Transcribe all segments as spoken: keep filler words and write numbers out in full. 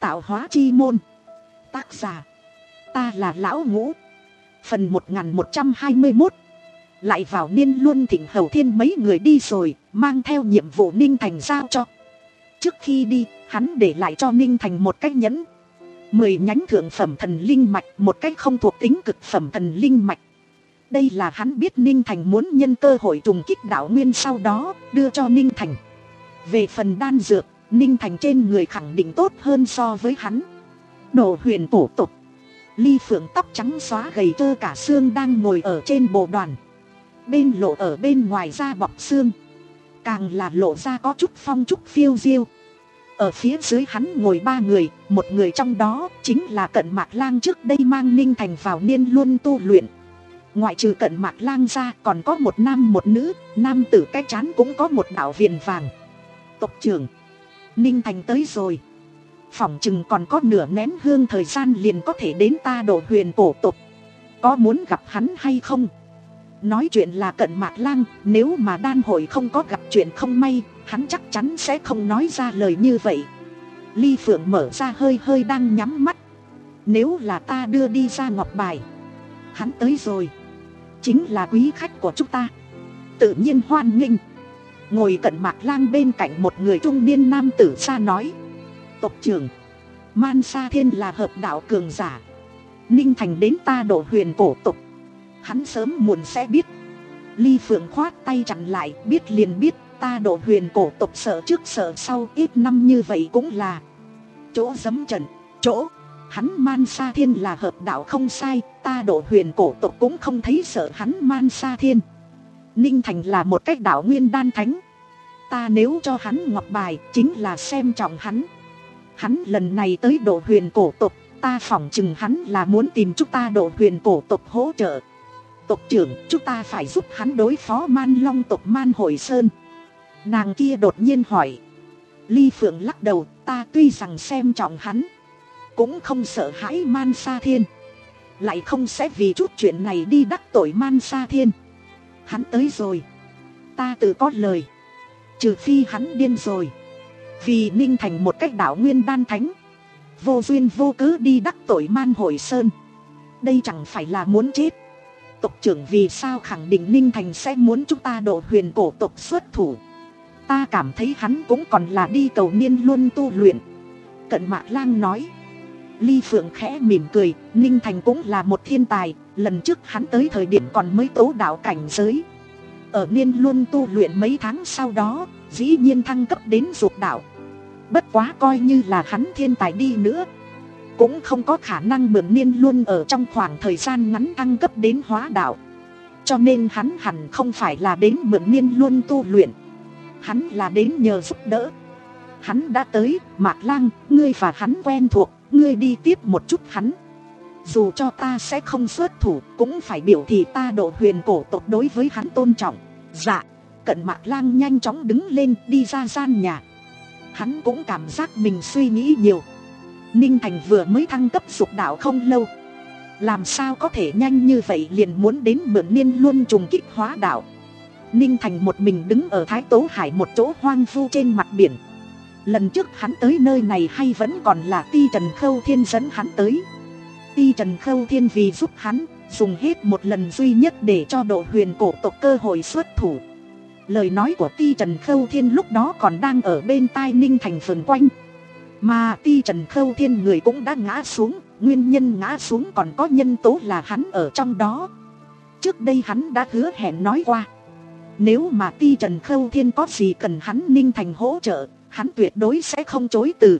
Tạo hóa chi môn. Tác giả, ta là Lão Ngũ. Phần một nghìn một trăm hai mươi mốt. Lại vào Niên Luân Thịnh Hầu Thiên mấy người đi rồi, mang theo nhiệm vụ Ninh Thành giao cho. Trước khi đi, hắn để lại cho Ninh Thành một cái nhẫn, mười nhánh thượng phẩm thần linh mạch, một cách không thuộc tính cực phẩm thần linh mạch. Đây là hắn biết Ninh Thành muốn nhân cơ hội trùng kích đạo nguyên, sau đó đưa cho Ninh Thành. Về phần đan dược, Ninh Thành trên người khẳng định tốt hơn so với hắn. Đồ huyền cổ tục. Ly Phượng tóc trắng xóa gầy trơ cả xương đang ngồi ở trên bồ đoàn, bên lộ ở bên ngoài da bọc xương, càng là lộ ra có chút phong trúc phiêu diêu. Ở phía dưới hắn ngồi ba người, một người trong đó chính là Cận Mạc Lang trước đây mang Ninh Thành vào Niên Luân tu luyện. Ngoại trừ Cận Mạc Lang ra, còn có một nam một nữ, nam tử cái trán cũng có một đạo viền vàng. Tộc trưởng, Ninh Thành tới rồi. Phỏng chừng còn có nửa nén hương thời gian liền có thể đến ta Độ Huyền cổ tộc. Có muốn gặp hắn hay không? Nói chuyện là Cận Mạc Lang, nếu mà đan hội không có gặp chuyện không may, hắn chắc chắn sẽ không nói ra lời như vậy. Ly Phượng mở ra hơi hơi đang nhắm mắt. Nếu là ta đưa đi ra ngọc bài, hắn tới rồi, chính là quý khách của chúng ta, tự nhiên hoan nghênh. Ngồi Cận Mạc Lang bên cạnh một người trung niên nam tử ra nói: tộc trưởng, Man Sa Thiên là hợp đạo cường giả, Ninh Thành đến ta Độ Huyền cổ tộc, hắn sớm muộn sẽ biết. Ly Phượng khoát tay chặn lại: biết liền biết, ta Độ Huyền cổ tộc sợ trước sợ sau, ít năm như vậy cũng là chỗ dẫm trận. Chỗ hắn Man Sa Thiên là hợp đạo không sai, ta Độ Huyền cổ tộc cũng không thấy sợ hắn Man Sa Thiên. Ninh Thành là một cách đạo nguyên đan thánh, ta nếu cho hắn ngọc bài chính là xem trọng hắn. Hắn lần này tới Độ Huyền cổ tộc, ta phỏng chừng hắn là muốn tìm chúng ta Độ Huyền cổ tộc hỗ trợ. Tộc trưởng, chúng ta phải giúp hắn đối phó Man Long tộc Man Hồi Sơn. Nàng kia đột nhiên hỏi. Ly Phượng lắc đầu: ta tuy rằng xem trọng hắn, cũng không sợ hãi Man Sa Thiên, lại không sẽ vì chút chuyện này đi đắc tội Man Sa Thiên. Hắn tới rồi, ta tự có lời, trừ phi hắn điên rồi, vì Ninh Thành một cách đạo nguyên đan thánh, vô duyên vô cớ đi đắc tội Man Hồi Sơn, đây chẳng phải là muốn chết. Tộc trưởng vì sao khẳng định Ninh Thành sẽ muốn chúng ta Độ Huyền cổ tộc xuất thủ? Ta cảm thấy hắn cũng còn là đi cầu Niên Luân tu luyện. Cận Mạc Lang nói. Ly Phượng khẽ mỉm cười: Ninh Thành cũng là một thiên tài, lần trước hắn tới thời điểm còn mới tố đạo cảnh giới, ở Niên Luân tu luyện mấy tháng sau đó, dĩ nhiên thăng cấp đến dục đạo. Bất quá coi như là hắn thiên tài đi nữa, cũng không có khả năng mượn Niên Luân ở trong khoảng thời gian ngắn thăng cấp đến hóa đạo. Cho nên hắn hẳn không phải là đến mượn Niên Luân tu luyện, hắn là đến nhờ giúp đỡ. Hắn đã tới, Mạc Lang, ngươi và hắn quen thuộc, ngươi đi tiếp một chút hắn. Dù cho ta sẽ không xuất thủ, cũng phải biểu thị ta Độ Huyền cổ tộc đối với hắn tôn trọng. Dạ. Cận Mạc Lang nhanh chóng đứng lên đi ra gian nhà. Hắn cũng cảm giác mình suy nghĩ nhiều. Ninh Thành vừa mới thăng cấp dục đạo không lâu, làm sao có thể nhanh như vậy liền muốn đến mượn Niên Luân trùng kích hóa đạo. Ninh Thành một mình đứng ở Thái Tố Hải, một chỗ hoang vu trên mặt biển. Lần trước hắn tới nơi này hay vẫn còn là Ti Trần Khâu Thiên dẫn hắn tới. Ti Trần Khâu Thiên vì giúp hắn, dùng hết một lần duy nhất để cho Độ Huyền cổ tộc cơ hội xuất thủ. Lời nói của Ti Trần Khâu Thiên lúc đó còn đang ở bên tai Ninh Thành vần quanh. Mà Ti Trần Khâu Thiên người cũng đã ngã xuống, nguyên nhân ngã xuống còn có nhân tố là hắn ở trong đó. Trước đây hắn đã hứa hẹn nói qua, nếu mà Ti Trần Khâu Thiên có gì cần hắn Ninh Thành hỗ trợ, hắn tuyệt đối sẽ không chối từ.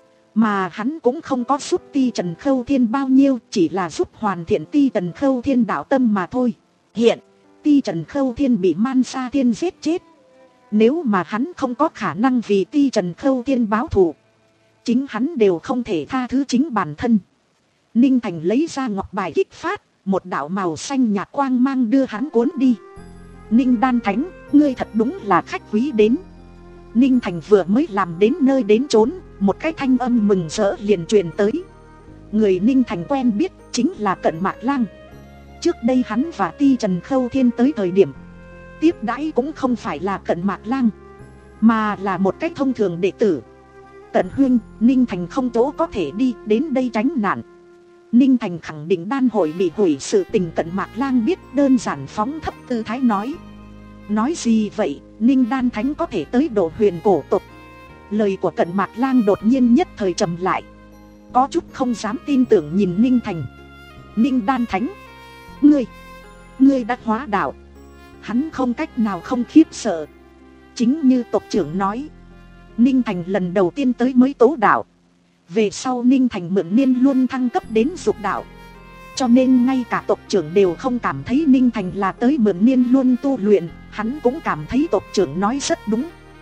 Mà hắn cũng không có giúp Ti Trần Khâu Thiên bao nhiêu, chỉ là giúp hoàn thiện Ti Trần Khâu Thiên đạo tâm mà thôi. Hiện Ti Trần Khâu Thiên bị Man Sa Thiên giết chết, nếu mà hắn không có khả năng vì Ti Trần Khâu Thiên báo thù, chính hắn đều không thể tha thứ chính bản thân. Ninh Thành lấy ra ngọc bài kích phát, một đạo màu xanh nhạt quang mang đưa hắn cuốn đi. Ninh Đan Thánh, ngươi thật đúng là khách quý đến. Ninh Thành vừa mới làm đến nơi đến chốn, một cái thanh âm mừng rỡ liền truyền tới. Người Ninh Thành quen biết chính là Cận Mạc Lang. Trước đây hắn và Ti Trần Khâu Thiên tới thời điểm, tiếp đãi cũng không phải là Cận Mạc Lang, mà là một cách thông thường đệ tử. Cận Huynh, Ninh Thành không chỗ có thể đi, đến đây tránh nạn. Ninh Thành khẳng định đan hội bị hủy, sự tình Cận Mạc Lang biết, đơn giản phóng thấp tư thái nói. Nói gì vậy, Ninh Đan Thánh có thể tới Độ Huyền cổ tộc? Lời của Cận Mạc Lang đột nhiên nhất thời trầm lại, có chút không dám tin tưởng nhìn Ninh Thành. Ninh Đan Thánh, Ngươi, ngươi đã hóa đạo. Hắn không cách nào không khiếp sợ. Chính như tộc trưởng nói, Ninh Thành lần đầu tiên tới mới tố đạo. Về sau Ninh Thành mượn Niên Luân thăng cấp đến dục đạo. Cho nên ngay cả tộc trưởng đều không cảm thấy Ninh Thành là tới mượn Niên Luân tu luyện. Hắn cũng cảm thấy tộc trưởng nói rất đúng.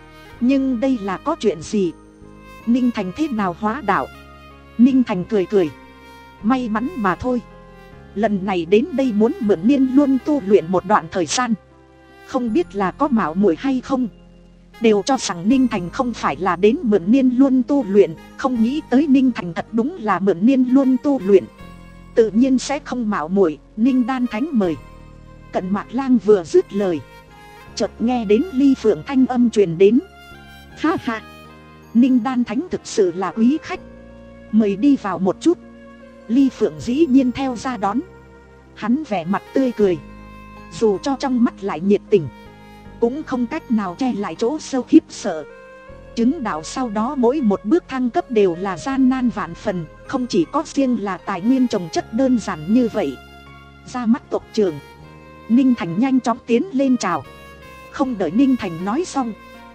Nhưng đây là có chuyện gì? Ninh Thành thế nào hóa đạo? Ninh Thành cười cười, may mắn mà thôi. Lần này đến đây muốn mượn Niên Luân tu luyện một đoạn thời gian. Không biết là có mạo muội hay không, đều cho rằng Ninh Thành không phải là đến mượn Niên Luân tu luyện. Không nghĩ tới Ninh Thành thật đúng là mượn Niên Luân tu luyện. Tự nhiên sẽ không mạo muội. Ninh Đan Thánh mời. Cận Mạc Lang vừa dứt lời, chợt nghe đến Ly Phượng thanh âm truyền đến. Ha ha, Ninh Đan Thánh thực sự là quý khách, mời đi vào một chút. Ly Phượng dĩ nhiên theo ra đón. Hắn vẻ mặt tươi cười, dù cho trong mắt lại nhiệt tình, cũng không cách nào che lại chỗ sâu khiếp sợ. Chứng đạo sau đó mỗi một bước thăng cấp đều là gian nan vạn phần, không chỉ có riêng là tài nguyên trồng chất đơn giản như vậy. Ra mắt tộc trưởng, Ninh Thành nhanh chóng tiến lên chào. Không đợi Ninh Thành nói xong,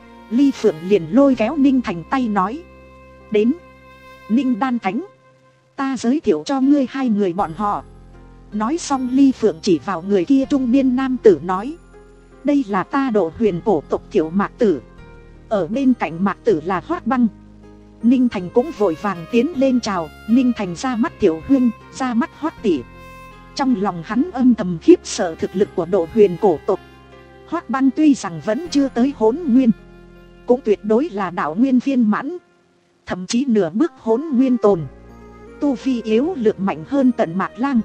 Ly Phượng liền lôi kéo Ninh Thành tay nói. Đến, Ninh Đan Thánh, ta giới thiệu cho ngươi hai người bọn họ. Nói xong Ly Phượng chỉ vào người kia trung niên nam tử nói. Đây là ta Độ Huyền cổ tộc Tiểu Mạc Tử. Ở bên cạnh Mạc Tử là Hoát Băng. Ninh Thành cũng vội vàng tiến lên chào. Ninh Thành ra mắt Tiểu Huynh, ra mắt Hoát Tỷ. Trong lòng hắn âm thầm khiếp sợ thực lực của Độ Huyền cổ tộc. Hoát Băng tuy rằng vẫn chưa tới hỗn nguyên, cũng tuyệt đối là đạo nguyên viên mãn, thậm chí nửa bước hỗn nguyên tồn. Tu vi yếu lược mạnh hơn Cận Mạc Lang.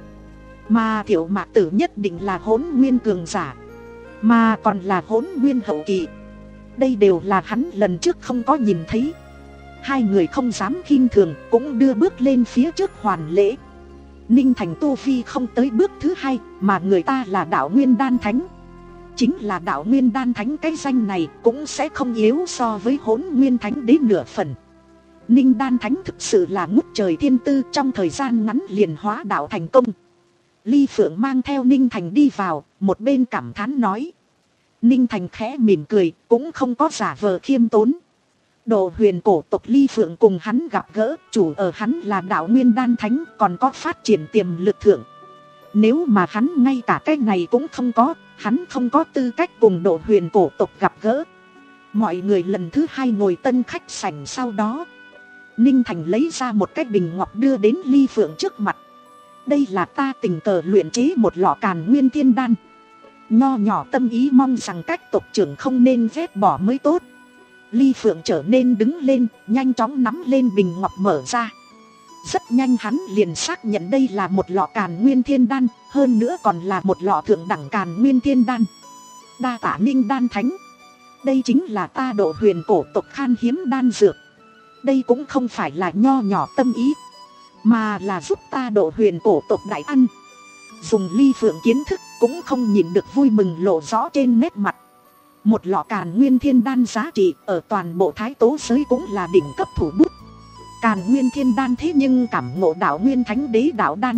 Mà Tiểu Mạc Tử nhất định là hỗn nguyên cường giả, mà còn là hỗn nguyên hậu kỳ. Đây đều là hắn lần trước không có nhìn thấy. Hai người không dám khinh thường, cũng đưa bước lên phía trước hoàn lễ. Ninh Thành tu vi không tới bước thứ hai, mà người ta là đạo nguyên đan thánh. Chính là đạo nguyên đan thánh, cái danh này cũng sẽ không yếu so với hỗn nguyên thánh đến nửa phần. Ninh Đan Thánh thực sự là ngút trời thiên tư, trong thời gian ngắn liền hóa đạo thành công. Ly Phượng mang theo Ninh Thành đi vào, một bên cảm thán nói. Ninh Thành khẽ mỉm cười, cũng không có giả vờ khiêm tốn. Độ Huyền cổ tộc Ly Phượng cùng hắn gặp gỡ, chủ ở hắn là đạo nguyên đan thánh, còn có phát triển tiềm lực thượng. Nếu mà hắn ngay cả cái này cũng không có, hắn không có tư cách cùng Độ Huyền cổ tộc gặp gỡ. Mọi người lần thứ hai ngồi tân khách sảnh. Sau đó Ninh Thành lấy ra một cái bình ngọc đưa đến Ly Phượng trước mặt. Đây là ta tình cờ luyện chế một lọ Càn Nguyên Thiên Đan. Nho nhỏ tâm ý, mong rằng các tộc trưởng không nên ghét bỏ mới tốt. Ly Phượng trở nên đứng lên, nhanh chóng nắm lên bình ngọc mở ra. Rất nhanh hắn liền xác nhận đây là một lọ Càn Nguyên Thiên Đan, hơn nữa còn là một lọ thượng đẳng Càn Nguyên Thiên Đan. Đa tạ Ninh Đan Thánh, đây chính là ta Độ Huyền cổ tộc khan hiếm đan dược. Đây cũng không phải là nho nhỏ tâm ý, mà là giúp ta Độ Huyền cổ tộc đại ăn. Dùng Ly Phượng kiến thức, cũng không nhìn được vui mừng lộ rõ trên nét mặt. Một lọ Càn Nguyên Thiên Đan giá trị ở toàn bộ Thái Tố giới cũng là đỉnh cấp thủ bút. Càn Nguyên Thiên Đan thế nhưng cảm ngộ đạo nguyên thánh đế đạo đan.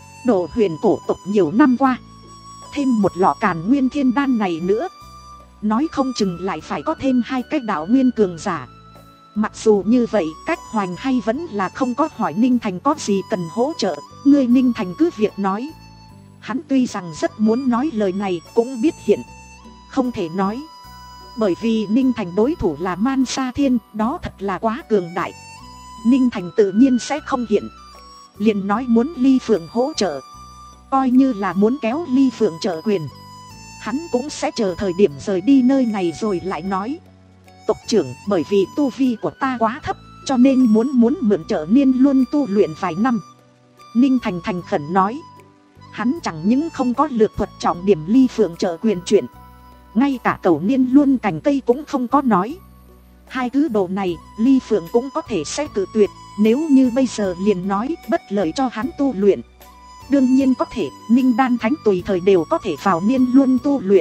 Độ Huyền cổ tộc nhiều năm qua, thêm một lọ Càn Nguyên Thiên Đan này nữa, nói không chừng lại phải có thêm hai cái đạo nguyên cường giả. Mặc dù như vậy, Cách Hoành hay vẫn là không có hỏi Ninh Thành có gì cần hỗ trợ. Ngươi Ninh Thành cứ việc nói. Hắn tuy rằng rất muốn nói lời này, cũng biết hiện không thể nói. Bởi vì Ninh Thành đối thủ là Man Sa Thiên, đó thật là quá cường đại. Ninh Thành tự nhiên sẽ không hiện. Liền nói muốn Ly Phượng hỗ trợ, coi như là muốn kéo Ly Phượng trợ quyền. Hắn cũng sẽ chờ thời điểm rời đi nơi này rồi lại nói. Tộc trưởng, bởi vì tu vi của ta quá thấp, cho nên muốn muốn mượn trợ Niên Luân tu luyện vài năm. Ninh Thành thành khẩn nói. Hắn chẳng những không có lược thuật trọng điểm Ly Phượng trợ quyền chuyện, ngay cả cầu Niên Luân cành cây cũng không có nói. Hai thứ đồ này Ly Phượng cũng có thể sẽ cự tuyệt, nếu như bây giờ liền nói bất lợi cho hắn tu luyện. Đương nhiên có thể, Ninh Đan Thánh tùy thời đều có thể vào Niên Luân tu luyện.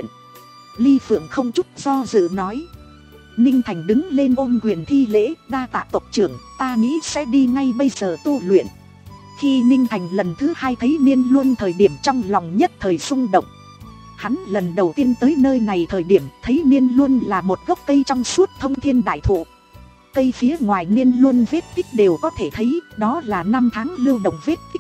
Ly Phượng không chút do dự nói. Ninh Thành đứng lên ôm quyền thi lễ, đa tạ tộc trưởng, ta nghĩ sẽ đi ngay bây giờ tu luyện. Khi Ninh Thành lần thứ hai thấy Niên Luân thời điểm trong lòng nhất thời xung động. Hắn lần đầu tiên tới nơi này thời điểm thấy Niên Luân là một gốc cây trong suốt thông thiên đại thụ. Cây phía ngoài Niên Luân vết tích đều có thể thấy, đó là năm tháng lưu động vết tích.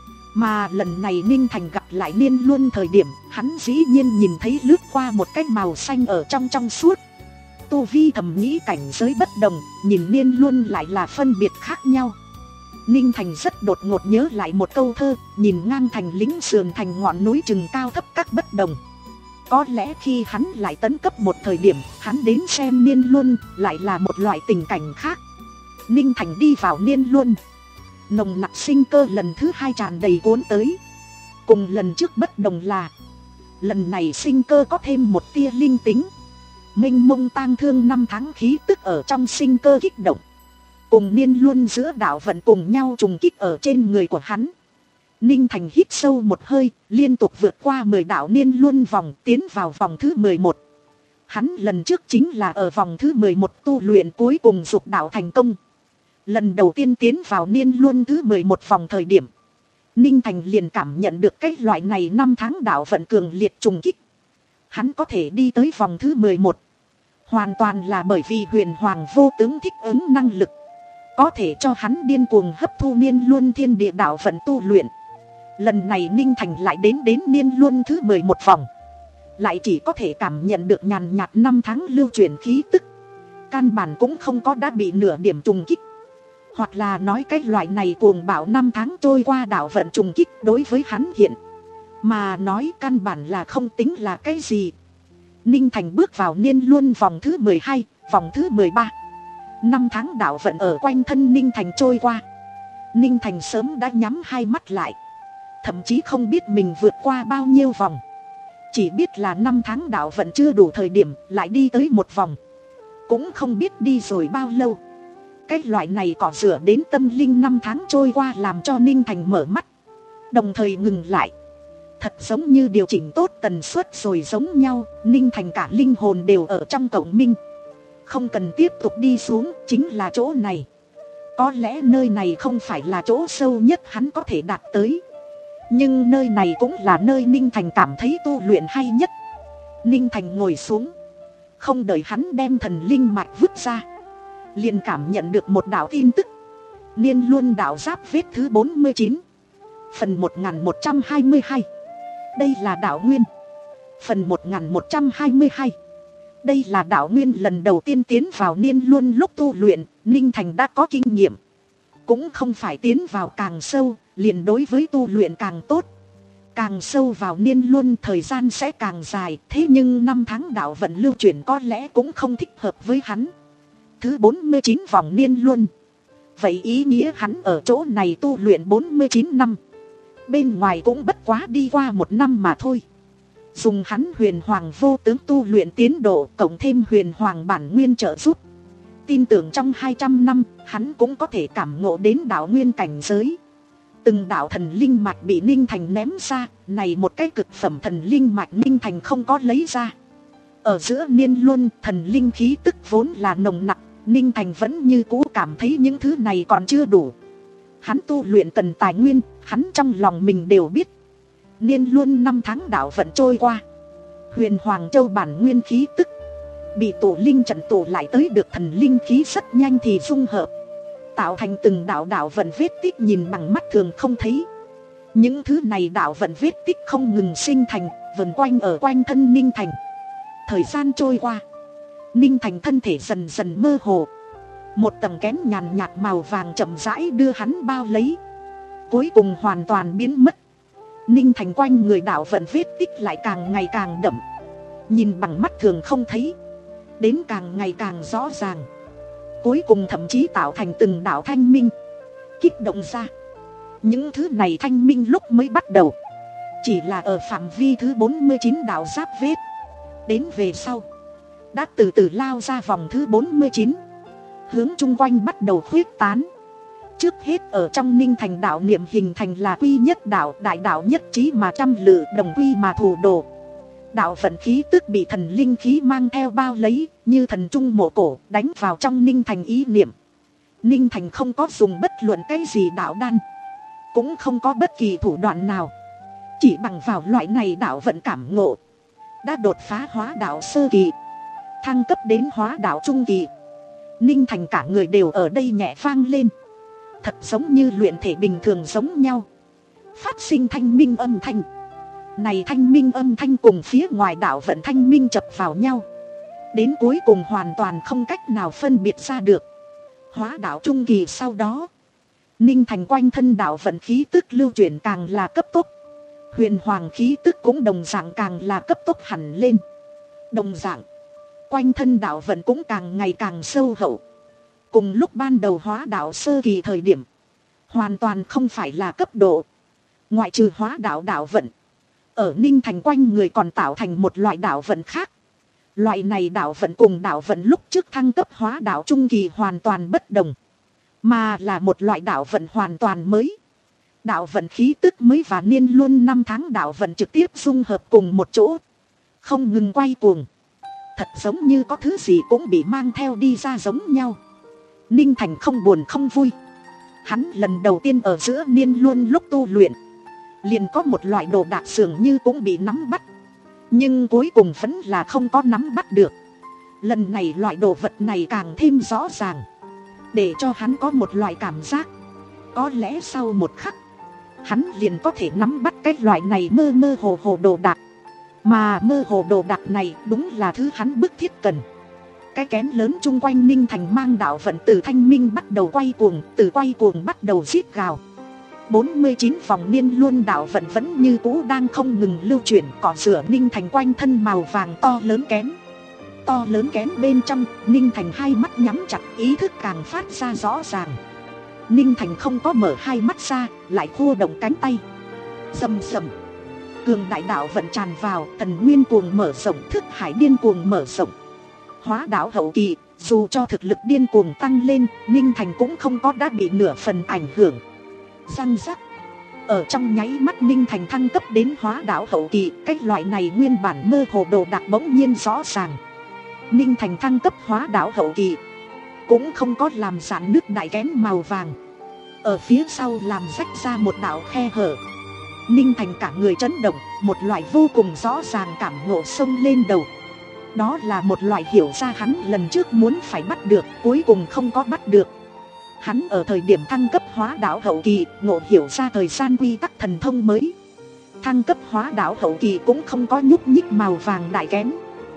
Mà lần này Ninh Thành gặp lại Niên Luân thời điểm, hắn dĩ nhiên nhìn thấy lướt qua một cái màu xanh ở trong trong suốt. Tu vi thầm nghĩ cảnh giới bất đồng, nhìn Niên Luân lại là phân biệt khác nhau. Ninh Thành rất đột ngột nhớ lại một câu thơ, nhìn ngang thành lính sườn thành ngọn núi chừng cao thấp các bất đồng. Có lẽ khi hắn lại tấn cấp một thời điểm, hắn đến xem Niên Luân lại là một loại tình cảnh khác. Ninh Thành đi vào Niên Luân, nồng nặc sinh cơ lần thứ hai tràn đầy cuốn tới. Cùng lần trước bất đồng là, lần này sinh cơ có thêm một tia linh tính. Mênh mông tang thương năm tháng khí tức ở trong sinh cơ kích động, cùng Niên Luân giữa đạo vận cùng nhau trùng kích ở trên người của hắn. Ninh Thành hít sâu một hơi, liên tục vượt qua mười đạo Niên Luân vòng, tiến vào vòng thứ mười một. Hắn lần trước chính là ở vòng thứ mười một tu luyện cuối cùng dục đạo thành công. Lần đầu tiên tiến vào Niên Luân thứ mười một vòng thời điểm, Ninh Thành liền cảm nhận được cái loại này năm tháng đạo vận cường liệt trùng kích. Hắn có thể đi tới vòng thứ mười một, hoàn toàn là bởi vì Huyền Hoàng vô tướng thích ứng năng lực, có thể cho hắn điên cuồng hấp thu Niên Luân thiên địa đạo vận tu luyện. Lần này Ninh Thành lại đến đến Niên Luân thứ mười một vòng, lại chỉ có thể cảm nhận được nhàn nhạt năm tháng lưu chuyển khí tức. Căn bản cũng không có đã bị nửa điểm trùng kích. Hoặc là nói cái loại này cuồng bạo năm tháng trôi qua đạo vận trùng kích đối với hắn hiện mà nói căn bản là không tính là cái gì. Ninh Thành bước vào Niên Luân vòng thứ mười hai, vòng thứ mười ba. Năm tháng đạo vận ở quanh thân Ninh Thành trôi qua. Ninh Thành sớm đã nhắm hai mắt lại, thậm chí không biết mình vượt qua bao nhiêu vòng. Chỉ biết là năm tháng đạo vận chưa đủ thời điểm lại đi tới một vòng, cũng không biết đi rồi bao lâu. Cái loại này cỏ rửa đến tâm linh năm tháng trôi qua làm cho Ninh Thành mở mắt, đồng thời ngừng lại. Thật giống như điều chỉnh tốt tần suất rồi giống nhau. Ninh Thành cả linh hồn đều ở trong cổng minh, không cần tiếp tục đi xuống, chính là chỗ này. Có lẽ nơi này không phải là chỗ sâu nhất hắn có thể đạt tới, nhưng nơi này cũng là nơi Ninh Thành cảm thấy tu luyện hay nhất. Ninh Thành ngồi xuống, không đợi hắn đem thần linh mạch vứt ra, liền cảm nhận được một đạo tin tức. Niên Luân đạo giáp vết thứ bốn mươi chín, phần một nghìn một trăm hai mươi hai. Đây là đạo nguyên. Phần một nghìn một trăm hai mươi hai. Đây là đạo nguyên lần đầu tiên tiến vào Niên Luân lúc tu luyện, Ninh Thành đã có kinh nghiệm. Cũng không phải tiến vào càng sâu, liền đối với tu luyện càng tốt. Càng sâu vào Niên Luân thời gian sẽ càng dài, thế nhưng năm tháng đạo vận lưu chuyển có lẽ cũng không thích hợp với hắn. Thứ bốn mươi chín vòng Niên Luân. Vậy ý nghĩa hắn ở chỗ này tu luyện bốn mươi chín năm. Bên ngoài cũng bất quá đi qua một năm mà thôi. Dùng hắn Huyền Hoàng vô tướng tu luyện tiến độ, cộng thêm Huyền Hoàng bản nguyên trợ giúp, tin tưởng trong hai trăm năm hắn cũng có thể cảm ngộ đến đạo nguyên cảnh giới. Từng đạo thần linh mạch bị Ninh Thành ném ra, này một cái cực phẩm thần linh mạch Ninh Thành không có lấy ra. Ở giữa Niên Luân, thần linh khí tức vốn là nồng nặc, Ninh Thành vẫn như cũ cảm thấy những thứ này còn chưa đủ. Hắn tu luyện cần tài nguyên, hắn trong lòng mình đều biết. Niên Luân năm tháng đạo vận trôi qua, Huyền Hoàng Châu bản nguyên khí tức bị tổ linh trận tụ lại tới được thần linh khí rất nhanh thì dung hợp, tạo thành từng đạo đạo vận vết tích nhìn bằng mắt thường không thấy. Những thứ này đạo vận vết tích không ngừng sinh thành, vần quanh ở quanh thân Ninh Thành. Thời gian trôi qua, Ninh Thành thân thể dần dần mơ hồ. Một tầng kén nhàn nhạt màu vàng chậm rãi đưa hắn bao lấy, cuối cùng hoàn toàn biến mất. Ninh Thành quanh người đạo vận vết tích lại càng ngày càng đậm, nhìn bằng mắt thường không thấy, đến càng ngày càng rõ ràng. Cuối cùng thậm chí tạo thành từng đạo thanh minh, kích động ra. Những thứ này thanh minh lúc mới bắt đầu chỉ là ở phạm vi thứ bốn mươi chín đạo giáp vết, đến về sau đã từ từ lao ra vòng thứ bốn mươi chín. hướng chung quanh bắt đầu khuyết tán. Trước hết ở trong Ninh Thành đạo niệm hình thành là quy nhất đạo, đại đạo nhất trí mà trăm lự, đồng quy mà thủ độ. Đạo vận khí tức bị thần linh khí mang theo bao lấy, như thần trung mộ cổ, đánh vào trong Ninh Thành ý niệm. Ninh Thành không có dùng bất luận cái gì đạo đan, cũng không có bất kỳ thủ đoạn nào, chỉ bằng vào loại này đạo vận cảm ngộ, đã đột phá hóa đạo sơ kỳ, thăng cấp đến hóa đạo trung kỳ. Ninh Thành cả người đều ở đây nhẹ vang lên, thật giống như luyện thể bình thường giống nhau, phát sinh thanh minh âm thanh. Này thanh minh âm thanh cùng phía ngoài đạo vận thanh minh chập vào nhau, đến cuối cùng hoàn toàn không cách nào phân biệt ra được. Hóa đạo trung kỳ sau đó, Ninh Thành quanh thân đạo vận khí tức lưu chuyển càng là cấp tốc, huyền hoàng khí tức cũng đồng dạng càng là cấp tốc hẳn lên. Đồng dạng, quanh thân đạo vận cũng càng ngày càng sâu hậu. Cùng lúc ban đầu hóa đạo sơ kỳ thời điểm, hoàn toàn không phải là cấp độ. Ngoại trừ hóa đạo đạo vận, ở Ninh Thành quanh người còn tạo thành một loại đạo vận khác. Loại này đạo vận cùng đạo vận lúc trước thăng cấp hóa đạo trung kỳ hoàn toàn bất đồng, mà là một loại đạo vận hoàn toàn mới. Đạo vận khí tức mới và niên luân năm tháng đạo vận trực tiếp dung hợp cùng một chỗ, không ngừng quay cuồng, thật giống như có thứ gì cũng bị mang theo đi ra giống nhau. Ninh Thành không buồn không vui. Hắn lần đầu tiên ở giữa niên luân lúc tu luyện, liền có một loại đồ đạc dường như cũng bị nắm bắt, nhưng cuối cùng vẫn là không có nắm bắt được. Lần này loại đồ vật này càng thêm rõ ràng, để cho hắn có một loại cảm giác, có lẽ sau một khắc hắn liền có thể nắm bắt cái loại này mơ mơ hồ hồ đồ đạc. Mà mơ hồ đồ đạc này đúng là thứ hắn bức thiết cần. Cái kén lớn chung quanh Ninh Thành mang đạo vận từ thanh minh bắt đầu quay cuồng, từ quay cuồng bắt đầu rít gào. Bốn mươi chín vòng niên luân đạo vận vẫn như cũ đang không ngừng lưu chuyển, cọ rửa Ninh Thành quanh thân màu vàng to lớn kén. To lớn kén bên trong, Ninh Thành hai mắt nhắm chặt, ý thức càng phát ra rõ ràng. Ninh Thành không có mở hai mắt ra, lại khua động cánh tay. Rầm rầm, cường đại đạo vận tràn vào, thần nguyên cuồng mở rộng, thức hải điên cuồng mở rộng. Hóa đạo hậu kỳ, dù cho thực lực điên cuồng tăng lên, Ninh Thành cũng không có đã bị nửa phần ảnh hưởng. Răng rắc, ở trong nháy mắt Ninh Thành thăng cấp đến hóa đạo hậu kỳ, cách loại này nguyên bản mơ hồ đồ đạc bỗng nhiên rõ ràng. Ninh Thành thăng cấp hóa đạo hậu kỳ, cũng không có làm rạn nước đại kén màu vàng, ở phía sau làm rách ra một đạo khe hở. Ninh Thành cả người chấn động, một loại vô cùng rõ ràng cảm ngộ xông lên đầu. Đó là một loại hiểu ra hắn lần trước muốn phải bắt được, cuối cùng không có bắt được. Hắn ở thời điểm thăng cấp hóa đạo hậu kỳ, ngộ hiểu ra thời gian quy tắc thần thông mới. Thăng cấp hóa đạo hậu kỳ cũng không có nhúc nhích màu vàng đại kén.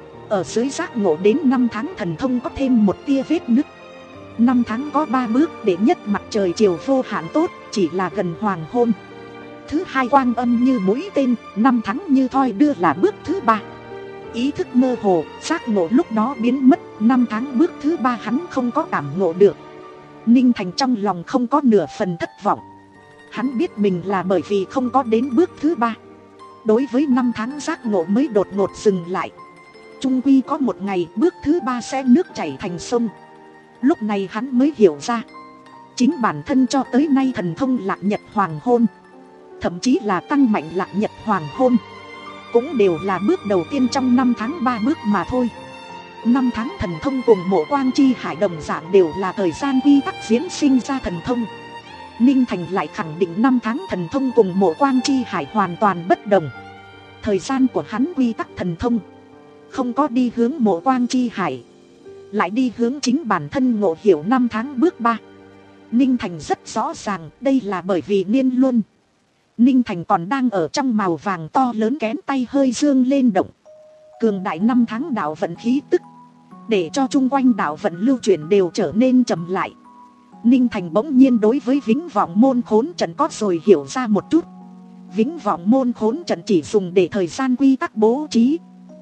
Ở dưới giác ngộ đến năm tháng thần thông có thêm một tia vết nứt. Năm tháng có ba bước, để nhất mặt trời chiều vô hạn tốt, chỉ là gần hoàng hôn. Thứ hai quang âm như mũi tên, năm tháng như thoi đưa là bước thứ ba. Ý thức mơ hồ, giác ngộ lúc đó biến mất, năm tháng bước thứ ba hắn không có cảm ngộ được. Ninh Thành trong lòng không có nửa phần thất vọng. Hắn biết mình là bởi vì không có đến bước thứ ba. Đối với năm tháng giác ngộ mới đột ngột dừng lại. Trung quy có một ngày bước thứ ba sẽ nước chảy thành sông. Lúc này hắn mới hiểu ra, chính bản thân cho tới nay thần thông lạc nhật hoàng hôn, thậm chí là tăng mạnh lạc nhật hoàng hôn, cũng đều là bước đầu tiên trong năm tháng ba bước mà thôi. Năm tháng thần thông cùng mộ quang chi hải đồng dạng đều là thời gian quy tắc diễn sinh ra thần thông. Ninh Thành lại khẳng định năm tháng thần thông cùng mộ quang chi hải hoàn toàn bất đồng. Thời gian của hắn quy tắc thần thông không có đi hướng mộ quang chi hải, lại đi hướng chính bản thân ngộ hiểu năm tháng bước ba. Ninh Thành rất rõ ràng đây là bởi vì niên luân. Ninh Thành còn đang ở trong màu vàng to lớn kén tay hơi dương lên động. Cường đại năm tháng đạo vận khí tức, để cho chung quanh đạo vận lưu chuyển đều trở nên chậm lại. Ninh Thành bỗng nhiên đối với vĩnh vọng môn khốn trận có rồi hiểu ra một chút. Vĩnh vọng môn khốn trận chỉ dùng để thời gian quy tắc bố trí,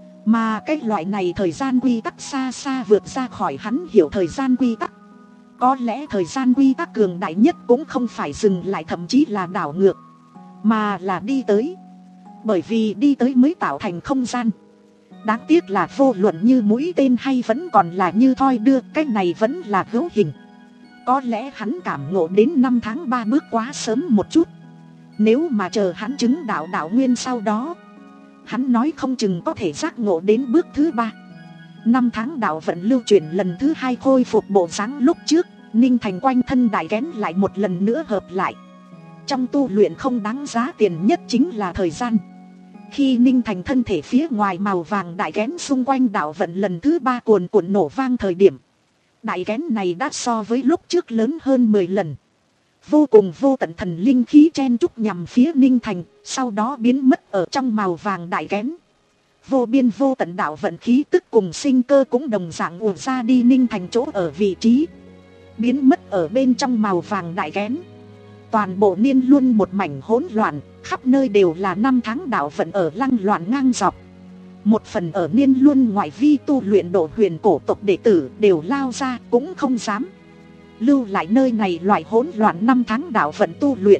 mà cái loại này thời gian quy tắc xa xa vượt ra khỏi hắn hiểu thời gian quy tắc. Có lẽ thời gian quy tắc cường đại nhất cũng không phải dừng lại, thậm chí là đảo ngược, mà là đi tới. Bởi vì đi tới mới tạo thành không gian. Đáng tiếc là vô luận như mũi tên hay vẫn còn là như thoi đưa, cái này vẫn là hữu hình. Có lẽ hắn cảm ngộ đến năm tháng ba bước quá sớm một chút. Nếu mà chờ hắn chứng đạo đạo nguyên sau đó, hắn nói không chừng có thể giác ngộ đến bước thứ ba. Năm tháng đạo vận lưu chuyển lần thứ hai khôi phục bộ dáng lúc trước. Ninh Thành quanh thân đại kén lại một lần nữa hợp lại. Trong tu luyện không đáng giá tiền nhất chính là thời gian. Khi Ninh Thành thân thể phía ngoài màu vàng đại kén xung quanh đạo vận lần thứ ba cuồn cuộn nổ vang thời điểm, đại kén này đã so với lúc trước lớn hơn mười lần. Vô cùng vô tận thần linh khí chen chúc nhằm phía Ninh Thành, sau đó biến mất ở trong màu vàng đại kén. Vô biên vô tận đạo vận khí tức cùng sinh cơ cũng đồng dạng ùa ra đi Ninh Thành chỗ ở vị trí, biến mất ở bên trong màu vàng đại kén. Toàn bộ Niên Luân một mảnh hỗn loạn, khắp nơi đều là năm tháng đạo vận ở lăng loạn ngang dọc. Một phần ở Niên Luân ngoại vi tu luyện độ huyền cổ tộc đệ tử đều lao ra, cũng không dám lưu lại nơi này loại hỗn loạn năm tháng đạo vận tu luyện.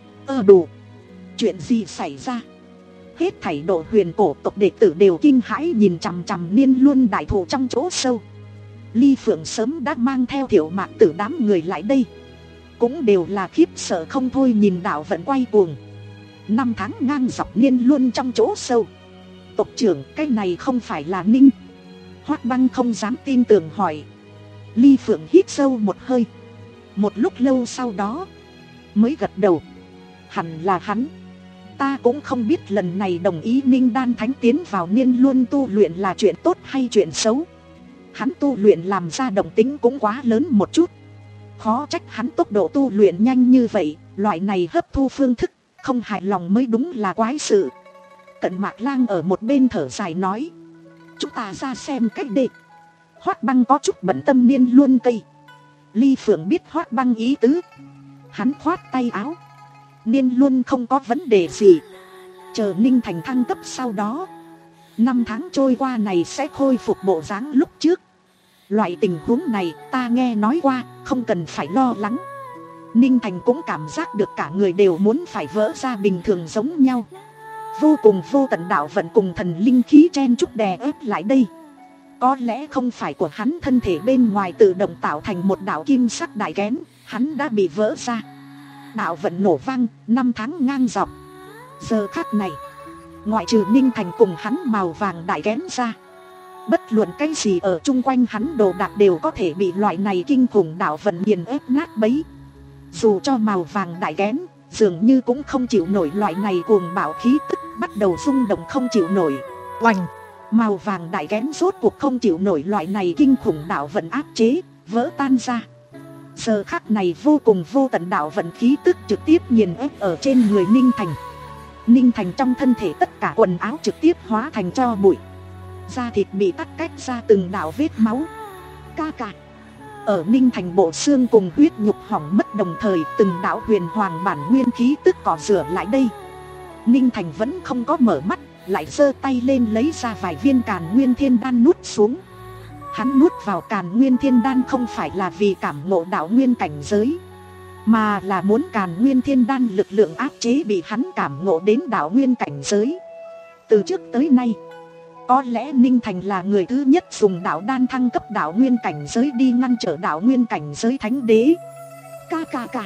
Ơ đủ, chuyện gì xảy ra? Hết thảy độ huyền cổ tộc đệ tử đều kinh hãi nhìn chằm chằm Niên Luân đại thụ trong chỗ sâu. Ly Phượng sớm đã mang theo Thiệu Mạc Tử đám người lại đây, cũng đều là khiếp sợ không thôi nhìn đạo vận quay cuồng. Năm tháng ngang dọc Niên Luân trong chỗ sâu. Tộc trưởng, cái này không phải là Ninh? Hoắc Băng không dám tin tưởng hỏi. Ly Phượng hít sâu một hơi, một lúc lâu sau đó mới gật đầu. Hẳn là hắn. Ta cũng không biết lần này đồng ý Ninh Đan Thánh tiến vào Niên Luân tu luyện là chuyện tốt hay chuyện xấu. Hắn tu luyện làm ra động tính cũng quá lớn một chút. Khó trách hắn tốc độ tu luyện nhanh như vậy. Loại này hấp thu phương thức không hài lòng mới đúng là quái sự. Cận Mạc Lang ở một bên thở dài nói. Chúng ta ra xem cách đệ. Hoắc Băng có chút bận tâm Niên Luân cây. Ly Phượng biết Hoắc Băng ý tứ, hắn khoát tay áo. Niên Luân không có vấn đề gì. Chờ Ninh Thành thăng cấp sau đó, năm tháng trôi qua này sẽ khôi phục bộ dáng lúc trước. Loại tình huống này ta nghe nói qua, không cần phải lo lắng. Ninh Thành cũng cảm giác được cả người đều muốn phải vỡ ra bình thường giống nhau. Vô cùng vô tận đạo vận cùng thần linh khí chen chúc đè ép lại đây. Có lẽ không phải của hắn thân thể bên ngoài tự động tạo thành một đạo kim sắc đại kén, hắn đã bị vỡ ra. Đạo vận nổ vang, năm tháng ngang dọc. Giờ khắc này, ngoại trừ Ninh Thành cùng hắn màu vàng đại kén ra, bất luận cái gì ở chung quanh hắn đồ đạc đều có thể bị loại này kinh khủng đạo vận nghiền ép nát bấy. Dù cho màu vàng đại kén, dường như cũng không chịu nổi loại này cuồng bạo khí tức, bắt đầu rung động không chịu nổi. Oành! Màu vàng đại kén rốt cuộc không chịu nổi loại này kinh khủng đạo vận áp chế, vỡ tan ra. Giờ khắc này vô cùng vô tận đạo vận khí tức trực tiếp nghiền ép ở trên người Ninh Thành. Ninh Thành trong thân thể tất cả quần áo trực tiếp hóa thành tro bụi, da thịt bị cắt cách ra từng đạo vết máu. Ca ca. Ở Ninh Thành bộ xương cùng huyết nhục hỏng mất đồng thời, từng đạo huyền hoàng bản nguyên khí tức cọ rửa lại đây. Ninh Thành vẫn không có mở mắt, lại giơ tay lên lấy ra vài viên Càn Nguyên Thiên Đan nuốt xuống. Hắn nuốt vào Càn Nguyên Thiên Đan không phải là vì cảm ngộ đạo nguyên cảnh giới, mà là muốn Càn Nguyên Thiên Đan lực lượng áp chế bị hắn cảm ngộ đến đạo nguyên cảnh giới. Từ trước tới nay, có lẽ Ninh Thành là người thứ nhất dùng đạo đan thăng cấp đạo nguyên cảnh giới đi ngăn trở đạo nguyên cảnh giới thánh đế. Ca ca ca.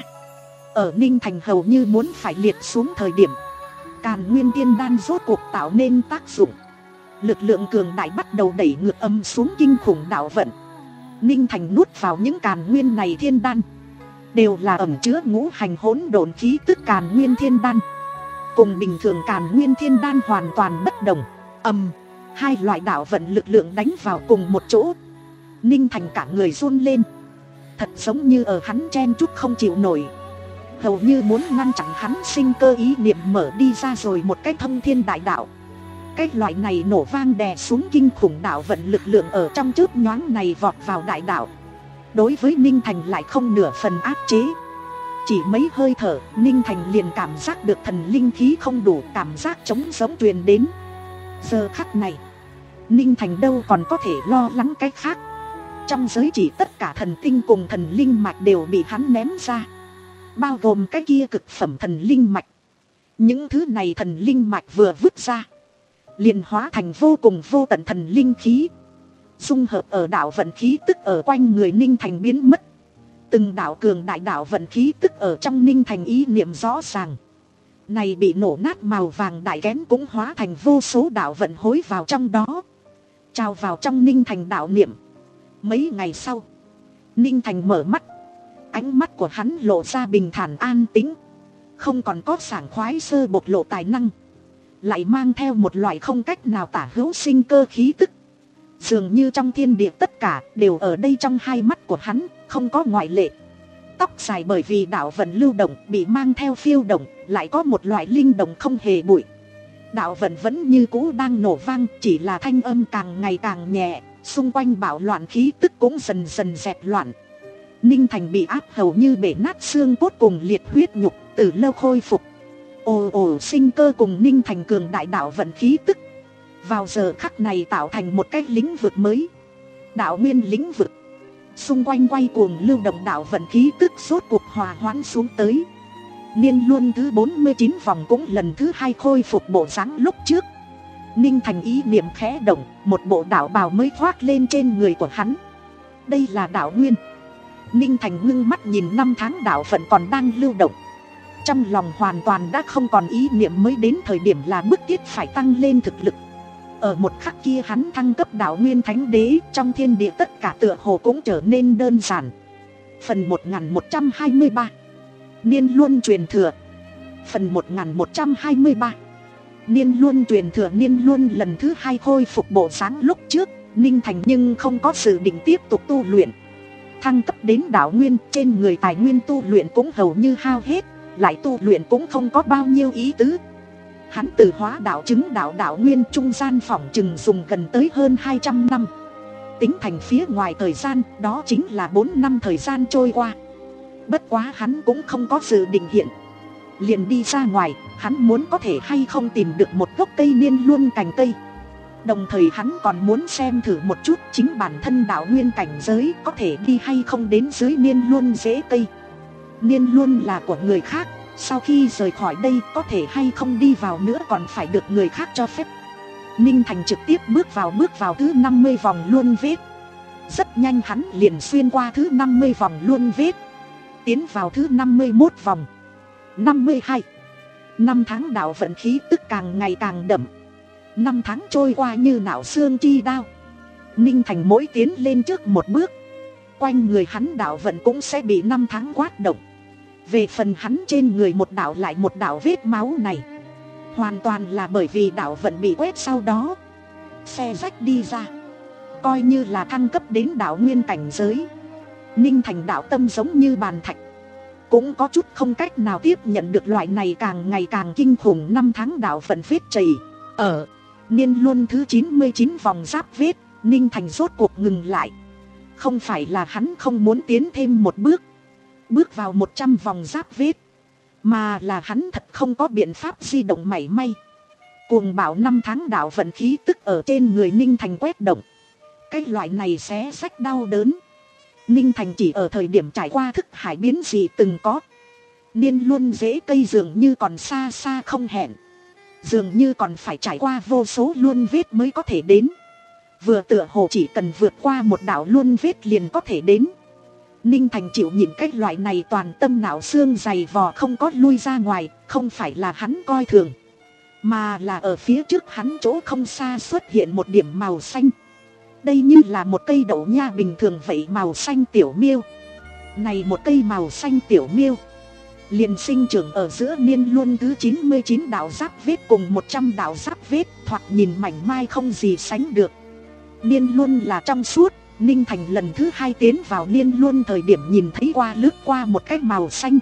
Ở Ninh Thành hầu như muốn phải liệt xuống thời điểm, Càn Nguyên Thiên Đan rốt cuộc tạo nên tác dụng. Lực lượng cường đại bắt đầu đẩy ngược âm xuống kinh khủng đạo vận. Ninh Thành nuốt vào những Càn Nguyên này Thiên Đan, đều là ẩn chứa ngũ hành hỗn độn khí tức Càn Nguyên Thiên Đan, cùng bình thường Càn Nguyên Thiên Đan hoàn toàn bất đồng. Ầm, hai loại đạo vận lực lượng đánh vào cùng một chỗ. Ninh Thành cả người run lên, thật giống như ở hắn chen chúc không chịu nổi, hầu như muốn ngăn chặn hắn sinh cơ ý niệm mở đi ra rồi một cái thông thiên đại đạo. Cái loại này nổ vang đè xuống kinh khủng đạo vận lực lượng ở trong chớp nhoáng này vọt vào đại đạo. Đối với Ninh Thành lại không nửa phần áp chế. Chỉ mấy hơi thở, Ninh Thành liền cảm giác được thần linh khí không đủ, cảm giác trống giống truyền đến. Giờ khắc này, Ninh Thành đâu còn có thể lo lắng cái khác. Trong giới chỉ tất cả thần tinh cùng thần linh mạch đều bị hắn ném ra, bao gồm cái kia cực phẩm thần linh mạch. Những thứ này thần linh mạch vừa vứt ra, liền hóa thành vô cùng vô tận thần linh khí, dung hợp ở đạo vận khí tức ở quanh người Ninh Thành biến mất. Từng đạo cường đại đạo vận khí tức ở trong Ninh Thành ý niệm rõ ràng. Này bị nổ nát màu vàng đại kén cũng hóa thành vô số đạo vận hối vào trong đó, trào vào trong Ninh Thành đạo niệm. Mấy ngày sau, Ninh Thành mở mắt, ánh mắt của hắn lộ ra bình thản an tĩnh, không còn có sảng khoái sơ bộc lộ tài năng, lại mang theo một loại không cách nào tả hữu sinh cơ khí tức. Dường như trong thiên địa tất cả đều ở đây trong hai mắt của hắn, không có ngoại lệ. Tóc dài bởi vì đạo vận lưu động bị mang theo phiêu động, lại có một loại linh động không hề bụi. Đạo vận vẫn như cũ đang nổ vang, chỉ là thanh âm càng ngày càng nhẹ, xung quanh bạo loạn khí tức cũng dần dần dẹp loạn. Ninh Thành bị áp hầu như bể nát xương cốt cùng liệt huyết nhục, từ lâu khôi phục. Ồ ồ sinh cơ cùng Ninh Thành cường đại đạo vận khí tức, vào giờ khắc này tạo thành một cái lĩnh vực mới, đạo nguyên lĩnh vực. Xung quanh quay cuồng lưu động đạo vận khí tức rốt cuộc hòa hoãn xuống tới. Niên luân thứ bốn mươi chín vòng cũng lần thứ hai khôi phục bộ dáng lúc trước. Ninh Thành ý niệm khẽ động, một bộ đạo bào mới khoác lên trên người của hắn. Đây là đạo nguyên. Ninh Thành ngưng mắt nhìn năm tháng đạo vận còn đang lưu động, trong lòng hoàn toàn đã không còn ý niệm mới đến thời điểm là bức thiết phải tăng lên thực lực. Ở một khắc kia hắn thăng cấp đạo nguyên thánh đế, trong thiên địa tất cả tựa hồ cũng trở nên đơn giản. Phần một nghìn một trăm hai mươi ba Niên luân truyền thừa. Phần một nghìn một trăm hai mươi ba Niên luân truyền thừa. Niên luân lần thứ hai khôi phục bộ dáng lúc trước. Ninh Thành nhưng không có dự định tiếp tục tu luyện. Thăng cấp đến đạo nguyên, trên người tài nguyên tu luyện cũng hầu như hao hết, lại tu luyện cũng không có bao nhiêu ý tứ. Hắn từ hóa đạo chứng đạo đạo nguyên trung gian phỏng chừng dùng gần tới hơn hai trăm năm. Tính thành phía ngoài thời gian, đó chính là bốn năm thời gian trôi qua. Bất quá hắn cũng không có dự định hiện liền đi ra ngoài, hắn muốn có thể hay không tìm được một gốc cây niên luân cành cây. Đồng thời hắn còn muốn xem thử một chút chính bản thân đạo nguyên cảnh giới có thể đi hay không đến dưới niên luân rễ cây. Niên luân là của người khác, sau khi rời khỏi đây có thể hay không đi vào nữa còn phải được người khác cho phép. Ninh Thành trực tiếp bước vào bước vào thứ năm mươi vòng luân vết. Rất nhanh hắn liền xuyên qua thứ năm mươi vòng luân vết, tiến vào thứ năm mươi mốt vòng. Năm mươi hai Năm tháng đạo vận khí tức càng ngày càng đậm. Năm tháng trôi qua như nạo xương chi đao. Ninh Thành mỗi tiến lên trước một bước, quanh người hắn đạo vận cũng sẽ bị năm tháng quát động. Về phần hắn trên người một đạo lại một đạo vết máu này, hoàn toàn là bởi vì đạo vận bị quét sau đó xe rách đi ra. Coi như là thăng cấp đến đạo nguyên cảnh giới, Ninh Thành đạo tâm giống như bàn thạch, cũng có chút không cách nào tiếp nhận được loại này càng ngày càng kinh khủng năm tháng đạo vận vết chảy. Ở niên luân thứ chín mươi chín vòng giáp vết, Ninh Thành rốt cuộc ngừng lại. Không phải là hắn không muốn tiến thêm một bước, bước vào một trăm vòng giáp vết, mà là hắn thật không có biện pháp di động mảy may. Cuồng bạo năm tháng đạo vận khí tức ở trên người Ninh Thành quét động. Cái loại này xé rách đau đớn, Ninh Thành chỉ ở thời điểm trải qua thức hải biến gì từng có. Niên luân rễ cây dường như còn xa xa không hẹn, dường như còn phải trải qua vô số luân vết mới có thể đến. Vừa tựa hồ chỉ cần vượt qua một đạo luân vết liền có thể đến. Ninh Thành chịu nhịn cái loại này toàn tâm não xương dày vò không có lui ra ngoài, không phải là hắn coi thường, mà là ở phía trước hắn chỗ không xa xuất hiện một điểm màu xanh. Đây như là một cây đậu nha bình thường vậy, màu xanh tiểu miêu. Này một cây màu xanh tiểu miêu liền sinh trưởng ở giữa niên luân thứ chín mươi chín đạo giáp vết cùng một trăm đạo giáp vết, thoạt nhìn mảnh mai không gì sánh được. Niên luân là trong suốt. Ninh Thành lần thứ hai tiến vào niên luân thời điểm nhìn thấy qua lướt qua một cái màu xanh,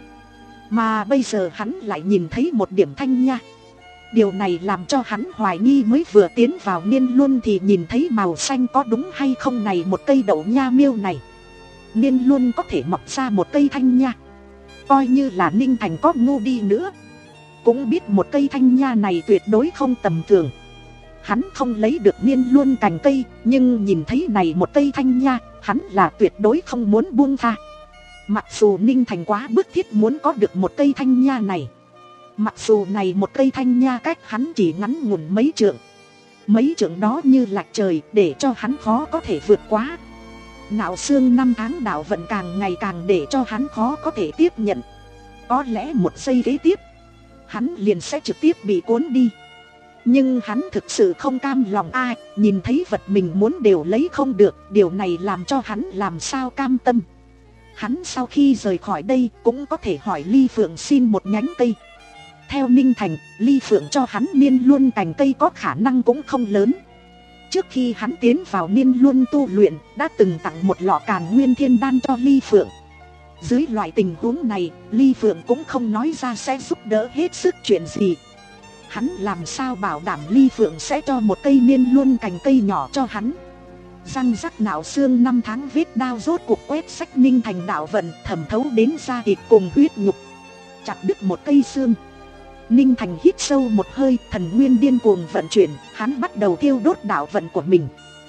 mà bây giờ hắn lại nhìn thấy một điểm thanh nha. Điều này làm cho hắn hoài nghi mới vừa tiến vào niên luân thì nhìn thấy màu xanh có đúng hay không. Này một cây đậu nha miêu này, niên luân có thể mọc ra một cây thanh nha. Coi như là Ninh Thành có ngu đi nữa, cũng biết một cây thanh nha này tuyệt đối không tầm thường. Hắn không lấy được niên luân cành cây, nhưng nhìn thấy này một cây thanh nha, hắn là tuyệt đối không muốn buông tha. Mặc dù Ninh Thành quá bức thiết muốn có được một cây thanh nha này, mặc dù này một cây thanh nha cách hắn chỉ ngắn ngủn mấy trượng, Mấy chưởng đó như lạch trời để cho hắn khó có thể vượt quá. Nạo xương năm tháng đạo vận càng ngày càng để cho hắn khó có thể tiếp nhận. Có lẽ một giây kế tiếp hắn liền sẽ trực tiếp bị cuốn đi. Nhưng hắn thực sự không cam lòng. Ai nhìn thấy vật mình muốn đều lấy không được, điều này làm cho hắn làm sao cam tâm. Hắn sau khi rời khỏi đây cũng có thể hỏi Ly Phượng xin một nhánh cây. Theo Ninh Thành, Ly Phượng cho hắn niên luân cành cây có khả năng cũng không lớn. Trước khi hắn tiến vào niên luân tu luyện, đã từng tặng một lọ càn nguyên thiên đan cho Ly Phượng. Dưới loại tình huống này, Ly Phượng cũng không nói ra sẽ giúp đỡ hết sức chuyện gì. Hắn làm sao bảo đảm Ly Phượng sẽ cho một cây niên luân cành cây nhỏ cho hắn. Răng rắc nạo xương năm tháng vết đao rốt cuộc quét sách Ninh Thành đạo vận thẩm thấu đến da thịt cùng huyết nhục, chặt đứt một cây xương. Ninh Thành hít sâu một hơi, thần nguyên điên cuồng vận chuyển, hắn bắt đầu thiêu đốt đạo vận của mình.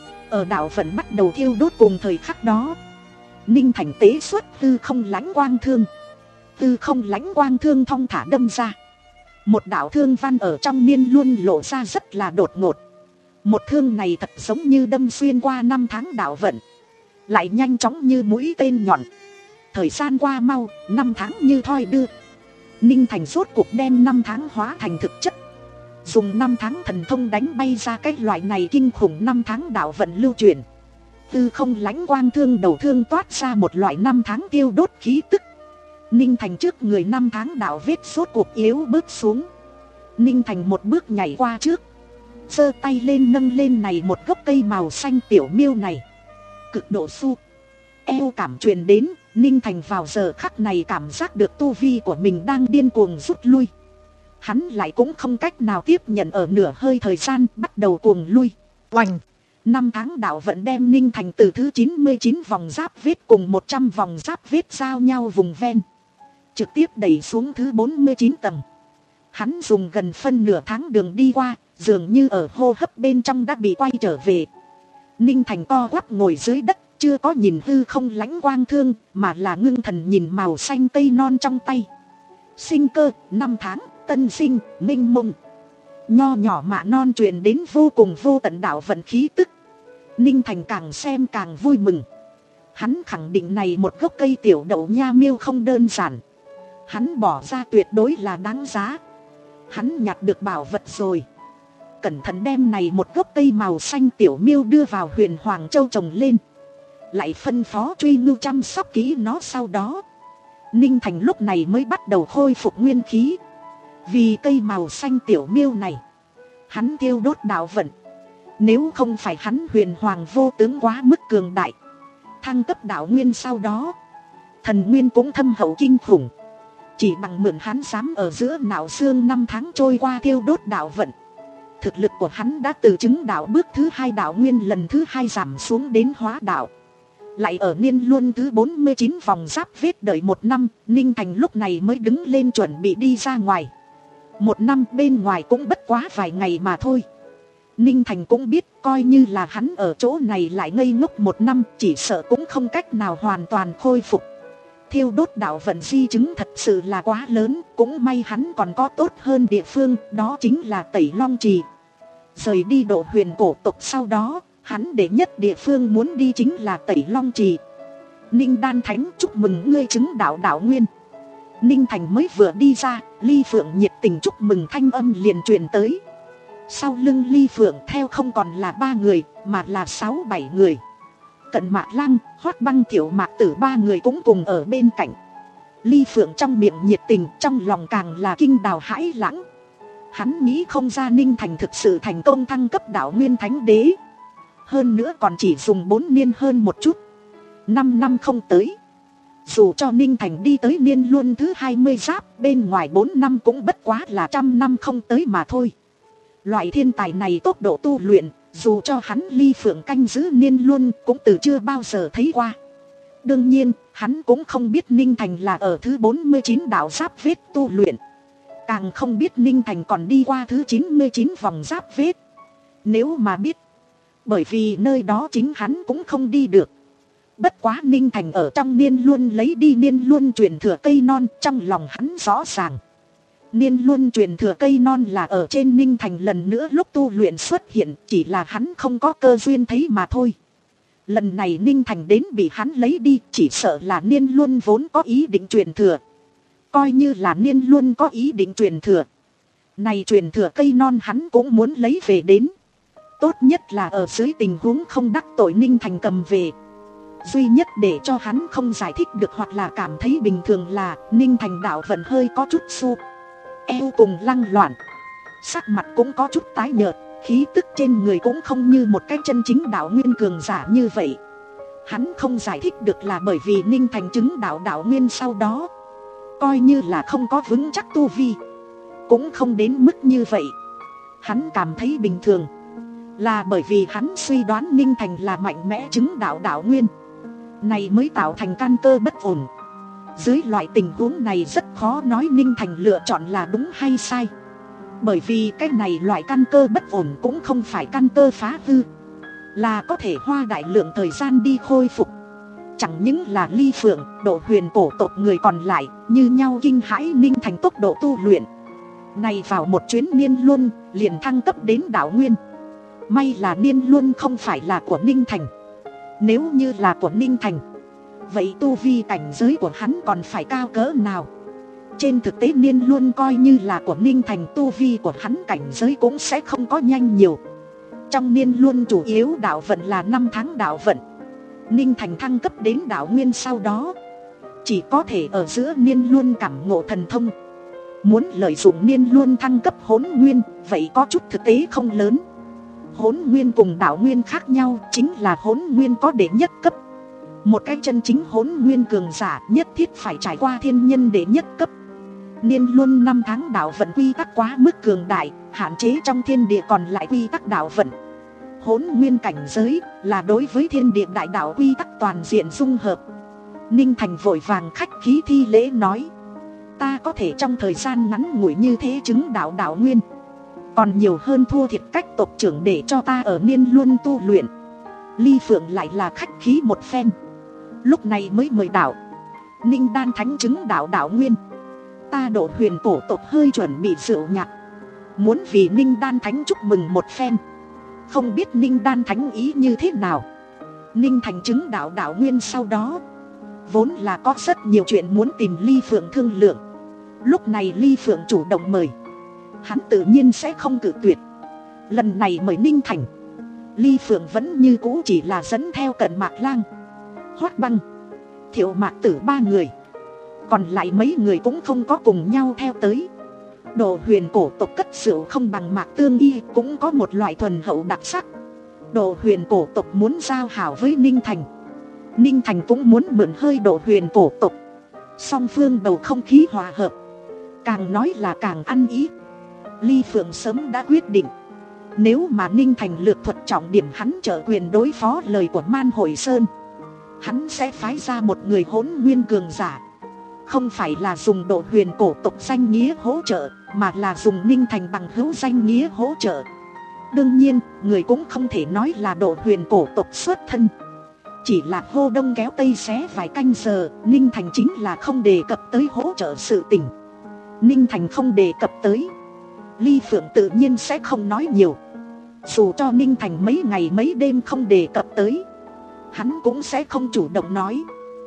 Ở đạo vận bắt đầu thiêu đốt cùng thời khắc đó, Ninh Thành tế xuất tư không lãnh quang thương. Tư không lãnh quang thương thong thả đâm ra. Một đạo thương văn ở trong niên luân lộ ra rất là đột ngột. Một thương này thật giống như đâm xuyên qua năm tháng đạo vận, lại nhanh chóng như mũi tên nhọn. Thời gian qua mau, năm tháng như thoi đưa. Ninh Thành rốt cuộc đem năm tháng hóa thành thực chất. Dùng năm tháng thần thông đánh bay ra cái loại này kinh khủng năm tháng đạo vận lưu truyền. Tư không lãnh quang thương đầu thương toát ra một loại năm tháng tiêu đốt khí tức. Ninh Thành trước người năm tháng đạo vết rốt cuộc yếu bước xuống. Ninh Thành một bước nhảy qua trước, giơ tay lên nâng lên này một gốc cây màu xanh tiểu miêu này. Cực độ su eo cảm truyền đến, Ninh Thành vào giờ khắc này cảm giác được tu vi của mình đang điên cuồng rút lui. Hắn lại cũng không cách nào tiếp nhận, ở nửa hơi thời gian bắt đầu cuồng lui. Oành! Năm tháng đạo vận đem Ninh Thành từ thứ chín mươi chín vòng giáp vết cùng một trăm vòng giáp vết giao nhau vùng ven, trực tiếp đẩy xuống thứ bốn mươi chín tầng. Hắn dùng gần phân nửa tháng đường đi qua, dường như ở hô hấp bên trong đã bị quay trở về. Ninh Thành co quắp ngồi dưới đất, chưa có nhìn hư không lãnh quang thương, mà là ngưng thần nhìn màu xanh cây non trong tay. Sinh cơ, năm tháng, tân sinh, minh mông. Nho nhỏ mạ non truyền đến vô cùng vô tận đạo vận khí tức. Ninh Thành càng xem càng vui mừng. Hắn khẳng định này một gốc cây tiểu đậu nha miêu không đơn giản. Hắn bỏ ra tuyệt đối là đáng giá. Hắn nhặt được bảo vật rồi. Cẩn thận đem này một gốc cây màu xanh tiểu miêu đưa vào Huyền Hoàng Châu trồng lên, lại phân phó Truy Ngưu chăm sóc kỹ nó. Sau đó Ninh Thành lúc này mới bắt đầu khôi phục nguyên khí. Vì cây màu xanh tiểu miêu này, hắn thiêu đốt đạo vận. Nếu không phải hắn Huyền Hoàng vô tướng quá mức cường đại, thăng cấp đạo nguyên sau đó thần nguyên cũng thâm hậu kinh khủng. Chỉ bằng mượn hắn dám ở giữa nạo xương năm tháng trôi qua thiêu đốt đạo vận, thực lực của hắn đã từ chứng đạo bước thứ hai đạo nguyên lần thứ hai giảm xuống đến hóa đạo. Lại ở niên luân thứ bốn mươi chín vòng giáp vết đợi một năm, Ninh Thành lúc này mới đứng lên chuẩn bị đi ra ngoài. Một năm bên ngoài cũng bất quá vài ngày mà thôi. Ninh Thành cũng biết coi như là hắn ở chỗ này lại ngây ngốc một năm, chỉ sợ cũng không cách nào hoàn toàn khôi phục. Thiêu đốt đạo vận di chứng thật sự là quá lớn, cũng may hắn còn có tốt hơn địa phương, đó chính là Tẩy Long Trì. Rời đi Độ Huyền cổ tộc sau đó, hắn đệ nhất địa phương muốn đi chính là Tẩy Long Trì. Ninh Đan Thánh, chúc mừng ngươi chứng đạo đạo nguyên. Ninh Thành mới vừa đi ra, Ly Phượng nhiệt tình chúc mừng thanh âm liền truyền tới. Sau lưng Ly Phượng theo không còn là ba người, mà là sáu bảy người. Cận Mạc Lăng, Hoát Băng Tiểu Mạc Tử ba người cũng cùng ở bên cạnh. Ly Phượng trong miệng nhiệt tình, trong lòng càng là kinh đào hãi lãng. Hắn nghĩ không ra Ninh Thành thực sự thành công thăng cấp đạo nguyên thánh đế. Hơn nữa còn chỉ dùng bốn niên hơn một chút, năm năm không tới. Dù cho Ninh Thành đi tới niên luân thứ hai mươi giáp, bên ngoài bốn năm cũng bất quá là trăm năm không tới mà thôi. Loại thiên tài này tốc độ tu luyện, dù cho hắn Ly Phượng canh giữ niên luân cũng từ chưa bao giờ thấy qua. Đương nhiên, hắn cũng không biết Ninh Thành là ở thứ bốn mươi chín đạo giáp vết tu luyện. Càng không biết Ninh Thành còn đi qua thứ chín mươi chín vòng giáp vết. Nếu mà biết, bởi vì nơi đó chính hắn cũng không đi được. Bất quá Ninh Thành ở trong niên luân lấy đi niên luân truyền thừa cây non, trong lòng hắn rõ ràng. Niên Luân truyền thừa cây non là ở trên Ninh Thành lần nữa lúc tu luyện xuất hiện, chỉ là hắn không có cơ duyên thấy mà thôi. Lần này Ninh Thành đến bị hắn lấy đi, chỉ sợ là Niên Luân vốn có ý định truyền thừa. Coi như là Niên Luân có ý định truyền thừa, này truyền thừa cây non hắn cũng muốn lấy về đến. Tốt nhất là ở dưới tình huống không đắc tội Ninh Thành cầm về. Duy nhất để cho hắn không giải thích được hoặc là cảm thấy bình thường là Ninh Thành đạo vận hơi có chút xu eo cùng lăng loạn, sắc mặt cũng có chút tái nhợt, khí tức trên người cũng không như một cái chân chính đạo nguyên cường giả như vậy. Hắn không giải thích được là bởi vì Ninh Thành chứng đạo đạo nguyên sau đó, coi như là không có vững chắc tu vi, cũng không đến mức như vậy. Hắn cảm thấy bình thường là bởi vì hắn suy đoán Ninh Thành là mạnh mẽ chứng đạo đạo nguyên, này mới tạo thành căn cơ bất ổn. Dưới loại tình huống này rất khó nói Ninh Thành lựa chọn là đúng hay sai, bởi vì cái này loại căn cơ bất ổn cũng không phải căn cơ phá hư, là có thể hoa đại lượng thời gian đi khôi phục. Chẳng những là Ly Phượng, Độ Huyền cổ tộc người còn lại như nhau kinh hãi Ninh Thành tốc độ tu luyện. Này vào một chuyến Niên Luân liền thăng cấp đến đạo nguyên. May là Niên Luân không phải là của Ninh Thành. Nếu như là của Ninh Thành, vậy tu vi cảnh giới của hắn còn phải cao cỡ nào? Trên thực tế Niên Luân coi như là của Ninh Thành, tu vi của hắn cảnh giới cũng sẽ không có nhanh nhiều. Trong Niên Luân chủ yếu đạo vận là năm tháng đạo vận. Ninh Thành thăng cấp đến đạo nguyên sau đó, chỉ có thể ở giữa Niên Luân cảm ngộ thần thông. Muốn lợi dụng Niên Luân thăng cấp hỗn nguyên, vậy có chút thực tế không lớn. Hỗn nguyên cùng đạo nguyên khác nhau, chính là hỗn nguyên có đệ nhất cấp. Một cái chân chính hỗn nguyên cường giả nhất thiết phải trải qua thiên nhân đệ nhất cấp. Niên Luân năm tháng đạo vận quy tắc quá mức cường đại, hạn chế trong thiên địa còn lại quy tắc đạo vận. Hỗn nguyên cảnh giới là đối với thiên địa đại đạo quy tắc toàn diện dung hợp. Ninh Thành vội vàng khách khí thi lễ nói: ta có thể trong thời gian ngắn ngủi như thế chứng đạo đạo nguyên, còn nhiều hơn thua thiệt cách tộc trưởng để cho ta ở Niên Luân tu luyện. Ly Phượng lại là khách khí một phen, lúc này mới mời đạo: Ninh Đan Thánh chứng đạo đạo nguyên. Ta Độ Huyền cổ tộc hơi chuẩn bị rượu nhạt, muốn vì Ninh Đan Thánh chúc mừng một phen. Không biết Ninh Đan Thánh ý như thế nào? Ninh Thành chứng đạo đạo nguyên sau đó, vốn là có rất nhiều chuyện muốn tìm Ly Phượng thương lượng. Lúc này Ly Phượng chủ động mời, hắn tự nhiên sẽ không cự tuyệt. Lần này mời Ninh Thành, Ly Phượng vẫn như cũ chỉ là dẫn theo Cận Mạc Lang, Hoắc Băng, Thiệu Mạc Tử ba người, còn lại mấy người cũng không có cùng nhau theo tới. Độ Huyền cổ tộc cất rượu không bằng Mạc Tương Y cũng có một loại thuần hậu đặc sắc. Độ Huyền cổ tộc muốn giao hảo với Ninh Thành, Ninh Thành cũng muốn mượn hơi Độ Huyền cổ tộc. Song phương bầu không khí hòa hợp, càng nói là càng ăn ý. Ly Phượng sớm đã quyết định, nếu mà Ninh Thành lược thuật trọng điểm hắn trợ quyền đối phó lời của Man Hội Sơn, hắn sẽ phái ra một người hỗn nguyên cường giả. Không phải là dùng Độ Huyền cổ tộc danh nghĩa hỗ trợ, mà là dùng Ninh Thành bằng hữu danh nghĩa hỗ trợ. Đương nhiên, người cũng không thể nói là Độ Huyền cổ tộc xuất thân. Chỉ là hô đông kéo tây xé vài canh giờ, Ninh Thành chính là không đề cập tới hỗ trợ sự tình. Ninh Thành không đề cập tới, Ly Phượng tự nhiên sẽ không nói nhiều. Dù cho Ninh Thành mấy ngày mấy đêm không đề cập tới, hắn cũng sẽ không chủ động nói.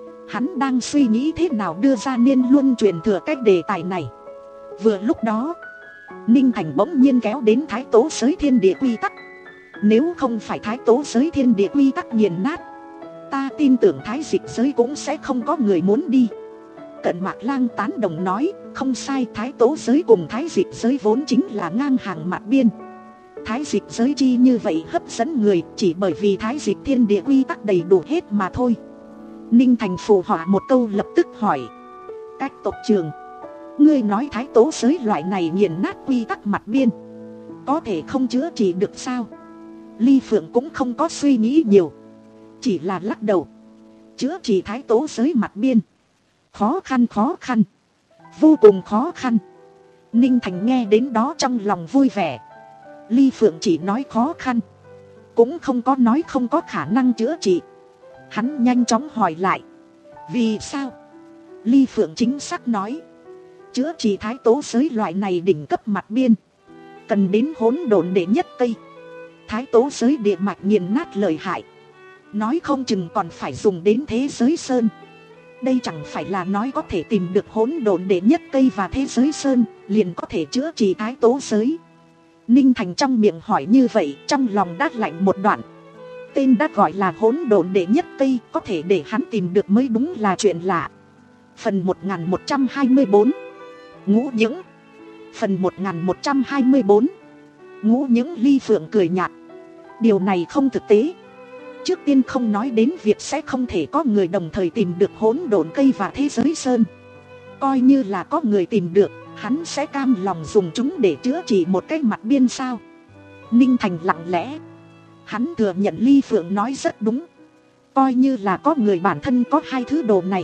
Hắn đang suy nghĩ thế nào đưa ra Niên Luân truyền thừa cái đề tài này. Vừa lúc đó, Ninh Thành bỗng nhiên kéo đến Thái Tố Giới Thiên Địa quy tắc. Nếu không phải Thái Tố Giới Thiên Địa quy tắc nghiền nát, ta tin tưởng Thái Dịch Giới cũng sẽ không có người muốn đi. Cận Mạc Lang tán đồng nói: không sai, Thái Tố Giới cùng Thái Dịch Giới vốn chính là ngang hàng mặt biên. Thái Dịch Giới chi như vậy hấp dẫn người chỉ bởi vì Thái Dịch Thiên Địa quy tắc đầy đủ hết mà thôi. Ninh Thành phụ họa một câu lập tức hỏi: Cách tộc trưởng, ngươi nói Thái Tố Giới loại này nghiền nát quy tắc mặt biên, có thể không chữa trị được sao? Ly Phượng cũng không có suy nghĩ nhiều, chỉ là lắc đầu. Chữa trị Thái Tố Giới mặt biên, khó khăn khó khăn, vô cùng khó khăn. Ninh Thành nghe đến đó trong lòng vui vẻ. Ly Phượng chỉ nói khó khăn, cũng không có nói không có khả năng chữa trị. Hắn nhanh chóng hỏi lại: vì sao? Ly Phượng chính xác nói: Chữa trị thái tố giới loại này đỉnh cấp mặt biên, cần đến hỗn độn đệ nhất cây. Thái tố giới địa mạch nghiền nát lợi hại, nói không chừng còn phải dùng đến thế giới sơn. Đây chẳng phải là nói có thể tìm được hỗn độn đệ nhất cây và thế giới sơn liền có thể chữa trị thái tố giới. Ninh Thành trong miệng hỏi như vậy, trong lòng đát lạnh một đoạn. Tên đã gọi là hỗn độn đệ nhất cây, có thể để hắn tìm được mới đúng là chuyện lạ. Phần một nghìn một trăm hai mươi bốn Ngũ những. Phần một nghìn một trăm hai mươi bốn Ngũ những. Ly Phượng cười nhạt. Điều này không thực tế. Trước tiên không nói đến việc sẽ không thể có người đồng thời tìm được hỗn độn cây và thế giới sơn. Coi như là có người tìm được, hắn sẽ cam lòng dùng chúng để chữa trị một cái mặt biên sao? Ninh Thành lặng lẽ. Hắn thừa nhận Ly Phượng nói rất đúng. Coi như là có người bản thân có hai thứ đồ này,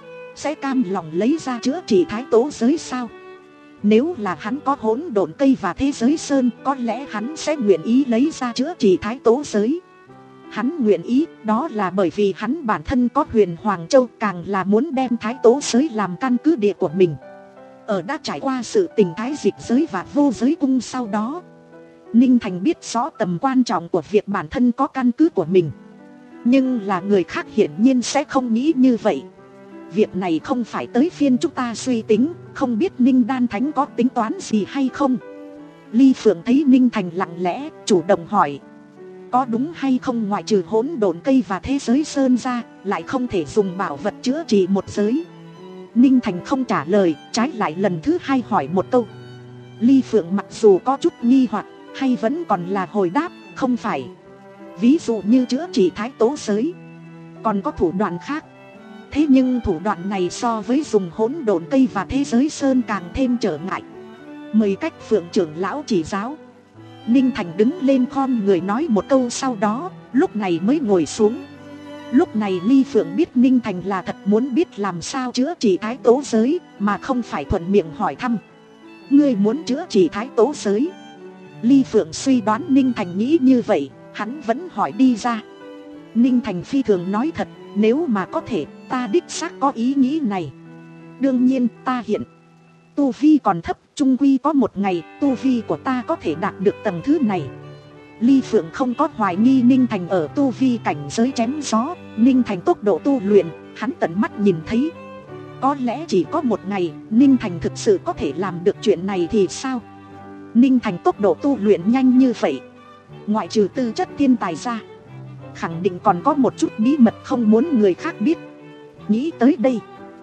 sẽ cam lòng lấy ra chữa trị thái tố giới sao? Nếu là hắn có hỗn độn cây và thế giới sơn, có lẽ hắn sẽ nguyện ý lấy ra chữa trị thái tố giới. Hắn nguyện ý, đó là bởi vì hắn bản thân có Huyền Hoàng Châu, càng là muốn đem thái tố giới làm căn cứ địa của mình. Ở đã trải qua sự tình thái dịch giới và vô giới cung sau đó, Ninh Thành biết rõ tầm quan trọng của việc bản thân có căn cứ của mình. Nhưng là người khác hiển nhiên sẽ không nghĩ như vậy. Việc này không phải tới phiên chúng ta suy tính, không biết Ninh Đan Thánh có tính toán gì hay không? Ly Phượng thấy Ninh Thành lặng lẽ, chủ động hỏi. Có đúng hay không ngoại trừ hỗn độn cây và thế giới sơn ra, lại không thể dùng bảo vật chữa trị một giới? Ninh Thành không trả lời, trái lại lần thứ hai hỏi một câu. Ly Phượng mặc dù có chút nghi hoặc, hay vẫn còn là hồi đáp, không phải. Ví dụ như chữa trị thái tố giới, còn có thủ đoạn khác. Thế nhưng thủ đoạn này so với dùng hỗn độn cây và thế giới sơn càng thêm trở ngại. Mời cách Phượng trưởng lão chỉ giáo. Ninh Thành đứng lên khom người nói một câu, sau đó lúc này mới ngồi xuống. Lúc này Ly Phượng biết Ninh Thành là thật muốn biết làm sao chữa trị thái tố giới, mà không phải thuận miệng hỏi thăm. Ngươi muốn chữa trị thái tố giới? Ly Phượng suy đoán Ninh Thành nghĩ như vậy, hắn vẫn hỏi đi ra. Ninh Thành phi thường nói thật, nếu mà có thể, ta đích xác có ý nghĩ này. Đương nhiên ta hiện tu vi còn thấp, chung quy có một ngày tu vi của ta có thể đạt được tầng thứ này. Ly Phượng không có hoài nghi Ninh Thành ở tu vi cảnh giới chém gió. Ninh Thành tốc độ tu luyện, hắn tận mắt nhìn thấy. Có lẽ chỉ có một ngày Ninh Thành thực sự có thể làm được chuyện này thì sao? Ninh Thành tốc độ tu luyện nhanh như vậy, ngoại trừ tư chất thiên tài ra, khẳng định còn có một chút bí mật không muốn người khác biết. Nghĩ tới đây,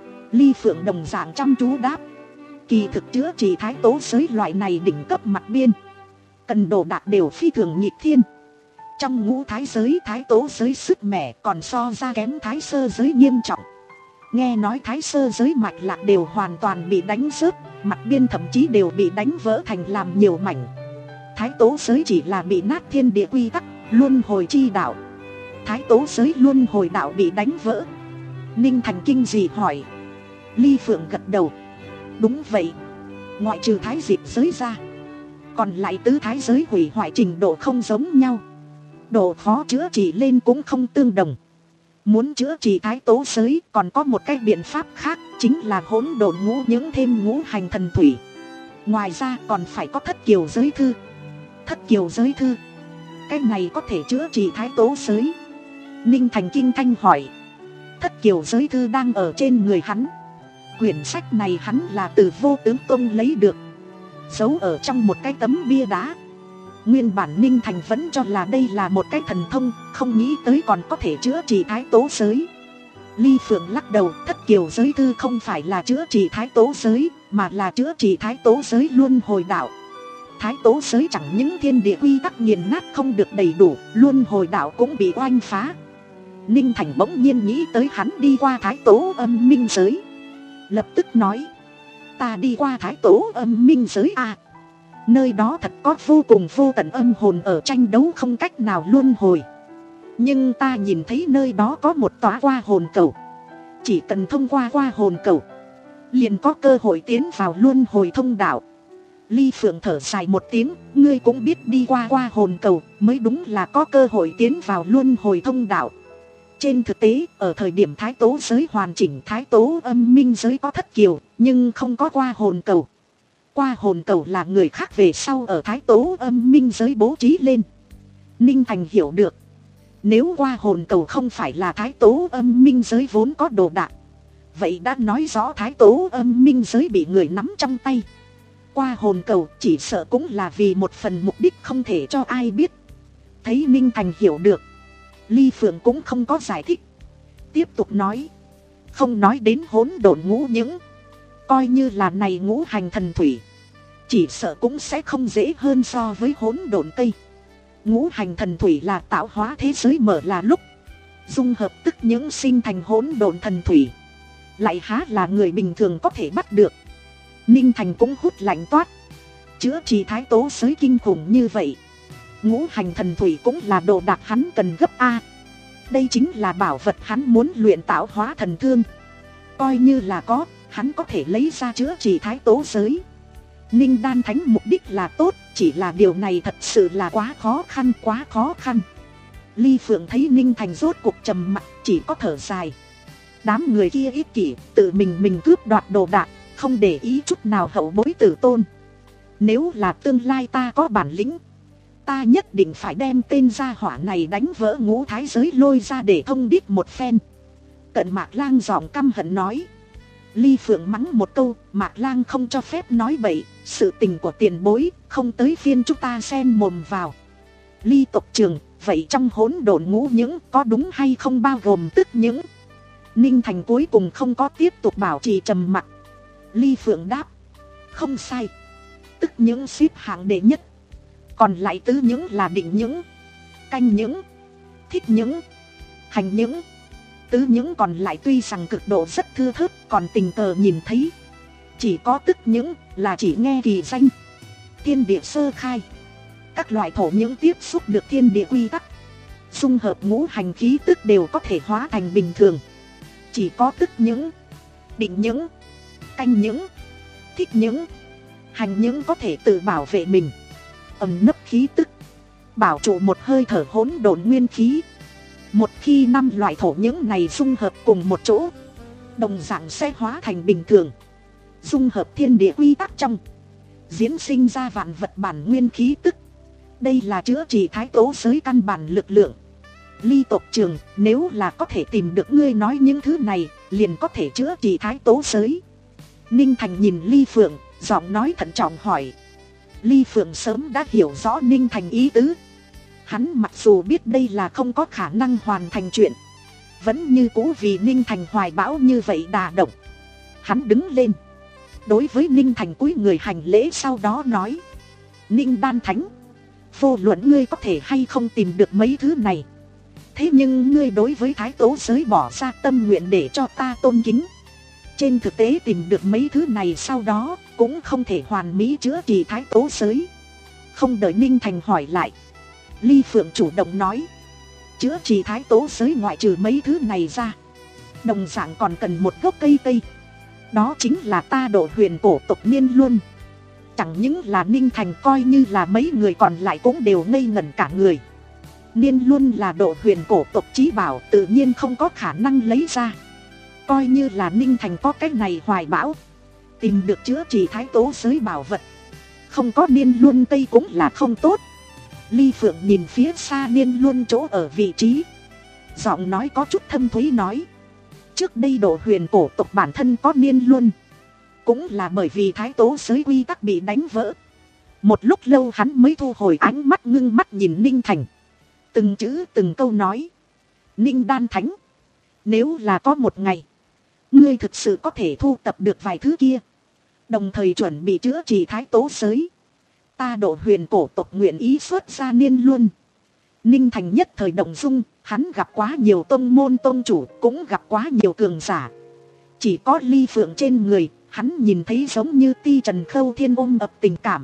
Ly Phượng đồng dạng chăm chú đáp. Kỳ thực chữa trị thái tố giới loại này đỉnh cấp mặt biên, cần đồ đạc đều phi thường nhịp thiên. Trong ngũ thái giới, thái tố giới sức mẻ còn so ra kém thái sơ giới nghiêm trọng. Nghe nói thái sơ giới mạch lạc đều hoàn toàn bị đánh rớt, mặt biên thậm chí đều bị đánh vỡ thành làm nhiều mảnh. Thái tố giới chỉ là bị nát thiên địa quy tắc, luân hồi chi đạo. Thái tố giới luân hồi đạo bị đánh vỡ. Ninh Thành kinh gì hỏi. Ly Phượng gật đầu. Đúng vậy, ngoại trừ thái diệt giới ra, còn lại tứ thái giới hủy hoại trình độ không giống nhau, độ khó chữa trị lên cũng không tương đồng. Muốn chữa trị thái tố giới còn có một cái biện pháp khác, chính là hỗn độn ngũ những thêm ngũ hành thần thủy. Ngoài ra còn phải có thất kiều giới thư. Thất kiều giới thư, cái này có thể chữa trị thái tố giới. Ninh Thành kinh thanh hỏi. Thất kiều giới thư đang ở trên người hắn. Quyển sách này hắn là từ Vô Tướng Tông lấy được, giấu ở trong một cái tấm bia đá. Nguyên bản Ninh Thành vẫn cho là đây là một cái thần thông, không nghĩ tới còn có thể chữa trị thái tố giới. Ly Phượng lắc đầu. Thất kiều giới thư không phải là chữa trị thái tố giới, mà là chữa trị thái tố giới luân hồi đạo. Thái tố giới chẳng những thiên địa quy tắc nghiền nát không được đầy đủ, luân hồi đạo cũng bị oanh phá. Ninh Thành bỗng nhiên nghĩ tới hắn đi qua thái tố âm minh giới, lập tức nói. Ta đi qua thái tố âm minh giới à? Nơi đó thật có vô cùng vô tận âm hồn ở tranh đấu không cách nào luân hồi. Nhưng ta nhìn thấy nơi đó có một tòa qua hồn cầu. Chỉ cần thông qua qua hồn cầu, liền có cơ hội tiến vào luân hồi thông đạo. Ly Phượng thở dài một tiếng. Ngươi cũng biết đi qua qua hồn cầu mới đúng là có cơ hội tiến vào luân hồi thông đạo. Trên thực tế, ở thời điểm thái tố giới hoàn chỉnh, thái tố âm minh giới có thất kiều, nhưng không có qua hồn cầu. Qua hồn cầu là người khác về sau ở Thái Tố Âm Minh giới bố trí lên. Ninh Thành hiểu được, nếu qua hồn cầu không phải là Thái Tố Âm Minh giới vốn có đồ đạc, vậy đã nói rõ Thái Tố Âm Minh giới bị người nắm trong tay. Qua hồn cầu chỉ sợ cũng là vì một phần mục đích không thể cho ai biết. Thấy Ninh Thành hiểu được, Ly Phượng cũng không có giải thích, tiếp tục nói, không nói đến hỗn độn ngũ những, coi như là này ngũ hành thần thủy, chỉ sợ cũng sẽ không dễ hơn so với hỗn độn cây. Ngũ hành thần thủy là tạo hóa thế giới mở là lúc, dung hợp tức những sinh thành hỗn độn thần thủy, lại há là người bình thường có thể bắt được. Ninh Thành cũng hút lạnh toát, chữa trị thái tố giới kinh khủng như vậy, ngũ hành thần thủy cũng là đồ đạc hắn cần gấp A. Đây chính là bảo vật hắn muốn luyện tạo hóa thần thương. Coi như là có, hắn có thể lấy ra chữa trị thái tố giới. Ninh đan thánh mục đích là tốt, chỉ là điều này thật sự là quá khó khăn, quá khó khăn. Ly Phượng thấy Ninh Thành rốt cuộc trầm mặc, chỉ có thở dài. Đám người kia ích kỷ, tự mình mình cướp đoạt đồ đạc, không để ý chút nào hậu bối tử tôn. Nếu là tương lai ta có bản lĩnh, ta nhất định phải đem tên gia hỏa này đánh vỡ ngũ thái giới lôi ra để thông điệp một phen. Cận Mạc Lang giọng căm hận nói. Ly Phượng mắng một câu, Mạc Lang không cho phép nói bậy, sự tình của tiền bối, không tới phiên chúng ta xen mồm vào. Ly tộc trưởng, vậy trong hỗn độn ngũ những có đúng hay không bao gồm tức những? Ninh Thành cuối cùng không có tiếp tục bảo trì trầm mặc. Ly Phượng đáp, không sai, tức những xếp hạng đệ nhất, còn lại tứ những là định những, canh những, thích những, hành những. Tứ những còn lại tuy rằng cực độ rất thưa thớt, còn tình cờ nhìn thấy. Chỉ có tức những là chỉ nghe kỳ danh. Thiên địa sơ khai, các loại thổ những tiếp xúc được thiên địa quy tắc, dung hợp ngũ hành khí tức đều có thể hóa thành bình thường. Chỉ có tức những, định những, canh những, thích những, hành những có thể tự bảo vệ mình, ẩn nấp khí tức, bảo trụ một hơi thở hỗn độn nguyên khí. Một khi năm loại thổ những này dung hợp cùng một chỗ, đồng dạng sẽ hóa thành bình thường, dung hợp thiên địa quy tắc trong, diễn sinh ra vạn vật bản nguyên khí tức. Đây là chữa trị thái tố giới căn bản lực lượng. Ly tộc trưởng, nếu là có thể tìm được ngươi nói những thứ này, liền có thể chữa trị thái tố giới. Ninh Thành nhìn Ly Phượng, giọng nói thận trọng hỏi. Ly Phượng sớm đã hiểu rõ Ninh Thành ý tứ. Hắn mặc dù biết đây là không có khả năng hoàn thành chuyện, vẫn như cũ vì Ninh Thành hoài bão như vậy đà động. Hắn đứng lên, đối với Ninh Thành cúi người hành lễ, sau đó nói. Ninh đan thánh, vô luận ngươi có thể hay không tìm được mấy thứ này, thế nhưng ngươi đối với thái tố giới bỏ ra tâm nguyện để cho ta tôn kính. Trên thực tế tìm được mấy thứ này sau đó cũng không thể hoàn mỹ chữa trị thái tố giới. Không đợi Ninh Thành hỏi lại, Ly Phượng chủ động nói. Chữa trị thái tố giới ngoại trừ mấy thứ này ra, đồng dạng còn cần một gốc cây cây. Đó chính là ta độ huyền cổ tộc Niên Luân. Chẳng những là Ninh Thành, coi như là mấy người còn lại cũng đều ngây ngẩn cả người. Niên Luân là độ huyền cổ tộc chí bảo, tự nhiên không có khả năng lấy ra. Coi như là Ninh Thành có cái này hoài bão, tìm được chữa trị thái tố giới bảo vật, không có Niên Luân cây cũng là không tốt. Ly Phượng nhìn phía xa Niên Luân chỗ ở vị trí, giọng nói có chút thâm thúy nói. Trước đây độ huyền cổ tộc bản thân có Niên Luân, cũng là bởi vì thái tố giới quy tắc bị đánh vỡ. Một lúc lâu hắn mới thu hồi ánh mắt, ngưng mắt nhìn Ninh Thành, từng chữ từng câu nói. Ninh đan thánh, nếu là có một ngày ngươi thực sự có thể thu tập được vài thứ kia, đồng thời chuẩn bị chữa trị thái tố giới, ta độ huyền cổ tộc nguyện ý xuất ra Niên Luân. Ninh Thành nhất thời động dung, hắn gặp quá nhiều tông môn tôn chủ, cũng gặp quá nhiều cường giả. Chỉ có Ly Phượng trên người, hắn nhìn thấy giống như ti trần khâu thiên ôm ập tình cảm.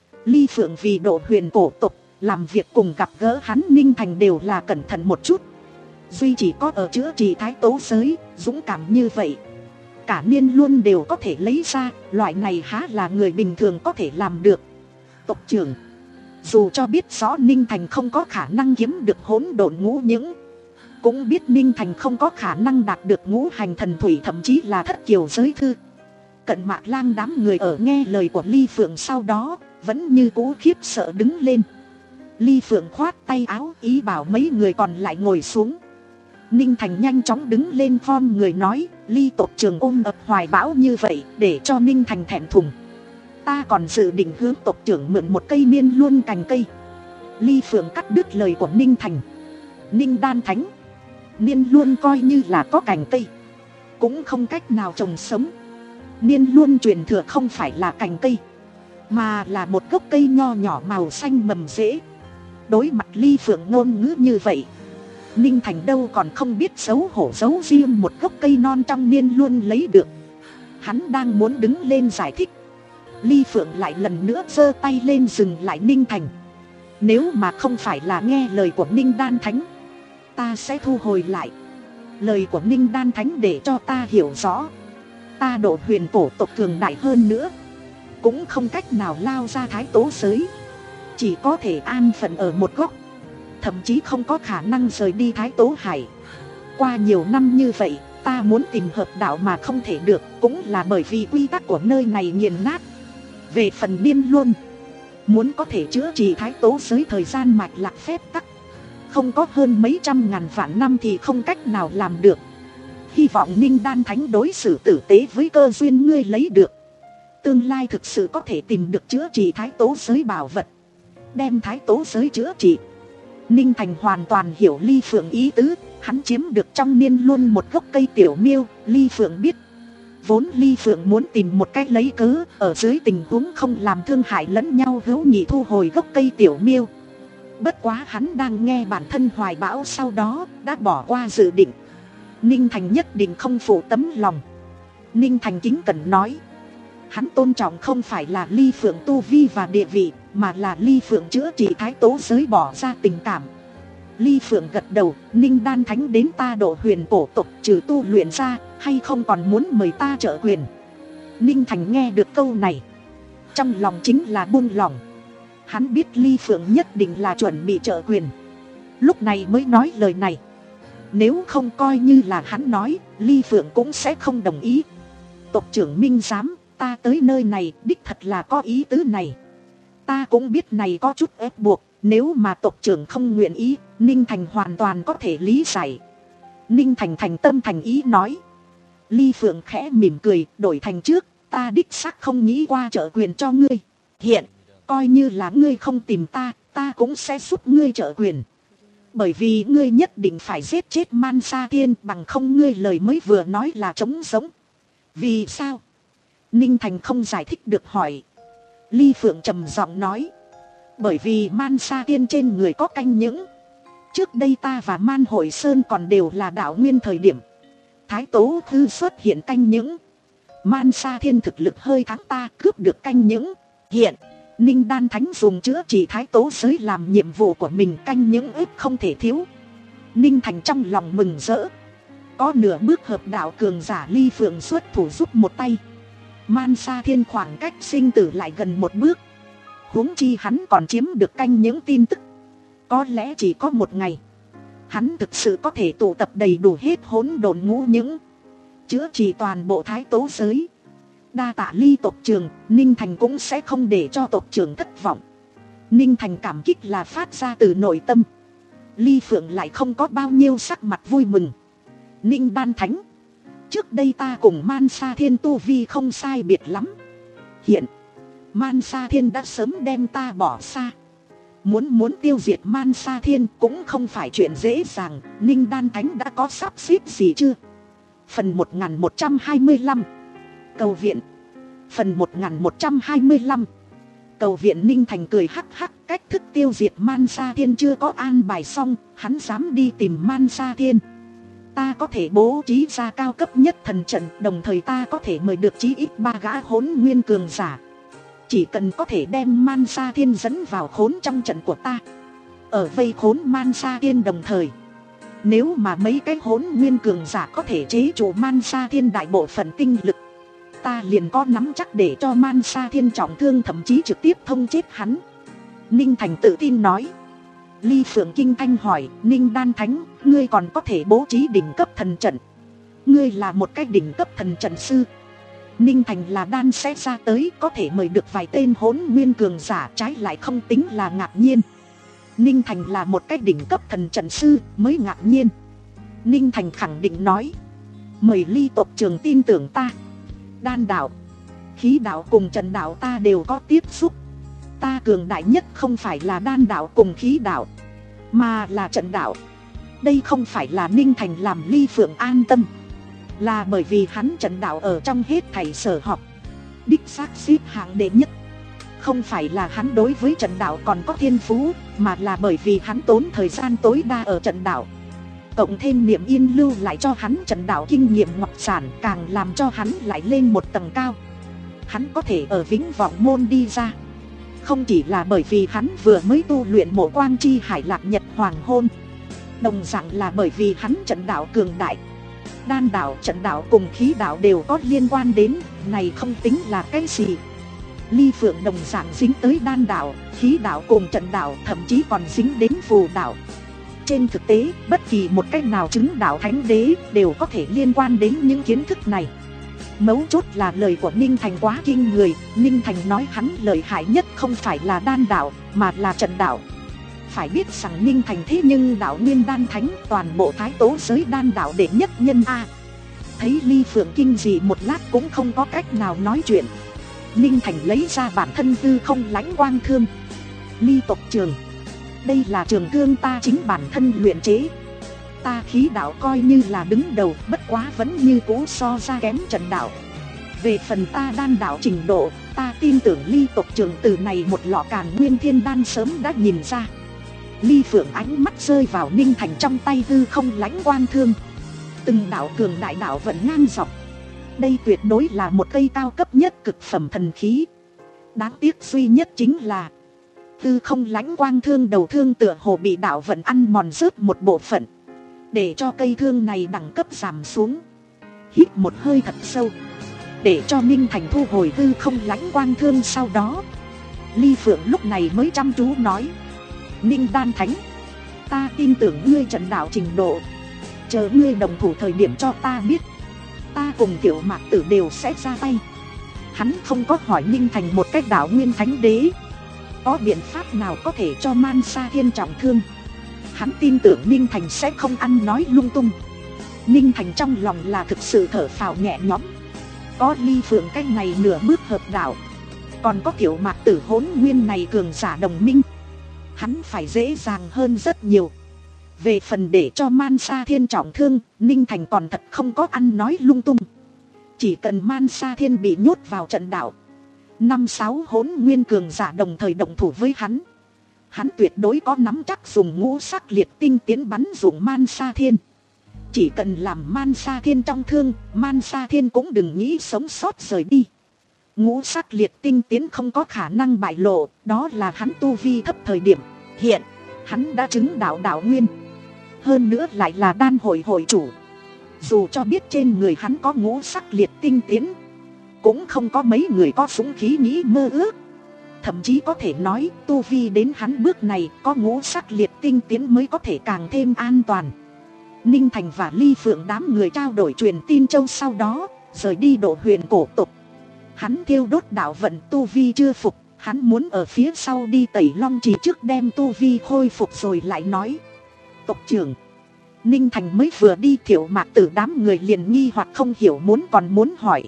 Ly Phượng vì độ huyền cổ tộc, làm việc cùng gặp gỡ hắn Ninh Thành đều là cẩn thận một chút. Duy chỉ có ở chữa trị thái tố giới, dũng cảm như vậy. Cả Niên Luân đều có thể lấy ra, loại này há là người bình thường có thể làm được. Tộc trưởng, dù cho biết rõ Ninh Thành không có khả năng kiếm được hỗn độn ngũ những, cũng biết Ninh Thành không có khả năng đạt được ngũ hành thần thủy, thậm chí là thất kiều giới thư. cận Mạc Lang đám người ở nghe lời của Ly Phượng sau đó vẫn như cũ khiếp sợ đứng lên. Ly Phượng khoát tay áo ý bảo mấy người còn lại ngồi xuống. Ninh Thành nhanh chóng đứng lên khom người nói, Ly tộc trưởng ôm ập hoài bão như vậy để cho Ninh Thành thẹn thùng. Ta còn dự định hướng tộc trưởng mượn một cây niên luân cành cây. Ly Phượng cắt đứt lời của Ninh Thành. Ninh Đan Thánh, niên luân coi như là có cành cây, cũng không cách nào trồng sống. Niên luân truyền thừa không phải là cành cây, mà là một gốc cây nho nhỏ màu xanh mầm rễ. Đối mặt Ly Phượng ngôn ngữ như vậy, Ninh Thành đâu còn không biết xấu hổ giấu riêng một gốc cây non trong niên luân lấy được. Hắn đang muốn đứng lên giải thích, Ly Phượng lại lần nữa giơ tay lên dừng lại Ninh Thành. Nếu mà không phải là nghe lời của Ninh Đan Thánh, ta sẽ thu hồi lại. Lời của Ninh Đan Thánh để cho ta hiểu rõ, ta độ huyền cổ tộc cường đại hơn nữa, cũng không cách nào lao ra thái tố giới, chỉ có thể an phận ở một góc, thậm chí không có khả năng rời đi thái tố hải. Qua nhiều năm như vậy, ta muốn tìm hợp đạo mà không thể được, cũng là bởi vì quy tắc của nơi này nghiền nát. Về phần niên luân, muốn có thể chữa trị thái tố giới thời gian mạch lạc phép tắc, không có hơn mấy trăm ngàn vạn năm thì không cách nào làm được. Hy vọng Ninh Đan Thánh đối xử tử tế với cơ duyên ngươi lấy được, tương lai thực sự có thể tìm được chữa trị thái tố giới bảo vật, đem thái tố giới chữa trị. Ninh Thành hoàn toàn hiểu Ly Phượng ý tứ, hắn chiếm được trong niên luân một gốc cây tiểu miêu. Ly Phượng biết, vốn Ly Phượng muốn tìm một cách lấy cớ, ở dưới tình huống không làm thương hại lẫn nhau hữu nghị thu hồi gốc cây tiểu miêu. Bất quá hắn đang nghe bản thân hoài bão sau đó, đã bỏ qua dự định. Ninh Thành nhất định không phụ tấm lòng. Ninh Thành kính cẩn nói, hắn tôn trọng không phải là Ly Phượng tu vi và địa vị, mà là Ly Phượng chữa trị thái tố giới bỏ ra tình cảm. Ly Phượng gật đầu, Ninh Đan Thánh đến ta độ huyền cổ tộc trừ tu luyện ra, hay không còn muốn mời ta trợ quyền? Ninh Thành nghe được câu này, trong lòng chính là buông lòng. Hắn biết Ly Phượng nhất định là chuẩn bị trợ quyền, lúc này mới nói lời này. Nếu không coi như là hắn nói, Ly Phượng cũng sẽ không đồng ý. Tộc trưởng Minh giám, ta tới nơi này đích thật là có ý tứ này. Ta cũng biết này có chút ép buộc, nếu mà tộc trưởng không nguyện ý, Ninh Thành hoàn toàn có thể lý giải. Ninh Thành thành tâm thành ý nói. Ly Phượng khẽ mỉm cười, đổi thành trước, ta đích xác không nghĩ qua trợ quyền cho ngươi. Hiện, coi như là ngươi không tìm ta, ta cũng sẽ giúp ngươi trợ quyền. Bởi vì ngươi nhất định phải giết chết Man Sa Thiên, bằng không ngươi lời mới vừa nói là trống giống. Vì sao? Ninh Thành không giải thích được hỏi. Ly Phượng trầm giọng nói, bởi vì Man Sa Thiên trên người có canh những. Trước đây ta và Man Hội Sơn còn đều là đạo nguyên thời điểm, Thái Tố Thư xuất hiện canh những. Man Sa Thiên thực lực hơi thắng ta, cướp được canh những. Hiện, Ninh Đan Thánh dùng chữa trị thái tố giới làm nhiệm vụ của mình, canh những ếp không thể thiếu. Ninh Thành trong lòng mừng rỡ. Có nửa bước hợp đạo cường giả Ly Phượng xuất thủ giúp một tay. Man Sa Thiên khoảng cách sinh tử lại gần một bước, huống chi hắn còn chiếm được canh những tin tức. Có lẽ chỉ có một ngày, hắn thực sự có thể tụ tập đầy đủ hết hỗn độn ngũ những, chữa trị toàn bộ thái tố giới. Đa tạ Ly tộc trưởng, Ninh Thành cũng sẽ không để cho tộc trưởng thất vọng. Ninh Thành cảm kích là phát ra từ nội tâm. Ly Phượng lại không có bao nhiêu sắc mặt vui mừng. Ninh Đan Thánh, trước đây ta cùng Man Sa Thiên tu vi không sai biệt lắm. Hiện, Man Sa Thiên đã sớm đem ta bỏ xa. Muốn muốn tiêu diệt Man Sa Thiên cũng không phải chuyện dễ dàng. Ninh Đan Thánh đã có sắp xếp gì chưa? Phần một nghìn một trăm hai mươi lăm, cầu viện. Phần một nghìn một trăm hai mươi lăm, cầu viện. Ninh Thành cười hắc hắc, cách thức tiêu diệt Man Sa Thiên chưa có an bài xong, hắn dám đi tìm Man Sa Thiên. Ta có thể bố trí ra cao cấp nhất thần trận, đồng thời ta có thể mời được chí ít ba gã hỗn nguyên cường giả. Chỉ cần có thể đem Man Sa Thiên dẫn vào khốn trong trận của ta, ở vây khốn Man Sa Thiên đồng thời, nếu mà mấy cái hỗn nguyên cường giả có thể chế trụ Man Sa Thiên đại bộ phận tinh lực, ta liền có nắm chắc để cho Man Sa Thiên trọng thương, thậm chí trực tiếp thông chết hắn. Ninh Thành tự tin nói. Ly Phượng kinh thanh hỏi, Ninh Đan Thánh, ngươi còn có thể bố trí đỉnh cấp thần trận? Ngươi là một cái đỉnh cấp thần trận sư. Ninh Thành là đan sẽ ra tới, có thể mời được vài tên hỗn nguyên cường giả, trái lại không tính là ngạc nhiên. Ninh Thành là một cái đỉnh cấp thần trận sư mới ngạc nhiên. Ninh Thành khẳng định nói, mời Ly tộc trưởng tin tưởng ta. Đan đạo, khí đạo cùng trận đạo ta đều có tiếp xúc. Ta cường đại nhất không phải là đan đạo cùng khí đạo, mà là trận đạo. Đây không phải là Ninh Thành làm Ly Phượng an tâm, là bởi vì hắn trận đạo ở trong hết thảy sở học đích xác xếp hạng đệ nhất. Không phải là hắn đối với trận đạo còn có thiên phú, mà là bởi vì hắn tốn thời gian tối đa ở trận đạo. Cộng thêm niệm yên lưu lại cho hắn trận đạo kinh nghiệm ngọc sản, càng làm cho hắn lại lên một tầng cao. Hắn có thể ở Vĩnh Vọng Môn đi ra, không chỉ là bởi vì hắn vừa mới tu luyện Mộ Quang Chi Hải Lạc Nhật Hoàng Hôn, đồng dạng là bởi vì hắn trận đạo cường đại. Đan đạo, trận đạo cùng khí đạo đều có liên quan đến, này không tính là cái gì. Ly Phượng đồng dạng dính tới đan đạo, khí đạo cùng trận đạo, thậm chí còn dính đến phù đạo. Trên thực tế, bất kỳ một cách nào chứng đạo thánh đế đều có thể liên quan đến những kiến thức này. Mấu chốt là lời của Ninh Thành quá kinh người. Ninh Thành nói hắn lợi hại nhất không phải là đan đạo, mà là trận đạo. Phải biết rằng Ninh Thành thế nhưng đạo nguyên đan thánh, toàn bộ thái tố giới đan đạo đệ nhất nhân A. Thấy Ly Phượng kinh dị một lát cũng không có cách nào nói chuyện. Ninh Thành lấy ra bản thân tư không lãnh quang thương. Ly tộc trường, đây là trường thương ta chính bản thân luyện chế. Ta khí đạo coi như là đứng đầu, bất quá vẫn như cũ so ra kém trận đạo. Về phần ta đan đạo trình độ, ta tin tưởng Ly tộc trường từ này một lọ càn nguyên thiên đan sớm đã nhìn ra. Ly Phượng ánh mắt rơi vào Ninh Thành trong tay hư không lãnh quang thương. Từng đạo cường đại đạo vận ngang dọc. Đây tuyệt đối là một cây cao cấp nhất cực phẩm thần khí. Đáng tiếc duy nhất chính là hư không lãnh quang thương đầu thương tựa hồ bị đạo vận ăn mòn rớt một bộ phận, để cho cây thương này đẳng cấp giảm xuống. Hít một hơi thật sâu, để cho Ninh Thành thu hồi hư không lãnh quang thương. Sau đó Ly Phượng lúc này mới chăm chú nói, Ninh đan thánh, ta tin tưởng ngươi trận đạo trình độ. Chờ ngươi đồng thủ thời điểm cho ta biết, ta cùng Tiểu Mạc Tử đều sẽ ra tay. Hắn không có hỏi Ninh Thành một cách đạo nguyên thánh đế có biện pháp nào có thể cho Man Sa Thiên trọng thương. Hắn tin tưởng Ninh Thành sẽ không ăn nói lung tung. Ninh Thành trong lòng là thực sự thở phào nhẹ nhõm. Có Ly Phượng cách này nửa bước hợp đạo, còn có Tiểu Mạc Tử hỗn nguyên này cường giả đồng minh, hắn phải dễ dàng hơn rất nhiều. Về phần để cho Man Sa Thiên trọng thương, Ninh Thành còn thật không có ăn nói lung tung. Chỉ cần Man Sa Thiên bị nhốt vào trận đạo, năm sáu hỗn nguyên cường giả đồng thời động thủ với hắn, hắn tuyệt đối có nắm chắc dùng ngũ sắc liệt tinh tiến bắn dụng Man Sa Thiên. Chỉ cần làm Man Sa Thiên trong thương, Man Sa Thiên cũng đừng nghĩ sống sót rời đi. Ngũ sắc liệt tinh tiến không có khả năng bại lộ, đó là hắn tu vi thấp thời điểm. Hiện hắn đã chứng đạo đạo nguyên, hơn nữa lại là đan hội hội chủ. Dù cho biết trên người hắn có ngũ sắc liệt tinh tiến, cũng không có mấy người có dũng khí nghĩ mơ ước. Thậm chí có thể nói tu vi đến hắn bước này, có ngũ sắc liệt tinh tiến mới có thể càng thêm an toàn. Ninh Thành và Ly Phượng đám người trao đổi truyền tin châu, sau đó rời đi Độ Huyền cổ tộc. Hắn thiêu đốt đạo vận, tu vi chưa phục, hắn muốn ở phía sau đi Tẩy Long Trì trước đem tu vi khôi phục rồi lại nói. Tộc trưởng, Ninh Thành mới vừa đi, Tiểu Mạc Tử đám người liền nghi hoặc không hiểu, muốn còn muốn hỏi.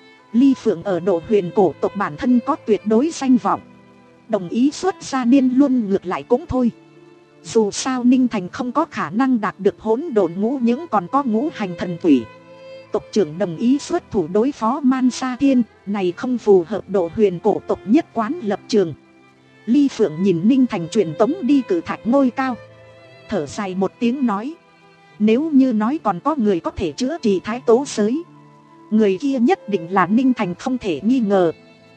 Ly Phượng ở Độ Huyền cổ tộc bản thân có tuyệt đối danh vọng, đồng ý xuất ra Niên Luân ngược lại cũng thôi. Dù sao Ninh Thành không có khả năng đạt được hỗn độn ngũ những còn có ngũ hành thần thủy. Tộc trưởng đồng ý xuất thủ đối phó Man Sa Thiên, này không phù hợp Độ Huyền cổ tộc nhất quán lập trường. Ly Phượng nhìn Ninh Thành truyền tống đi Cự Thạch ngôi cao, thở dài một tiếng nói, nếu như nói còn có người có thể chữa trị thái tố giới, người kia nhất định là Ninh Thành không thể nghi ngờ.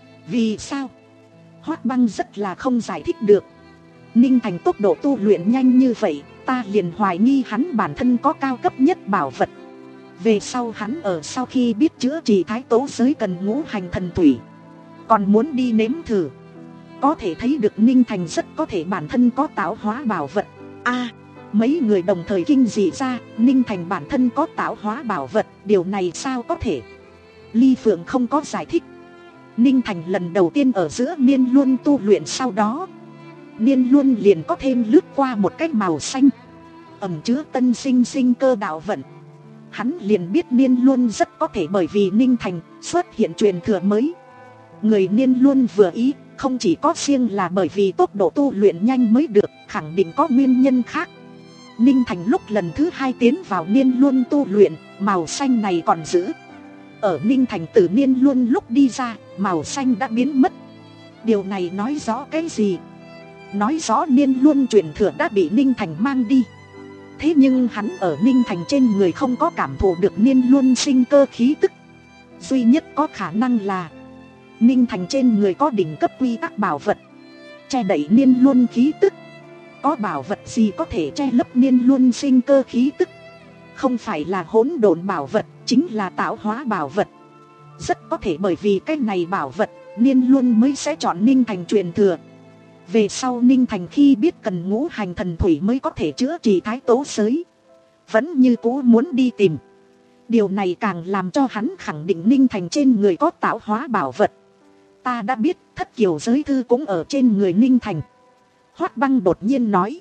Vì sao? Hoác Băng rất là không giải thích được. Ninh Thành tốc độ tu luyện nhanh như vậy, ta liền hoài nghi hắn bản thân có cao cấp nhất bảo vật. Về sau hắn ở sau khi biết chữa trị thái tố giới cần ngũ hành thần thủy, còn muốn đi nếm thử. Có thể thấy được Ninh Thành rất có thể bản thân có tạo hóa bảo vật. A, mấy người đồng thời kinh dị ra, Ninh Thành bản thân có tạo hóa bảo vật, điều này sao có thể? Ly Phượng không có giải thích. Ninh Thành lần đầu tiên ở giữa Niên Luân tu luyện, sau đó Niên Luân liền có thêm lướt qua một cái màu xanh ẩn chứa tân sinh sinh cơ đạo vận. Hắn liền biết Niên Luân rất có thể bởi vì Ninh Thành xuất hiện truyền thừa mới. Người Niên Luân vừa ý không chỉ có riêng là bởi vì tốc độ tu luyện nhanh mới được, khẳng định có nguyên nhân khác. Ninh Thành lúc lần thứ hai tiến vào Niên Luân tu luyện, màu xanh này còn giữ. Ở Ninh Thành từ Niên Luân lúc đi ra, màu xanh đã biến mất. Điều này nói rõ cái gì? Nói rõ Niên Luân truyền thừa đã bị Ninh Thành mang đi. Thế nhưng hắn ở Ninh Thành trên người không có cảm thụ được Niên Luân sinh cơ khí tức. Duy nhất có khả năng là Ninh Thành trên người có đỉnh cấp quy tắc bảo vật che đậy Niên Luân khí tức. Có bảo vật gì có thể che lấp Niên Luân sinh cơ khí tức? Không phải là hỗn độn bảo vật, chính là tạo hóa bảo vật. Rất có thể bởi vì cái này bảo vật, Niên Luân mới sẽ chọn Ninh Thành truyền thừa. Về sau Ninh Thành khi biết cần ngũ hành thần thủy mới có thể chữa trị thái tố giới, vẫn như cũ muốn đi tìm. Điều này càng làm cho hắn khẳng định Ninh Thành trên người có tạo hóa bảo vật. Ta đã biết thất kiều giới thư cũng ở trên người Ninh Thành. Hoát Băng đột nhiên nói.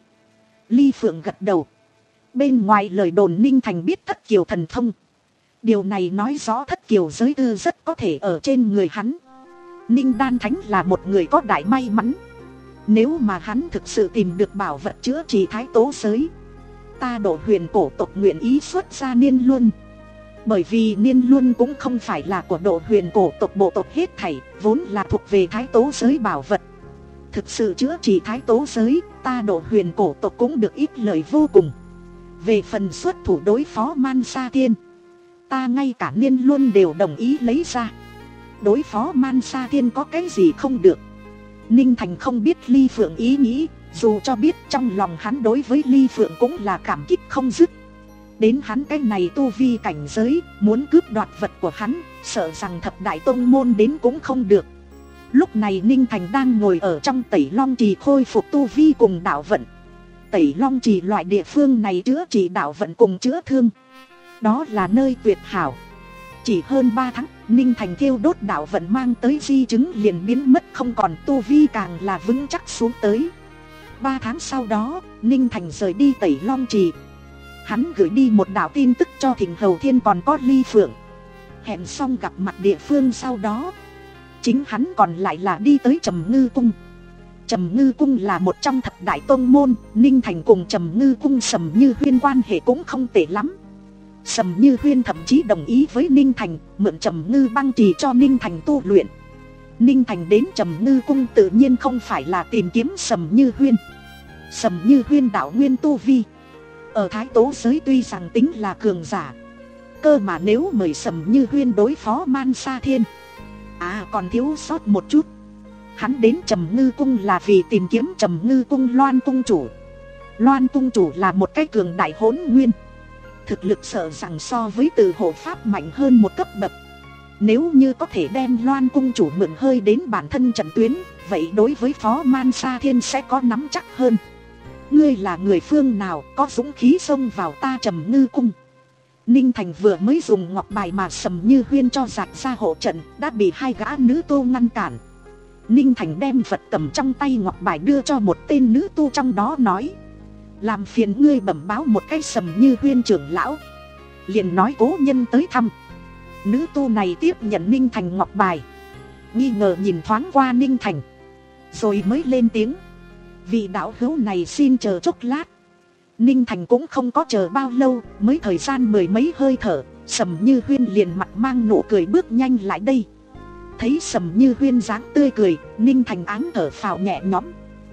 Ly Phượng gật đầu. Bên ngoài lời đồn Ninh Thành biết thất kiều thần thông. Điều này nói rõ thất kiều giới thư rất có thể ở trên người hắn. Ninh Đan Thánh là một người có đại may mắn. Nếu mà hắn thực sự tìm được bảo vật chữa trị thái tố giới, ta Độ Huyền cổ tộc nguyện ý xuất ra Niên Luân. Bởi vì Niên Luân cũng không phải là của Độ Huyền cổ tộc bộ tộc hết thảy, vốn là thuộc về thái tố giới bảo vật. Thực sự chữa trị thái tố giới, ta Độ Huyền cổ tộc cũng được ít lợi vô cùng. Về phần xuất thủ đối phó Man Sa Thiên, ta ngay cả Niên Luân đều đồng ý lấy ra. Đối phó Man Sa Thiên có cái gì không được? Ninh Thành không biết Ly Phượng ý nghĩ, dù cho biết trong lòng hắn đối với Ly Phượng cũng là cảm kích không dứt. Đến hắn cái này tu vi cảnh giới, muốn cướp đoạt vật của hắn, sợ rằng thập đại tông môn đến cũng không được. Lúc này Ninh Thành đang ngồi ở trong Tẩy Long Trì khôi phục tu vi cùng đạo vận. Tẩy Long Trì loại địa phương này chữa trị đạo vận cùng chữa thương, đó là nơi tuyệt hảo. Chỉ hơn ba tháng, Ninh Thành thiêu đốt đạo vận mang tới di chứng liền biến mất không còn, tu vi càng là vững chắc xuống tới. Ba tháng sau đó, Ninh Thành rời đi Tẩy Long Trì. Hắn gửi đi một đạo tin tức cho Thịnh Hầu Thiên còn có Ly Phượng. Hẹn xong gặp mặt địa phương sau đó, chính hắn còn lại là đi tới Trầm Ngư Cung. Trầm Ngư Cung là một trong thập đại tông môn, Ninh Thành cùng Trầm Ngư Cung Sầm Như Huyên quan hệ cũng không tệ lắm. Sầm Như Huyên thậm chí đồng ý với Ninh Thành mượn Trầm Ngư băng trì cho Ninh Thành tu luyện. Ninh Thành đến Trầm Ngư Cung tự nhiên không phải là tìm kiếm Sầm Như Huyên. Sầm Như Huyên đạo nguyên tu vi ở thái tố giới tuy rằng tính là cường giả, cơ mà nếu mời Sầm Như Huyên đối phó Man Sa Thiên, à còn thiếu sót một chút. Hắn đến Trầm Ngư Cung là vì tìm kiếm Trầm Ngư Cung Loan Cung Chủ. Loan Cung Chủ là một cái cường đại hỗn nguyên, thực lực sợ rằng so với Từ Hộ Pháp mạnh hơn một cấp bậc. Nếu như có thể đem Loan Cung Chủ mượn hơi đến bản thân trận tuyến, vậy đối với phó Man Sa Thiên sẽ có nắm chắc hơn. Ngươi là người phương nào có dũng khí xông vào ta Trầm Ngư Cung? Ninh Thành vừa mới dùng ngọc bài mà Sầm Như Huyên cho rạch ra hộ trận, đã bị hai gã nữ tu ngăn cản. Ninh Thành đem vật cầm trong tay ngọc bài đưa cho một tên nữ tu trong đó, nói: làm phiền ngươi bẩm báo một cái Sầm Như Huyên trưởng lão, liền nói cố nhân tới thăm. Nữ tu này tiếp nhận Ninh Thành ngọc bài, nghi ngờ nhìn thoáng qua Ninh Thành, rồi mới lên tiếng: vị đạo hữu này xin chờ chốc lát. Ninh Thành cũng không có chờ bao lâu, mới thời gian mười mấy hơi thở, Sầm Như Huyên liền mặt mang nụ cười bước nhanh lại đây. Thấy Sầm Như Huyên dáng tươi cười, Ninh Thành áng thở phào nhẹ nhõm.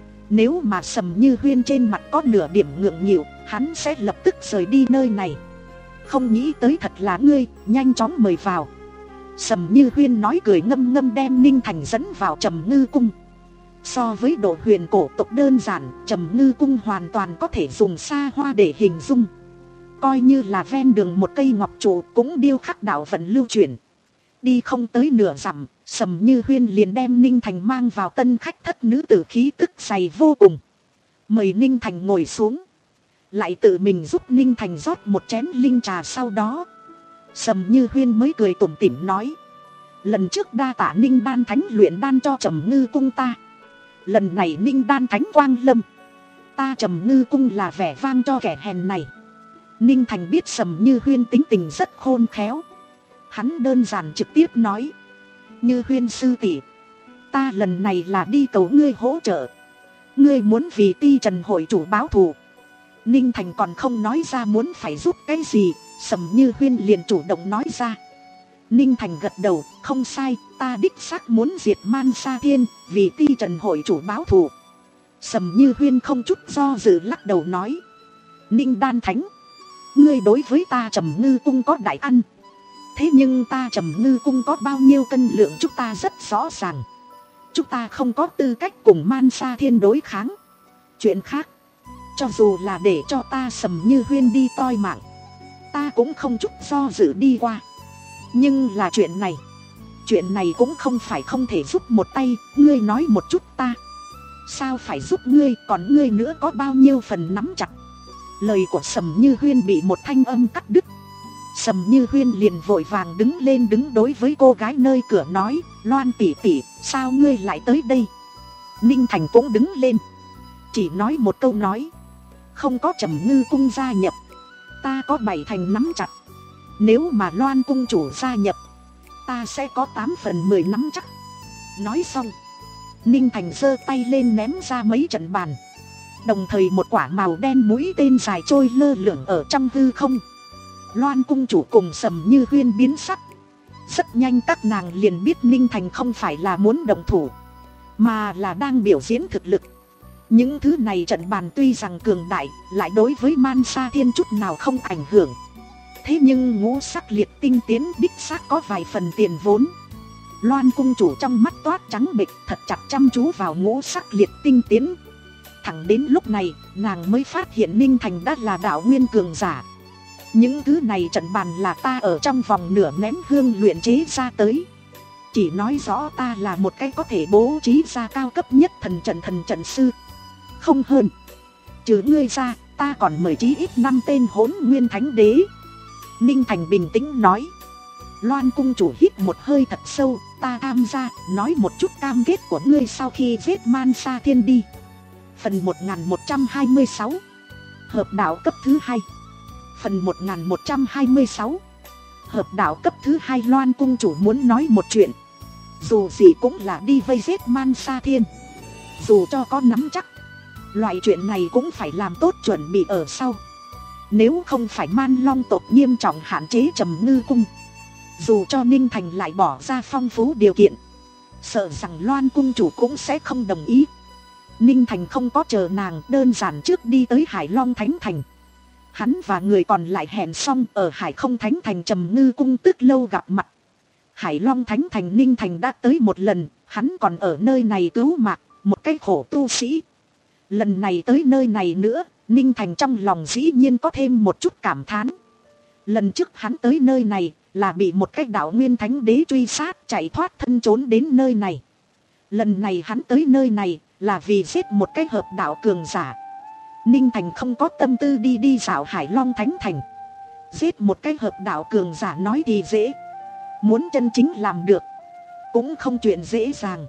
Nếu mà Sầm Như Huyên trên mặt có nửa điểm ngượng nghịu, hắn sẽ lập tức rời đi nơi này. Không nghĩ tới thật là ngươi, nhanh chóng mời vào. Sầm Như Huyên nói cười ngâm ngâm đem Ninh Thành dẫn vào Trầm Ngư Cung. So với Độ Huyền cổ tộc đơn giản, Trầm Ngư Cung hoàn toàn có thể dùng xa hoa để hình dung. Coi như là ven đường một cây ngọc trụ cũng điêu khắc đạo vận lưu chuyển. Đi không tới nửa dặm, Sầm Như Huyên liền đem Ninh Thành mang vào tân khách thất, nữ tử khí tức dày vô cùng. Mời Ninh Thành ngồi xuống, lại tự mình giúp Ninh Thành rót một chén linh trà. Sau đó Sầm Như Huyên mới cười tủm tỉm nói: lần trước đa tạ Ninh Đan Thánh luyện đan cho Trầm Ngư cung ta, lần này Ninh Đan Thánh quang lâm, ta Trầm Ngư cung là vẻ vang cho kẻ hèn này. Ninh Thành biết Sầm Như Huyên tính tình rất khôn khéo, hắn đơn giản trực tiếp nói: Như Huyên sư tỷ, ta lần này là đi cầu ngươi hỗ trợ, ngươi muốn vì Ti Trần hội chủ báo thù. Ninh Thành còn không nói ra muốn phải giúp cái gì, Sầm Như Huyên liền chủ động nói ra. Ninh Thành gật đầu, không sai, ta đích xác muốn diệt Man Sa Thiên, vì Ti Trần hội chủ báo thù. Sầm Như Huyên không chút do dự lắc đầu nói: Ninh Đan Thánh, ngươi đối với ta Trầm Ngư cung có đại ân, thế nhưng ta Trầm Ngư cung có bao nhiêu cân lượng chúng ta rất rõ ràng, chúng ta không có tư cách cùng Man Sa Thiên đối kháng. Chuyện khác, cho dù là để cho ta Sầm Như Huyên đi toi mạng, ta cũng không chút do dự đi qua. Nhưng là chuyện này, chuyện này cũng không phải không thể giúp một tay, ngươi nói một chút ta sao phải giúp ngươi, còn ngươi nữa có bao nhiêu phần nắm chặt. Lời của Sầm Như Huyên bị một thanh âm cắt đứt. Sầm Như Huyên liền vội vàng đứng lên, đứng đối với cô gái nơi cửa nói: Loan tỷ tỷ, sao ngươi lại tới đây? Ninh Thành cũng đứng lên, chỉ nói một câu nói: không có Trầm Ngư cung gia nhập, ta có bảy thành nắm chặt. Nếu mà Loan cung chủ gia nhập, ta sẽ có tám phần mười nắm chắc. Nói xong, Ninh Thành giơ tay lên ném ra mấy trận bàn, đồng thời một quả màu đen mũi tên dài trôi lơ lửng ở trong hư không. Loan cung chủ cùng Sầm Như Huyên biến sắc. Rất nhanh các nàng liền biết Ninh Thành không phải là muốn động thủ, mà là đang biểu diễn thực lực. Những thứ này trận bàn tuy rằng cường đại, lại đối với Man Sa Thiên chút nào không ảnh hưởng. Thế nhưng ngũ sắc liệt tinh tiến đích xác có vài phần tiền vốn. Loan cung chủ trong mắt toát trắng bệch, thật chặt chăm chú vào ngũ sắc liệt tinh tiến. Thẳng đến lúc này, nàng mới phát hiện Ninh Thành đã là đạo nguyên cường giả. Những thứ này trận bàn là ta ở trong vòng nửa nén hương luyện chế ra tới, chỉ nói rõ ta là một cái có thể bố trí ra cao cấp nhất thần trận thần trận sư, không hơn. Trừ ngươi ra, ta còn mời chí ít năm tên hỗn nguyên thánh đế. Ninh Thành bình tĩnh nói. Loan cung chủ hít một hơi thật sâu, ta tham gia, nói một chút cam kết của ngươi sau khi giết Man Sa Thiên đi. Phần một nghìn một trăm hai mươi sáu, hợp đạo cấp thứ hai. Phần một nghìn một trăm hai mươi sáu, hợp đạo cấp thứ hai. Loan cung chủ muốn nói một chuyện, dù gì cũng là đi vây giết Man Sa Thiên, dù cho có nắm chắc, loại chuyện này cũng phải làm tốt chuẩn bị ở sau. Nếu không phải Man Long tộc nghiêm trọng hạn chế Trầm Ngư cung, dù cho Ninh Thành lại bỏ ra phong phú điều kiện, sợ rằng Loan cung chủ cũng sẽ không đồng ý. Ninh Thành không có chờ nàng, đơn giản trước đi tới Hải Long Thánh Thành. Hắn và người còn lại hẹn xong ở Hải Không Thánh Thành Trầm Ngư cung tức lâu gặp mặt. Hải Long Thánh Thành Ninh Thành đã tới một lần, hắn còn ở nơi này cứu mạng, một cái khổ tu sĩ. Lần này tới nơi này nữa, Ninh Thành trong lòng dĩ nhiên có thêm một chút cảm thán. Lần trước hắn tới nơi này là bị một cái đạo nguyên thánh đế truy sát, chạy thoát thân trốn đến nơi này. Lần này hắn tới nơi này là vì giết một cái hợp đạo cường giả. Ninh Thành không có tâm tư đi đi dạo Hải Long Thánh Thành. Giết một cái hợp đạo cường giả nói thì dễ, muốn chân chính làm được cũng không chuyện dễ dàng.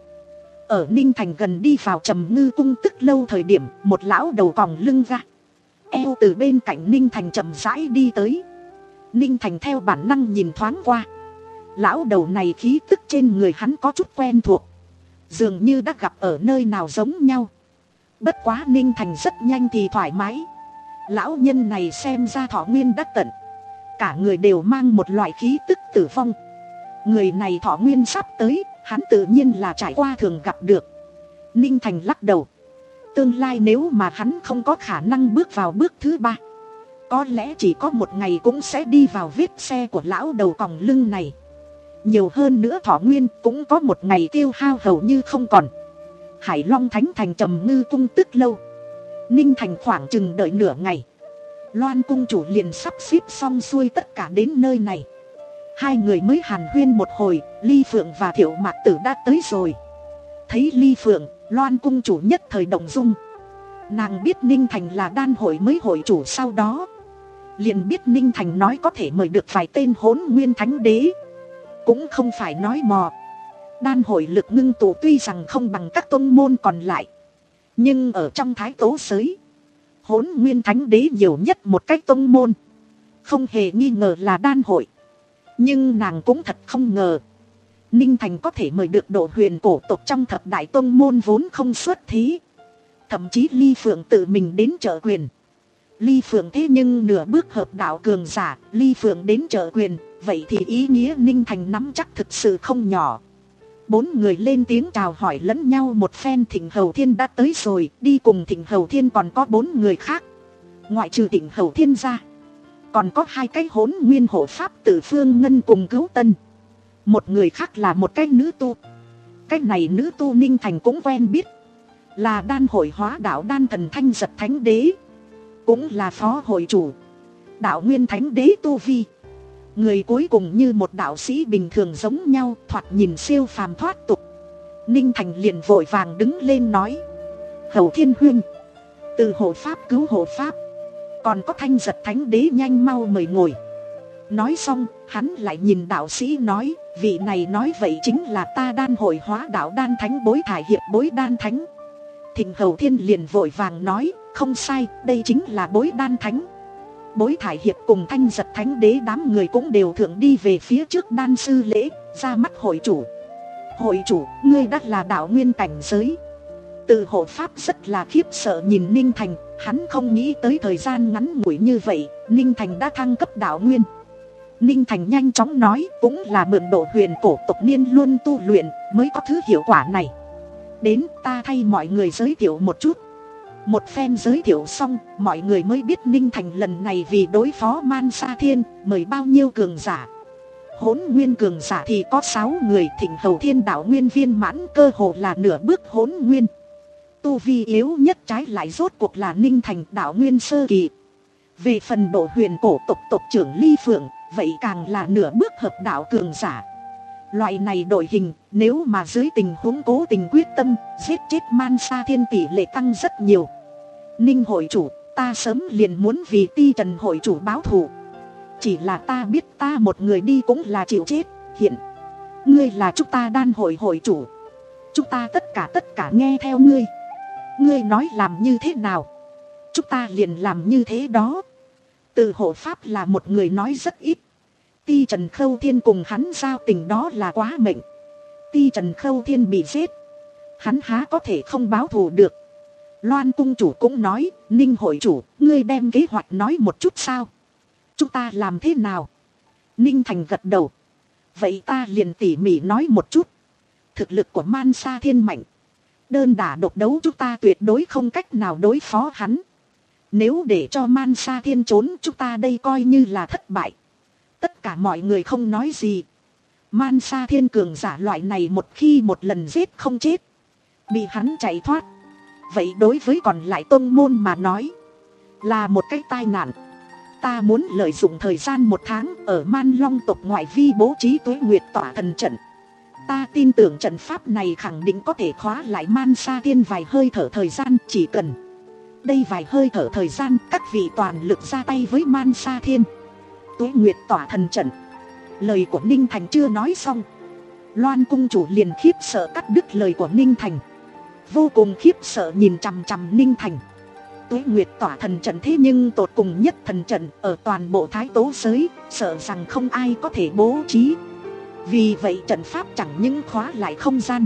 Ở Ninh Thành gần đi vào Trầm Ngư cung tức lâu thời điểm, một lão đầu còng lưng ra eo từ bên cạnh Ninh Thành chậm rãi đi tới. Ninh Thành theo bản năng nhìn thoáng qua, lão đầu này khí tức trên người hắn có chút quen thuộc, dường như đã gặp ở nơi nào giống nhau. Bất quá Ninh Thành rất nhanh thì thoải mái. Lão nhân này xem ra thọ nguyên đã tận, cả người đều mang một loại khí tức tử vong. Người này thọ nguyên sắp tới, hắn tự nhiên là trải qua thường gặp được. Ninh Thành lắc đầu, tương lai nếu mà hắn không có khả năng bước vào bước thứ ba, có lẽ chỉ có một ngày cũng sẽ đi vào vết xe của lão đầu còng lưng này. Nhiều hơn nữa thọ nguyên cũng có một ngày tiêu hao hầu như không còn. Hải Long Thánh Thành Trầm Ngư cung tức lâu, Ninh Thành khoảng chừng đợi nửa ngày, Loan cung chủ liền sắp xếp xong xuôi tất cả đến nơi này. Hai người mới hàn huyên một hồi, Ly Phượng và Thiệu Mạc Tử đã tới rồi. Thấy Ly Phượng, Loan cung chủ nhất thời động dung. Nàng biết Ninh Thành là đan hội mới hội chủ, sau đó liền biết Ninh Thành nói có thể mời được vài tên hỗn nguyên thánh đế. Cũng không phải nói mò. Đan hội lực ngưng tụ tuy rằng không bằng các tông môn còn lại, nhưng ở trong thái tố giới, Hỗn Nguyên Thánh Đế nhiều nhất một cách tông môn, không hề nghi ngờ là đan hội. Nhưng nàng cũng thật không ngờ Ninh Thành có thể mời được độ huyền cổ tộc trong thập đại tông môn vốn không xuất thí. Thậm chí Ly Phượng tự mình đến trợ quyền. Ly Phượng thế nhưng nửa bước hợp đạo cường giả, Ly Phượng đến trợ quyền, vậy thì ý nghĩa Ninh Thành nắm chắc thực sự không nhỏ. Bốn người lên tiếng chào hỏi lẫn nhau một phen. Thịnh Hầu Thiên đã tới rồi, đi cùng Thịnh Hầu Thiên còn có bốn người khác. Ngoại trừ Thịnh Hầu Thiên ra, còn có hai cái Hỗn Nguyên hộ pháp Tử Phương Ngân cùng Cứu Tân. Một người khác là một cái nữ tu. Cái này nữ tu Ninh Thành cũng quen biết, là đan hội hóa đạo đan thần Thanh Giật Thánh Đế, cũng là phó hội chủ đạo Nguyên Thánh Đế tu vi. Người cuối cùng như một đạo sĩ bình thường giống nhau, thoạt nhìn siêu phàm thoát tục. Ninh Thành liền vội vàng đứng lên nói: Hầu Thiên huynh, từ hộ pháp cứu hộ pháp, còn có Thanh Giật Thánh Đế nhanh mau mời ngồi. Nói xong, hắn lại nhìn đạo sĩ nói: vị này nói vậy chính là ta đan hội hóa đạo đan thánh Bối Thải Hiệp Bối Đan Thánh. Thịnh Hầu Thiên liền vội vàng nói: không sai, đây chính là Bối Đan Thánh. Bối Thải Hiệp cùng Thanh Giật Thánh Đế đám người cũng đều thượng đi về phía trước đan sư lễ, ra mắt hội chủ. Hội chủ, ngươi đã là đạo nguyên cảnh giới. Từ hộ pháp rất là khiếp sợ nhìn Ninh Thành, hắn không nghĩ tới thời gian ngắn ngủi như vậy, Ninh Thành đã thăng cấp đạo nguyên. Ninh Thành nhanh chóng nói: cũng là mượn độ huyền cổ tộc niên luôn tu luyện mới có thứ hiệu quả này. Đến, ta thay mọi người giới thiệu một chút. Một phen giới thiệu xong, mọi người mới biết Ninh Thành lần này vì đối phó Man Sa Thiên mời bao nhiêu cường giả. Hỗn Nguyên cường giả thì có sáu người. Thịnh Hầu Thiên đạo nguyên viên mãn, cơ hồ là nửa bước hỗn nguyên. Tu vi yếu nhất trái lại rốt cuộc là Ninh Thành đạo nguyên sơ kỳ. Về phần độ huyền cổ tộc tộc trưởng Ly Phượng, vậy càng là nửa bước hợp đạo cường giả. Loại này đội hình, nếu mà dưới tình huống cố tình quyết tâm giết chết Man Sa Thiên, tỷ lệ tăng rất nhiều. Ninh hội chủ, ta sớm liền muốn vì Ti Trần hội chủ báo thù. Chỉ là ta biết ta một người đi cũng là chịu chết. Hiện ngươi là chúng ta đan hội hội chủ, chúng ta tất cả tất cả nghe theo ngươi. Ngươi nói làm như thế nào, chúng ta liền làm như thế đó. Từ hộ pháp là một người nói rất ít. Ti Trần Khâu Thiên cùng hắn giao tình đó là quá mệnh. Ti Trần Khâu Thiên bị giết, hắn há có thể không báo thù được. Loan cung chủ cũng nói: Ninh hội chủ, ngươi đem kế hoạch nói một chút sao? Chúng ta làm thế nào? Ninh Thành gật đầu: vậy ta liền tỉ mỉ nói một chút. Thực lực của Man Sa Thiên mạnh, đơn đả độc đấu chúng ta tuyệt đối không cách nào đối phó hắn. Nếu để cho Man Sa Thiên trốn, chúng ta đây coi như là thất bại. Tất cả mọi người không nói gì. Man Sa Thiên cường giả loại này một khi một lần giết không chết, bị hắn chạy thoát, vậy đối với còn lại tông môn mà nói là một cái tai nạn. Ta muốn lợi dụng thời gian một tháng ở Man Long tộc ngoại vi bố trí Tuế Nguyệt tỏa thần trận. Ta tin tưởng trận pháp này khẳng định có thể khóa lại Man Sa Thiên vài hơi thở thời gian. Chỉ cần đây vài hơi thở thời gian, các vị toàn lực ra tay với Man Sa Thiên. Tuế Nguyệt tỏa thần trận. Lời của Ninh Thành chưa nói xong, Loan cung chủ liền khiếp sợ cắt đứt lời của Ninh Thành. Vô cùng khiếp sợ nhìn chằm chằm Ninh Thành. Tuế Nguyệt tỏa thần trận thế nhưng tột cùng nhất thần trận ở toàn bộ thái tố giới, sợ rằng không ai có thể bố trí. Vì vậy trận pháp chẳng những khóa lại không gian,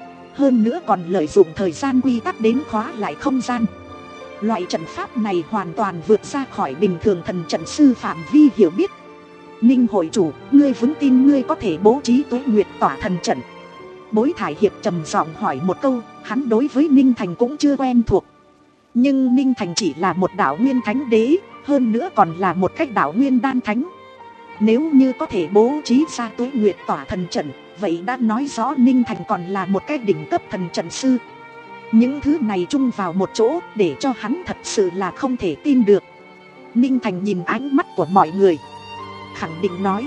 hơn nữa còn lợi dụng thời gian quy tắc đến khóa lại không gian. Loại trận pháp này hoàn toàn vượt ra khỏi bình thường thần trận sư phạm vi hiểu biết. Ninh hội chủ, ngươi vững tin ngươi có thể bố trí Tuế Nguyệt tỏa thần trận? Bối Thải Hiệp trầm giọng hỏi một câu. Hắn đối với Ninh Thành cũng chưa quen thuộc. Nhưng Ninh Thành chỉ là một đạo nguyên thánh đế, hơn nữa còn là một cách đạo nguyên đan thánh. Nếu như có thể bố trí ra Tuế Nguyệt tỏa thần trận, vậy đã nói rõ Ninh Thành còn là một cái đỉnh cấp thần trận sư. Những thứ này chung vào một chỗ để cho hắn thật sự là không thể tin được. Ninh Thành nhìn ánh mắt của mọi người, khẳng định nói: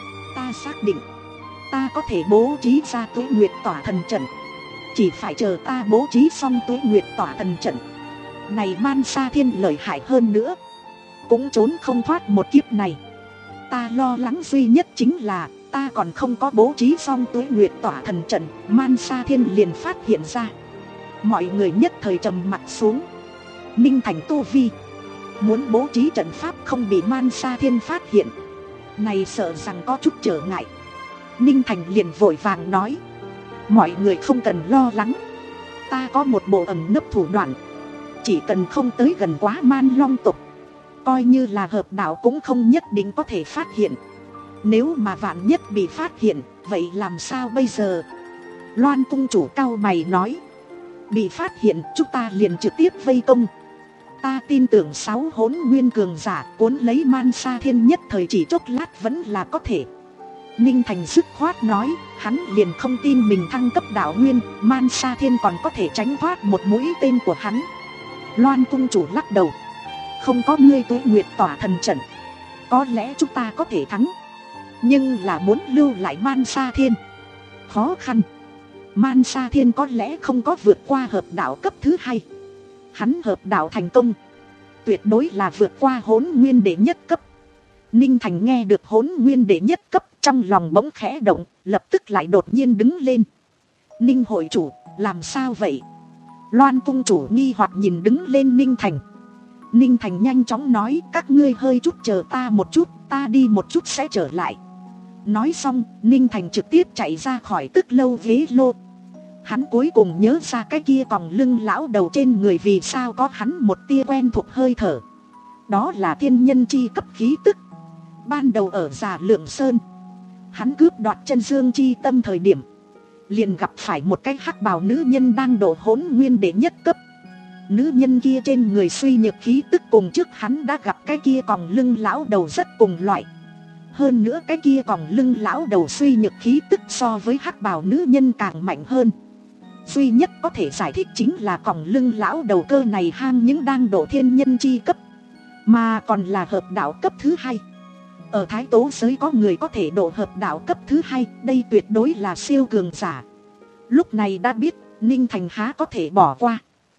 ta xác định ta có thể bố trí ra Tuế Nguyệt tỏa thần trận. Chỉ phải chờ ta bố trí xong Tuế Nguyệt tỏa thần trận này, Man Sa Thiên lợi hại hơn nữa cũng trốn không thoát một kiếp này. Ta lo lắng duy nhất chính là Ta còn không có bố trí xong Tuế Nguyệt tỏa thần trận, Man Sa Thiên liền phát hiện ra. Mọi người nhất thời trầm mặt xuống. Ninh Thành tu vi muốn bố trí trận pháp không bị Man Sa Thiên phát hiện, này sợ rằng có chút trở ngại. Ninh Thành liền vội vàng nói, mọi người không cần lo lắng, ta có một bộ ẩn nấp thủ đoạn, chỉ cần không tới gần quá Man Long tộc, coi như là hợp đạo cũng không nhất định có thể phát hiện. Nếu mà vạn nhất bị phát hiện, vậy làm sao bây giờ? Loan cung chủ cau mày nói, bị phát hiện chúng ta liền trực tiếp vây công. Ta tin tưởng sáu hỗn nguyên cường giả cuốn lấy Man Sa Thiên nhất thời chỉ chốc lát vẫn là có thể. Ninh Thành dứt khoát nói, hắn liền không tin mình thăng cấp đạo nguyên, Man Sa Thiên còn có thể tránh thoát một mũi tên của hắn. Loan cung chủ lắc đầu, không có ngươi Tuế Nguyệt tỏa thần trận, có lẽ chúng ta có thể thắng, nhưng là muốn lưu lại Man Sa Thiên khó khăn. Man Sa Thiên có lẽ không có vượt qua hợp đạo cấp thứ hai. Hắn hợp đạo thành công, tuyệt đối là vượt qua hỗn nguyên đệ nhất cấp. Ninh Thành nghe được hỗn nguyên đệ nhất cấp, trong lòng bỗng khẽ động, lập tức lại đột nhiên đứng lên. Ninh hội chủ, làm sao vậy? Loan cung chủ nghi hoặc nhìn đứng lên Ninh Thành. Ninh Thành nhanh chóng nói, các ngươi hơi chút chờ ta một chút, ta đi một chút sẽ trở lại. Nói xong, Ninh Thành trực tiếp chạy ra khỏi Tức Lâu ghế lô. Hắn cuối cùng nhớ ra cái kia còng lưng lão đầu trên người vì sao có hắn một tia quen thuộc hơi thở. Đó là thiên nhân chi cấp khí tức. Ban đầu ở Già Lượng Sơn, hắn cướp đoạt chân dương chi tâm thời điểm, liền gặp phải một cái hắc bào nữ nhân đang độ hỗn nguyên đệ nhất cấp. Nữ nhân kia trên người suy nhược khí tức cùng trước hắn đã gặp cái kia còng lưng lão đầu rất cùng loại. Hơn nữa cái kia còng lưng lão đầu suy nhược khí tức so với hắc bào nữ nhân càng mạnh hơn. Duy nhất có thể giải thích chính là còng lưng lão đầu cơ này hang những đang độ thiên nhân chi cấp, mà còn là hợp đạo cấp thứ hai. Ở Thái Tố giới có người có thể độ hợp đạo cấp thứ hai, đây tuyệt đối là siêu cường giả. Lúc này đã biết, Ninh Thành há có thể bỏ qua.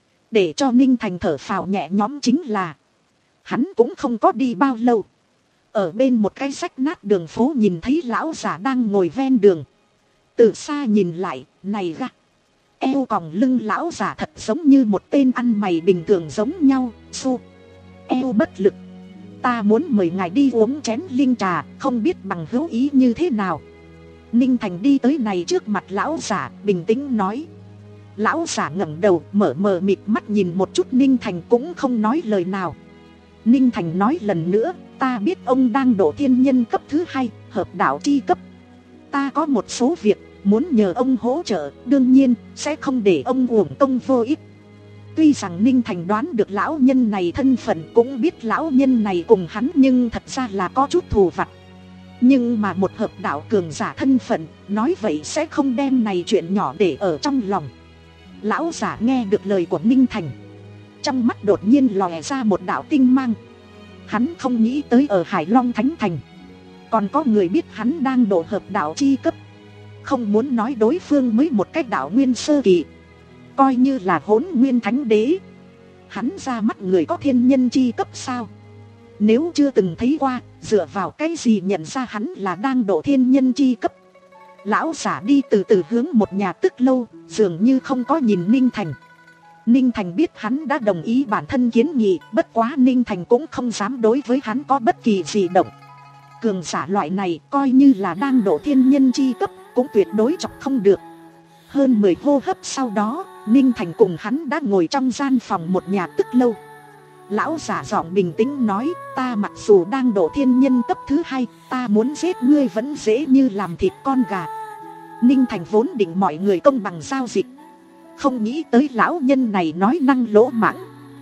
Để cho Ninh Thành thở phào nhẹ nhõm chính là, hắn cũng không có đi bao lâu, ở bên một cái rách nát đường phố nhìn thấy lão giả đang ngồi ven đường. Từ xa nhìn lại, này ra, eo còng lưng lão giả thật giống như một tên ăn mày bình thường giống nhau. Su eo bất lực, ta muốn mời ngài đi uống chén linh trà, không biết bằng hữu ý như thế nào. Ninh Thành đi tới này trước mặt lão giả, bình tĩnh nói. Lão giả ngẩng đầu, mở mờ mịt mắt nhìn một chút Ninh Thành cũng không nói lời nào. Ninh Thành nói lần nữa, ta biết ông đang độ thiên nhân cấp thứ hai, hợp đạo chi cấp. Ta có một số việc muốn nhờ ông hỗ trợ, đương nhiên sẽ không để ông uổng công vô ích. Tuy rằng Ninh Thành đoán được lão nhân này thân phận, cũng biết lão nhân này cùng hắn nhưng thật ra là có chút thù vặt. Nhưng mà một hợp đạo cường giả thân phận, nói vậy sẽ không đem này chuyện nhỏ để ở trong lòng. Lão giả nghe được lời của Ninh Thành, trong mắt đột nhiên lòe ra một đạo tinh mang. Hắn không nghĩ tới ở Hải Long Thánh Thành còn có người biết hắn đang độ hợp đạo chi cấp. Không muốn nói đối phương mới một cách đạo nguyên sơ kỳ, coi như là hỗn nguyên thánh đế, hắn ra mắt người có thiên nhân chi cấp sao? Nếu chưa từng thấy qua, dựa vào cái gì nhận ra hắn là đang độ thiên nhân chi cấp? Lão giả đi từ từ hướng một nhà Tức Lâu, dường như không có nhìn Ninh Thành. Ninh Thành biết hắn đã đồng ý bản thân kiến nghị, bất quá Ninh Thành cũng không dám đối với hắn có bất kỳ gì động. Cường giả loại này coi như là đang độ thiên nhân chi cấp, cũng tuyệt đối chọc không được. Hơn mười hô hấp sau đó, Ninh Thành cùng hắn đã ngồi trong gian phòng một nhà Tức Lâu. Lão giả giọng bình tĩnh nói, ta mặc dù đang độ thiên nhân cấp thứ hai, ta muốn giết ngươi vẫn dễ như làm thịt con gà. Ninh Thành vốn định mọi người công bằng giao dịch, không nghĩ tới lão nhân này nói năng lỗ mãng.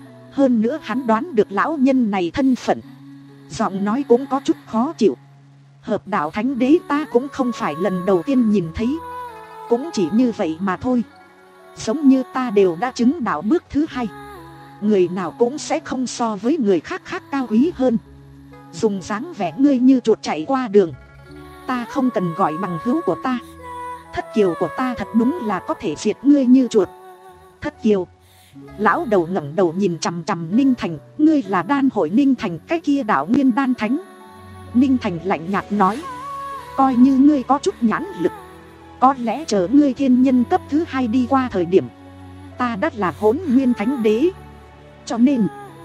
Hơn nữa hắn đoán được lão nhân này thân phận, giọng nói cũng có chút khó chịu. Hợp đạo thánh đế ta cũng không phải lần đầu tiên nhìn thấy, cũng chỉ như vậy mà thôi. Giống như ta đều đã chứng đạo bước thứ hai, người nào cũng sẽ không so với người khác khác cao quý hơn. Dùng dáng vẻ ngươi như chuột chạy qua đường, ta không cần gọi bằng hữu của ta. Thất kiều của ta thật đúng là có thể diệt ngươi như chuột. Thất kiều. Lão đầu ngẩng đầu nhìn chằm chằm Ninh Thành, ngươi là đan hội Ninh Thành cái kia đạo nguyên đan thánh. Ninh Thành lạnh nhạt nói, Coi như ngươi có chút nhãn lực, có lẽ chờ ngươi thiên nhân cấp thứ hai đi qua thời điểm, ta đã là hỗn nguyên thánh đế. Cho nên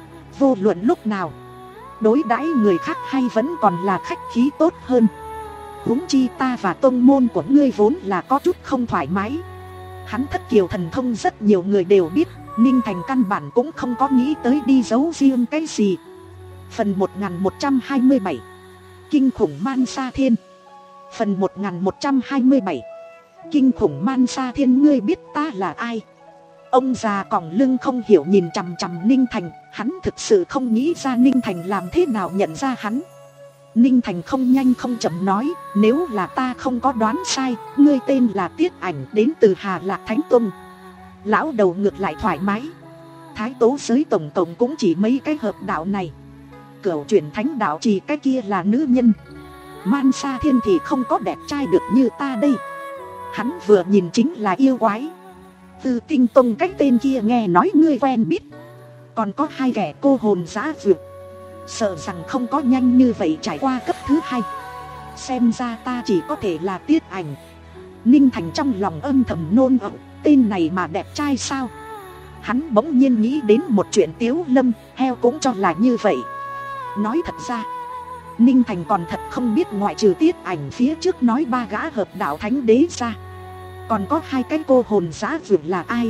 vô luận lúc nào đối đãi người khác hay vẫn còn là khách khí tốt hơn. Huống chi ta và tông môn của ngươi vốn là có chút không thoải mái. Hắn thất kiều thần thông rất nhiều người đều biết, Ninh Thành căn bản cũng không có nghĩ tới đi giấu riêng cái gì. Phần một nghìn một trăm hai mươi bảy Kinh khủng Man Sa Thiên. Phần một nghìn một trăm hai mươi bảy Kinh khủng Man Sa Thiên. Ngươi biết ta là ai? Ông già còng lưng không hiểu nhìn chằm chằm Ninh Thành. Hắn thực sự không nghĩ ra Ninh Thành làm thế nào nhận ra hắn. Ninh Thành không nhanh không chậm nói, nếu là ta không có đoán sai, ngươi tên là Tiết Ảnh, đến từ Hà Lạc Thánh Tông. Lão đầu ngược lại thoải mái. Thái tố giới tổng tổng cũng chỉ mấy cái hợp đạo này. Cửu chuyển thánh đạo chỉ cái kia là nữ nhân. Man Sa Thiên thì không có đẹp trai được như ta đây. Hắn vừa nhìn chính là yêu quái. Từ Tinh Tông cái tên kia nghe nói ngươi quen biết. Còn có hai kẻ cô hồn dã dược, sợ rằng không có nhanh như vậy trải qua cấp thứ hai. Xem ra ta chỉ có thể là Tiết Ảnh. Ninh Thành trong lòng âm thầm nôn ẩu, tên này mà đẹp trai sao? Hắn bỗng nhiên nghĩ đến một chuyện Tiếu Lâm, heo cũng cho là như vậy. Nói thật ra, Ninh Thành còn thật không biết ngoại trừ Tiết Ảnh phía trước nói ba gã hợp đạo thánh đế ra, còn có hai cái cô hồn dã dược là ai.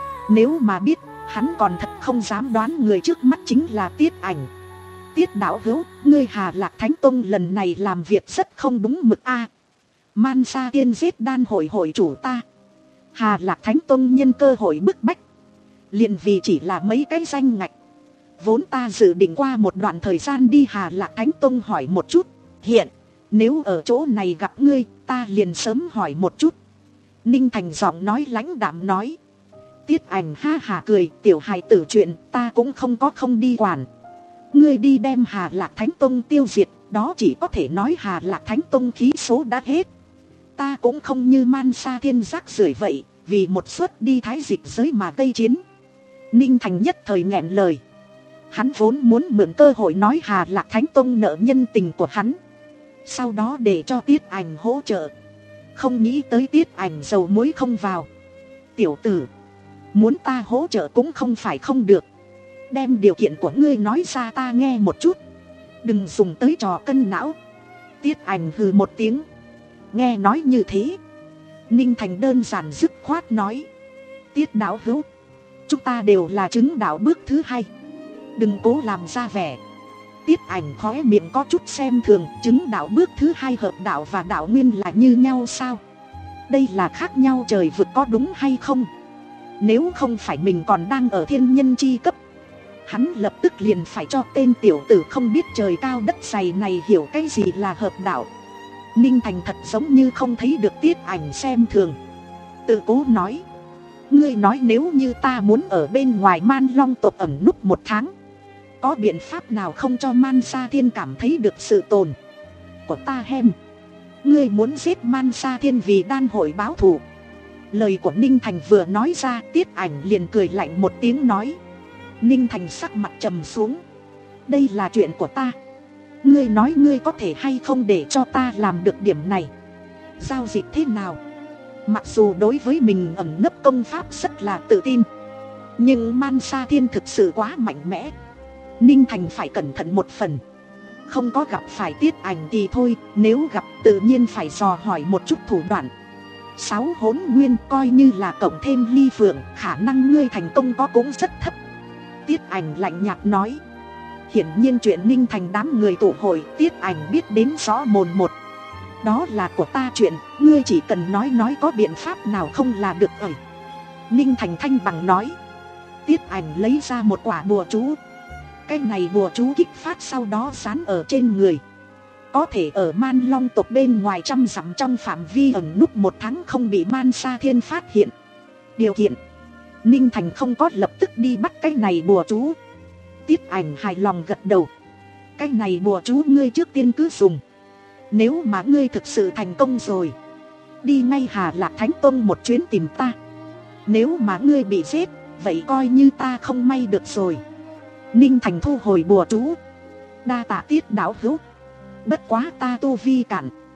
Nếu mà biết, hắn còn thật không dám đoán người trước mắt chính là Tiết Ảnh. Tiết đạo hữu, ngươi Hà Lạc Thánh Tông lần này làm việc rất không đúng mực a. Man Sa Tiên giết đan hội hội chủ ta. Hà Lạc Thánh Tông nhân cơ hội bức bách, liền vì chỉ là mấy cái danh ngạch. Vốn ta dự định qua một đoạn thời gian đi Hà Lạc Thánh Tông hỏi một chút. Hiện, nếu ở chỗ này gặp ngươi, ta liền sớm hỏi một chút. Ninh Thành giọng nói lãnh đạm nói. Tiết Ảnh ha hà cười, tiểu hài tử chuyện ta cũng không có không đi quản. Ngươi đi đem Hà Lạc Thánh Tông tiêu diệt, đó chỉ có thể nói Hà Lạc Thánh Tông khí số đã hết. Ta cũng không như Man Sa Thiên rác rưởi vậy, vì một suất đi thái dịch giới mà gây chiến. Ninh Thành nhất thời nghẹn lời. Hắn vốn muốn mượn cơ hội nói Hà Lạc Thánh Tông nợ nhân tình của hắn, sau đó để cho Tiết Ảnh hỗ trợ. Không nghĩ tới Tiết Ảnh dầu muối không vào. Tiểu tử, muốn ta hỗ trợ cũng không phải không được. Đem điều kiện của ngươi nói ra ta nghe một chút, đừng dùng tới trò cân não. Tiết Ảnh hừ một tiếng. Nghe nói như thế, Ninh Thành đơn giản dứt khoát nói. Tiết đạo hữu, chúng ta đều là chứng đạo bước thứ hai, đừng cố làm ra vẻ. Tiết Ảnh khóe miệng có chút xem thường. Chứng đạo bước thứ hai hợp đạo và đạo nguyên là như nhau sao? Đây là khác nhau trời vực có đúng hay không? Nếu không phải mình còn đang ở thiên nhân chi cấp, hắn lập tức liền phải cho tên tiểu tử không biết trời cao đất dày này hiểu cái gì là hợp đạo. Ninh Thành thật giống như không thấy được Tiết Ảnh xem thường, tự cố nói. Ngươi nói nếu như ta muốn ở bên ngoài Man Long tộc ẩn núp một tháng, có biện pháp nào không cho Man Sa Thiên cảm thấy được sự tồn của ta hem? Ngươi muốn giết Man Sa Thiên vì đan hội báo thù. Lời của Ninh Thành vừa nói ra, Tiết Ảnh liền cười lạnh một tiếng nói. Ninh Thành sắc mặt trầm xuống. Đây là chuyện của ta, ngươi nói ngươi có thể hay không để cho ta làm được điểm này? Giao dịch thế nào? Mặc dù đối với mình ẩn nấp công pháp rất là tự tin, nhưng Man Sa Thiên thực sự quá mạnh mẽ. Ninh Thành phải cẩn thận một phần. Không có gặp phải Tiết Ảnh thì thôi, nếu gặp tự nhiên phải dò hỏi một chút thủ đoạn. Sáu hỗn nguyên coi như là cộng thêm ly phượng, khả năng ngươi thành công có cũng rất thấp. Tiết Ảnh lạnh nhạt nói. Hiển nhiên chuyện Ninh Thành đám người tụ hội, Tiết Ảnh biết đến rõ mồn một. Đó là của ta chuyện, ngươi chỉ cần nói nói có biện pháp nào không là được ẩy. Ninh Thành thanh bằng nói. Tiết Ảnh lấy ra một quả bùa chú. Cái này bùa chú kích phát sau đó dán ở trên người, có thể ở Man Long tộc bên ngoài trăm dặm trong phạm vi ẩn núp một tháng không bị Man Sa Thiên phát hiện. Điều kiện, Ninh Thành không có lập tức đi bắt cái này bùa chú. Tiết Ảnh hài lòng gật đầu. Cái này bùa chú ngươi trước tiên cứ dùng. Nếu mà ngươi thực sự thành công rồi, đi ngay Hà Lạc Thánh Tông một chuyến tìm ta. Nếu mà ngươi bị giết, vậy coi như ta không may được rồi. Ninh Thành thu hồi bùa chú. Đa tạ Tiết đạo hữu, bất quá ta tu vi cản,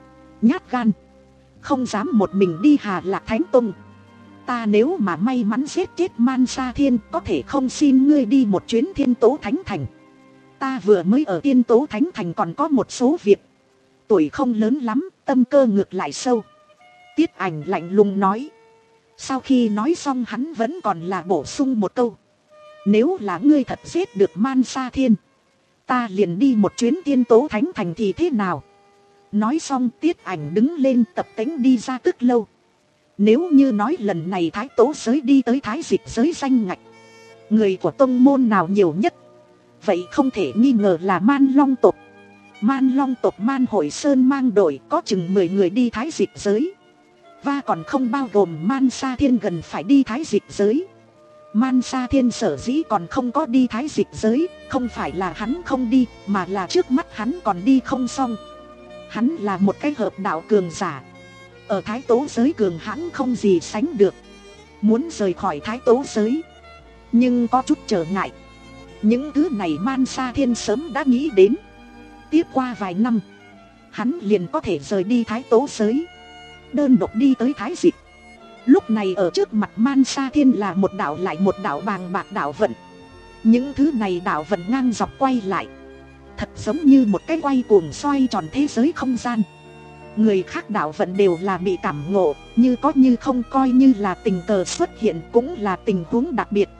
nhát gan, không dám một mình đi Hà Lạc Thánh Tông. Ta nếu mà may mắn giết chết Man Sa Thiên, có thể không xin ngươi đi một chuyến Thiên Tố Thánh Thành. Ta vừa mới ở Thiên Tố Thánh Thành còn có một số việc. Tuổi không lớn lắm, tâm cơ ngược lại sâu. Tiết Ảnh lạnh lùng nói. Sau khi nói xong hắn vẫn còn là bổ sung một câu. Nếu là ngươi thật giết được Man Sa Thiên, ta liền đi một chuyến Thiên Tố Thánh Thành thì thế nào? Nói xong Tiết Ảnh đứng lên tập tễnh đi ra Tức Lâu. Nếu như nói lần này Thái Tố giới đi tới Thái Dịch giới danh ngạch, người của tông môn nào nhiều nhất, vậy không thể nghi ngờ là Man Long tộc. Man Long tộc Man Hội Sơn mang đội có chừng mười người đi Thái Dịch giới, và còn không bao gồm Man Sa Thiên gần phải đi Thái Dịch giới. Man Sa Thiên sở dĩ còn không có đi Thái Dịch giới, không phải là hắn không đi, mà là trước mắt hắn còn đi không xong. Hắn là một cái hợp đạo cường giả, ở Thái Tố giới cường hãn không gì sánh được. Muốn rời khỏi Thái Tố giới, nhưng có chút trở ngại. Những thứ này Man Sa Thiên sớm đã nghĩ đến. Tiếp qua vài năm, hắn liền có thể rời đi Thái Tố giới, đơn độc đi tới Thái Dịch. Lúc này ở trước mặt Man Sa Thiên là một đảo lại một đảo bàng bạc đảo vận. Những thứ này đảo vận ngang dọc quay lại, thật giống như một cái quay cuồng xoay tròn thế giới không gian. Người khác đảo vận đều là bị cảm ngộ, như có như không, coi như là tình cờ xuất hiện cũng là tình huống đặc biệt.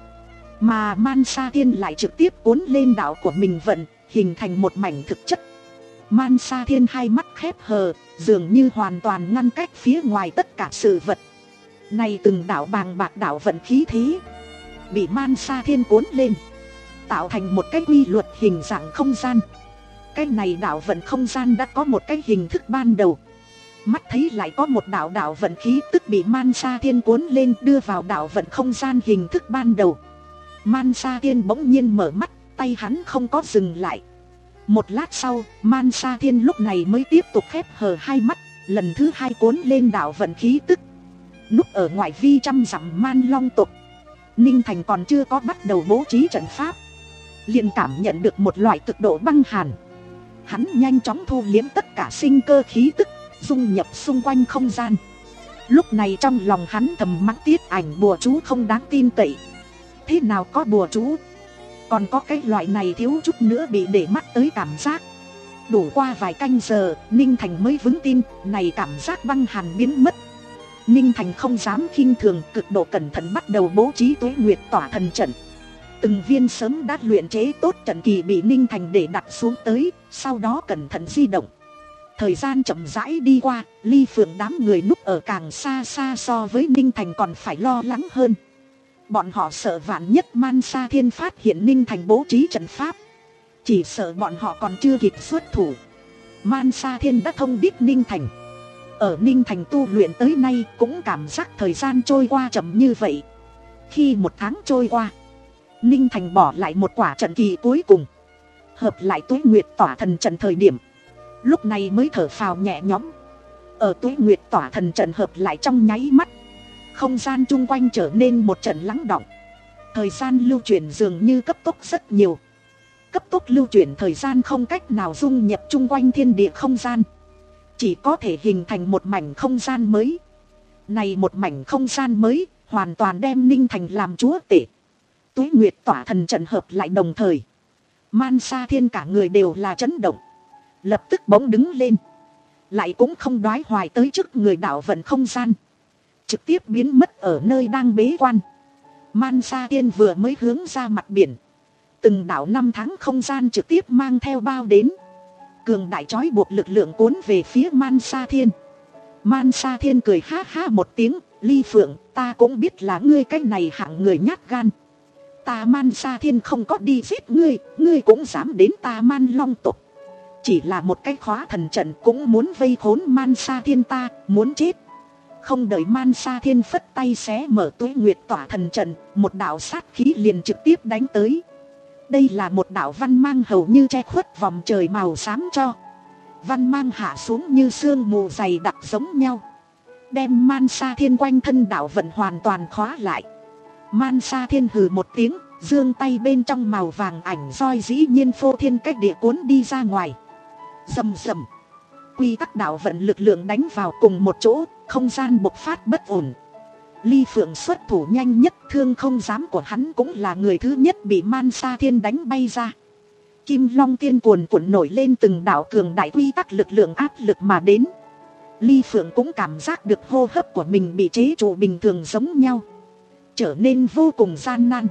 Mà Man Sa Thiên lại trực tiếp cuốn lên đảo của mình vận, hình thành một mảnh thực chất. Man Sa Thiên hai mắt khép hờ, dường như hoàn toàn ngăn cách phía ngoài tất cả sự vật. Này từng đảo bàng bạc đảo vận khí thế, bị Man Sa Thiên cuốn lên, tạo thành một cái quy luật hình dạng không gian. Cái này đảo vận không gian đã có một cái hình thức ban đầu. Mắt thấy lại có một đảo đảo vận khí tức bị Man Sa Thiên cuốn lên đưa vào đảo vận không gian hình thức ban đầu. Man Sa Thiên bỗng nhiên mở mắt, tay hắn không có dừng lại. Một lát sau, Man Sa Thiên lúc này mới tiếp tục khép hờ hai mắt, lần thứ hai cuốn lên đảo vận khí tức. Núp ở ngoại vi trăm dặm Man Long tộc, Ninh Thành còn chưa có bắt đầu bố trí trận pháp, liền cảm nhận được một loại cực độ băng hàn. Hắn nhanh chóng thu liếm tất cả sinh cơ khí tức, dung nhập xung quanh không gian. Lúc này trong lòng hắn thầm mắng Tiết Ảnh bùa chú không đáng tin cậy. Thế nào có bùa chú, còn có cái loại này thiếu chút nữa bị để mắt tới cảm giác. Đủ qua vài canh giờ, Ninh Thành mới vững tin, này cảm giác băng hàn biến mất. Ninh Thành không dám khinh thường, cực độ cẩn thận bắt đầu bố trí Tuế Nguyệt tỏa thần trận. Từng viên sớm đã luyện chế tốt trận kỳ bị Ninh Thành để đặt xuống tới, sau đó cẩn thận di động. Thời gian chậm rãi đi qua, Ly Phượng đám người núp ở càng xa xa so với Ninh Thành còn phải lo lắng hơn. Bọn họ sợ vạn nhất Man Sa Thiên phát hiện Ninh Thành bố trí trận pháp, chỉ sợ bọn họ còn chưa kịp xuất thủ, Man Sa Thiên đã thông biết Ninh Thành. Ở Ninh Thành tu luyện tới nay cũng cảm giác thời gian trôi qua chậm như vậy. Khi một tháng trôi qua, Ninh Thành bỏ lại một quả trận kỳ cuối cùng, hợp lại Tuế Nguyệt tỏa thần trận thời điểm, lúc này mới thở phào nhẹ nhõm. Ở Tuế Nguyệt tỏa thần trận hợp lại trong nháy mắt, không gian chung quanh trở nên một trận lắng đọng. Thời gian lưu chuyển dường như cấp tốc rất nhiều. Cấp tốc lưu chuyển thời gian không cách nào dung nhập chung quanh thiên địa không gian, chỉ có thể hình thành một mảnh không gian mới. Này một mảnh không gian mới hoàn toàn đem Ninh Thành làm chúa tể. Tuế Nguyệt tỏa thần trận hợp lại đồng thời, Man Sa Thiên cả người đều là chấn động, lập tức bỗng đứng lên, lại cũng không đoái hoài tới trước người đảo vận không gian, trực tiếp biến mất ở nơi đang bế quan. Man Sa Thiên vừa mới hướng ra mặt biển, từng đảo năm tháng không gian trực tiếp mang theo bao đến, cường đại trói buộc lực lượng cuốn về phía Man Sa Thiên. Man Sa Thiên cười ha ha một tiếng, Ly Phượng, ta cũng biết là ngươi cái này hạng người nhát gan. Ta Man Sa Thiên không có đi giết ngươi, ngươi cũng dám đến ta Man Long tộc. Chỉ là một cái khóa thần trận cũng muốn vây khốn Man Sa Thiên ta, muốn chết. Không đợi Man Sa Thiên phất tay xé mở Tuế Nguyệt tỏa thần trận, một đạo sát khí liền trực tiếp đánh tới. Đây là một đạo văn mang hầu như che khuất vòng trời màu xám cho. Văn mang hạ xuống như sương mù dày đặc giống nhau, đem Man Sa Thiên quanh thân đạo vận hoàn toàn khóa lại. Man Sa Thiên hừ một tiếng, giương tay bên trong màu vàng ảnh roi dĩ nhiên phô thiên cách địa cuốn đi ra ngoài. Rầm rầm, quy tắc đạo vận lực lượng đánh vào cùng một chỗ, không gian bộc phát bất ổn. Ly Phượng xuất thủ nhanh nhất, thương không dám của hắn cũng là người thứ nhất bị Man Sa Thiên đánh bay ra. Kim Long Tiên cuồn cuộn nổi lên từng đạo cường đại quy tắc lực lượng áp lực mà đến. Ly Phượng cũng cảm giác được hô hấp của mình bị chế trụ bình thường giống nhau, trở nên vô cùng gian nan.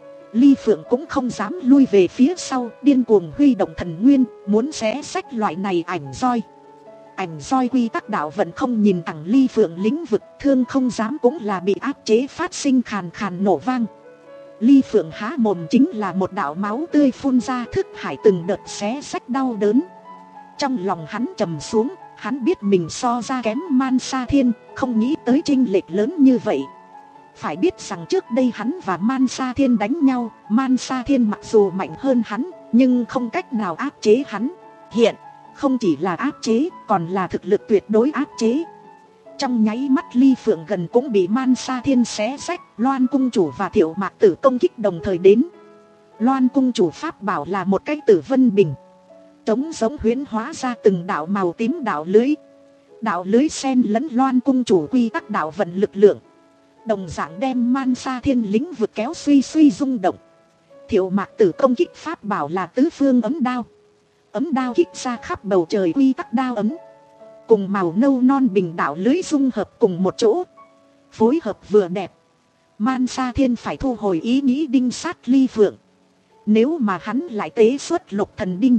Ly Phượng cũng không dám lui về phía sau, điên cuồng huy động thần nguyên, muốn xé xách loại này ảnh roi. Ảnh roi quy tắc đạo vận không nhìn thẳng Ly Phượng lĩnh vực, thương không dám cũng là bị áp chế phát sinh khàn khàn nổ vang. Ly Phượng há mồm chính là một đạo máu tươi phun ra, thức hải từng đợt xé xách đau đớn. Trong lòng hắn trầm xuống, hắn biết mình so ra kém Man Sa Thiên, không nghĩ tới chênh lệch lớn như vậy. Phải biết rằng trước đây hắn và Man Sa Thiên đánh nhau, Man Sa Thiên mặc dù mạnh hơn hắn, nhưng không cách nào áp chế hắn. Hiện, không chỉ là áp chế, còn là thực lực tuyệt đối áp chế. Trong nháy mắt Ly Phượng gần cũng bị Man Sa Thiên xé xách, Loan Cung Chủ và Thiệu Mạc Tử công kích đồng thời đến. Loan Cung Chủ pháp bảo là một cái tử vân bình, trống giống huyễn hóa ra từng đạo màu tím đạo lưới. Đạo lưới xen lẫn Loan Cung Chủ quy tắc đạo vận lực lượng, đồng dạng đem Man Sa Thiên lĩnh vực kéo suy suy rung động. Thiệu Mạc Tử công kích pháp bảo là tứ phương ấm đao. Ấm đao kích ra khắp bầu trời quy tắc đao ấm, cùng màu nâu non bình đạo lưới dung hợp cùng một chỗ, phối hợp vừa đẹp. Man Sa Thiên phải thu hồi ý nghĩ đinh sát Ly Phượng. Nếu mà hắn lại tế xuất lục thần đinh,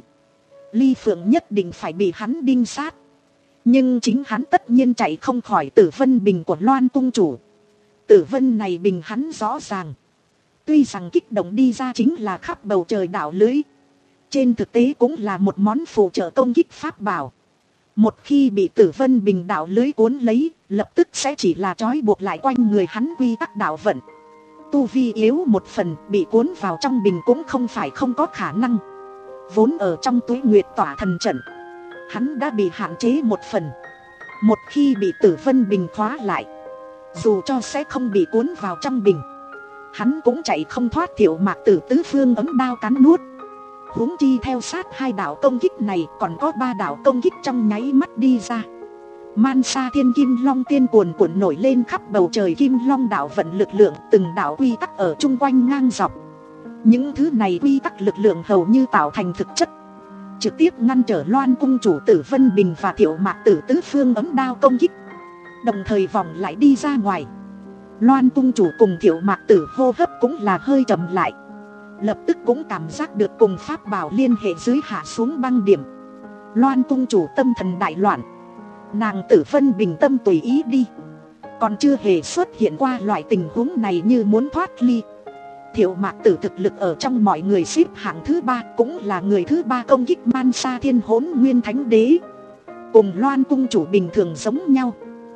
Ly Phượng nhất định phải bị hắn đinh sát. Nhưng chính hắn tất nhiên chạy không khỏi tử vân bình của Loan Cung Chủ. Tử vân này bình hắn rõ ràng, tuy rằng kích động đi ra chính là khắp bầu trời đạo lưới, trên thực tế cũng là một món phụ trợ công kích pháp bảo. Một khi bị tử vân bình đạo lưới cuốn lấy, lập tức sẽ chỉ là trói buộc lại quanh người hắn quy tắc đạo vận. Tu vi yếu một phần, bị cuốn vào trong bình cũng không phải không có khả năng. Vốn ở trong Tuế Nguyệt Tỏa Thần Trận, hắn đã bị hạn chế một phần. Một khi bị tử vân bình khóa lại, dù cho sẽ không bị cuốn vào trong bình, hắn cũng chạy không thoát Thiệu Mạc Tử tứ phương ấm đao cắn nuốt. Huống chi theo sát hai đạo công kích này, còn có ba đạo công kích trong nháy mắt đi ra. Man Sa Thiên Kim Long Tiên cuồn cuộn nổi lên khắp bầu trời, Kim Long đạo vận lực lượng, từng đạo quy tắc ở chung quanh ngang dọc. Những thứ này quy tắc lực lượng hầu như tạo thành thực chất, trực tiếp ngăn trở Loan Cung Chủ Tử Vân Bình và Thiệu Mạc Tử tứ phương ấm đao công kích, đồng thời vòng lại đi ra ngoài. Loan Cung Chủ cùng Thiệu Mạc Tử hô hấp cũng là hơi chậm lại, lập tức cũng cảm giác được cùng pháp bảo liên hệ dưới hạ xuống băng điểm. Loan Cung Chủ tâm thần đại loạn, nàng Tử Vân bình tâm tùy ý đi, còn chưa hề xuất hiện qua loại tình huống này như muốn thoát ly. Thiệu Mạc Tử thực lực ở trong mọi người xếp hạng thứ ba, cũng là người thứ ba công kích Man Sa Thiên Hỗn Nguyên Thánh Đế. Cùng Loan Cung Chủ bình thường giống nhau,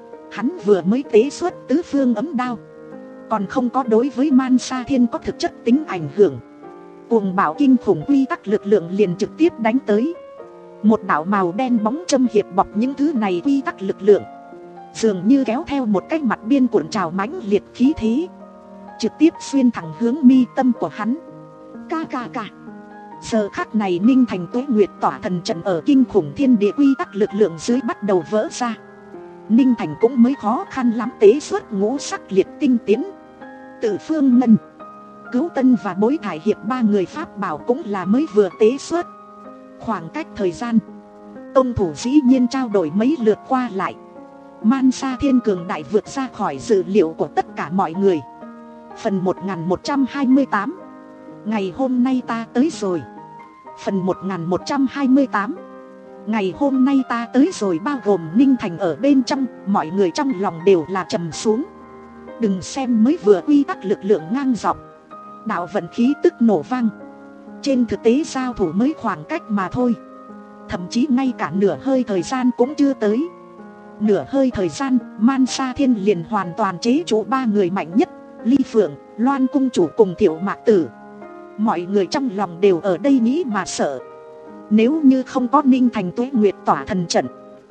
hắn vừa mới tế xuất tứ phương ấm đao, còn không có đối với Man Sa Thiên có thực chất tính ảnh hưởng. Cuồng bạo kinh khủng quy tắc lực lượng liền trực tiếp đánh tới. Một đạo màu đen bóng châm hiệp bọc những thứ này quy tắc lực lượng, dường như kéo theo một cái mặt biên cuộn trào mãnh liệt khí thế, trực tiếp xuyên thẳng hướng mi tâm của hắn. Ca ca ca. Giờ khắc này Ninh Thành Tuế Nguyệt Tỏa Thần Trận ở kinh khủng thiên địa quy tắc lực lượng dưới bắt đầu vỡ ra. Ninh Thành cũng mới khó khăn lắm tế xuất ngũ sắc liệt tinh tiến, Tự Phương Ngân, Cứu Tân và Bối Thải Hiệp ba người pháp bảo cũng là mới vừa tế xuất. Khoảng cách thời gian, công thủ dĩ nhiên trao đổi mấy lượt qua lại. Man Sa Thiên cường đại vượt ra khỏi dự liệu của tất cả mọi người. Phần một nghìn một trăm hai mươi tám. Ngày hôm nay ta tới rồi. Phần một nghìn một trăm hai mươi tám. Ngày hôm nay ta tới rồi bao gồm Ninh Thành ở bên trong, mọi người trong lòng đều là trầm xuống. Đừng xem mới vừa quy tắc lực lượng ngang dọc, đạo vận khí tức nổ vang, trên thực tế giao thủ mới khoảng cách mà thôi. Thậm chí ngay cả nửa hơi thời gian cũng chưa tới. Nửa hơi thời gian, Man Sa Thiên liền hoàn toàn chế trụ ba người mạnh nhất, Ly Phượng, Loan Cung Chủ cùng Thiệu Mạc Tử. Mọi người trong lòng đều ở đây nghĩ mà sợ. Nếu như không có Ninh Thành Tuế Nguyệt Tỏa Thần Trận,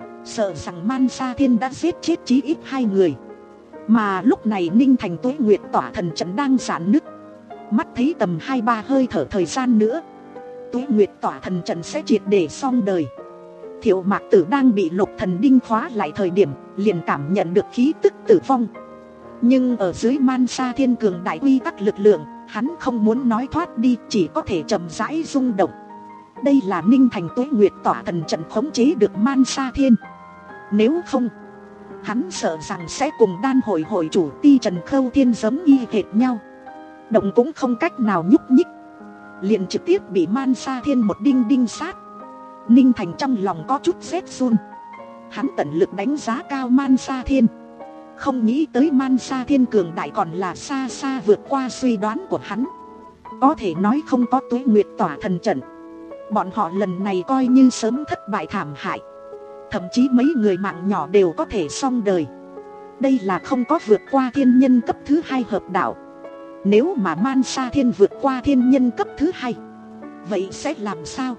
sợ rằng Man Sa Thiên đã giết chết chí ít hai người. Mà lúc này Ninh Thành Tuế Nguyệt Tỏa Thần Trận đang giãn nứt, mắt thấy tầm hai ba hơi thở thời gian nữa, Tuế Nguyệt Tỏa Thần Trận sẽ triệt để xong đời. Thiệu Mạc Tử đang bị Lục Thần Đinh khóa lại thời điểm, liền cảm nhận được khí tức tử vong. Nhưng ở dưới Man Sa Thiên cường đại quy tắc lực lượng, hắn không muốn nói thoát đi, chỉ có thể chậm rãi rung động. Đây là Ninh Thành Tuế Nguyệt tỏa thần trận khống chế được Man Sa Thiên. Nếu không, hắn sợ rằng sẽ cùng Đan Hội hội chủ Ti Trần Khâu Thiên giống y hệt nhau, động cũng không cách nào nhúc nhích, liền trực tiếp bị Man Sa Thiên một đinh đinh sát. Ninh Thành trong lòng có chút rét run. Hắn tận lực đánh giá cao Man Sa Thiên, không nghĩ tới Man Sa Thiên cường đại còn là xa xa vượt qua suy đoán của hắn. Có thể nói không có Tuế Nguyệt tỏa thần trận, bọn họ lần này coi như sớm thất bại thảm hại. Thậm chí mấy người mạng nhỏ đều có thể xong đời. Đây là không có vượt qua thiên nhân cấp thứ hai hợp đạo. Nếu mà Man Sa Thiên vượt qua thiên nhân cấp thứ hai, vậy sẽ làm sao?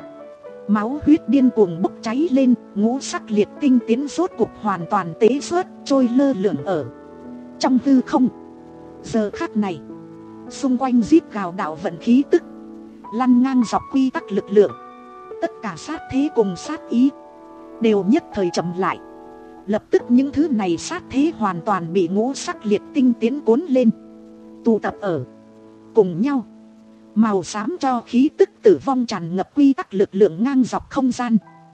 Máu huyết điên cuồng bốc cháy lên, ngũ sắc liệt tinh tiến rốt cục hoàn toàn tế xuất, trôi lơ lửng ở trong hư không. Giờ khắc này, xung quanh rít gào đạo vận khí tức, lăn ngang dọc quy tắc lực lượng. Tất cả sát thế cùng sát ý đều nhất thời chậm lại. Lập tức những thứ này sát thế hoàn toàn bị ngũ sắc liệt tinh tiến cuốn lên, tụ tập ở cùng nhau. Màu xám cho khí tức tử vong tràn ngập quy tắc lực lượng ngang dọc không gian.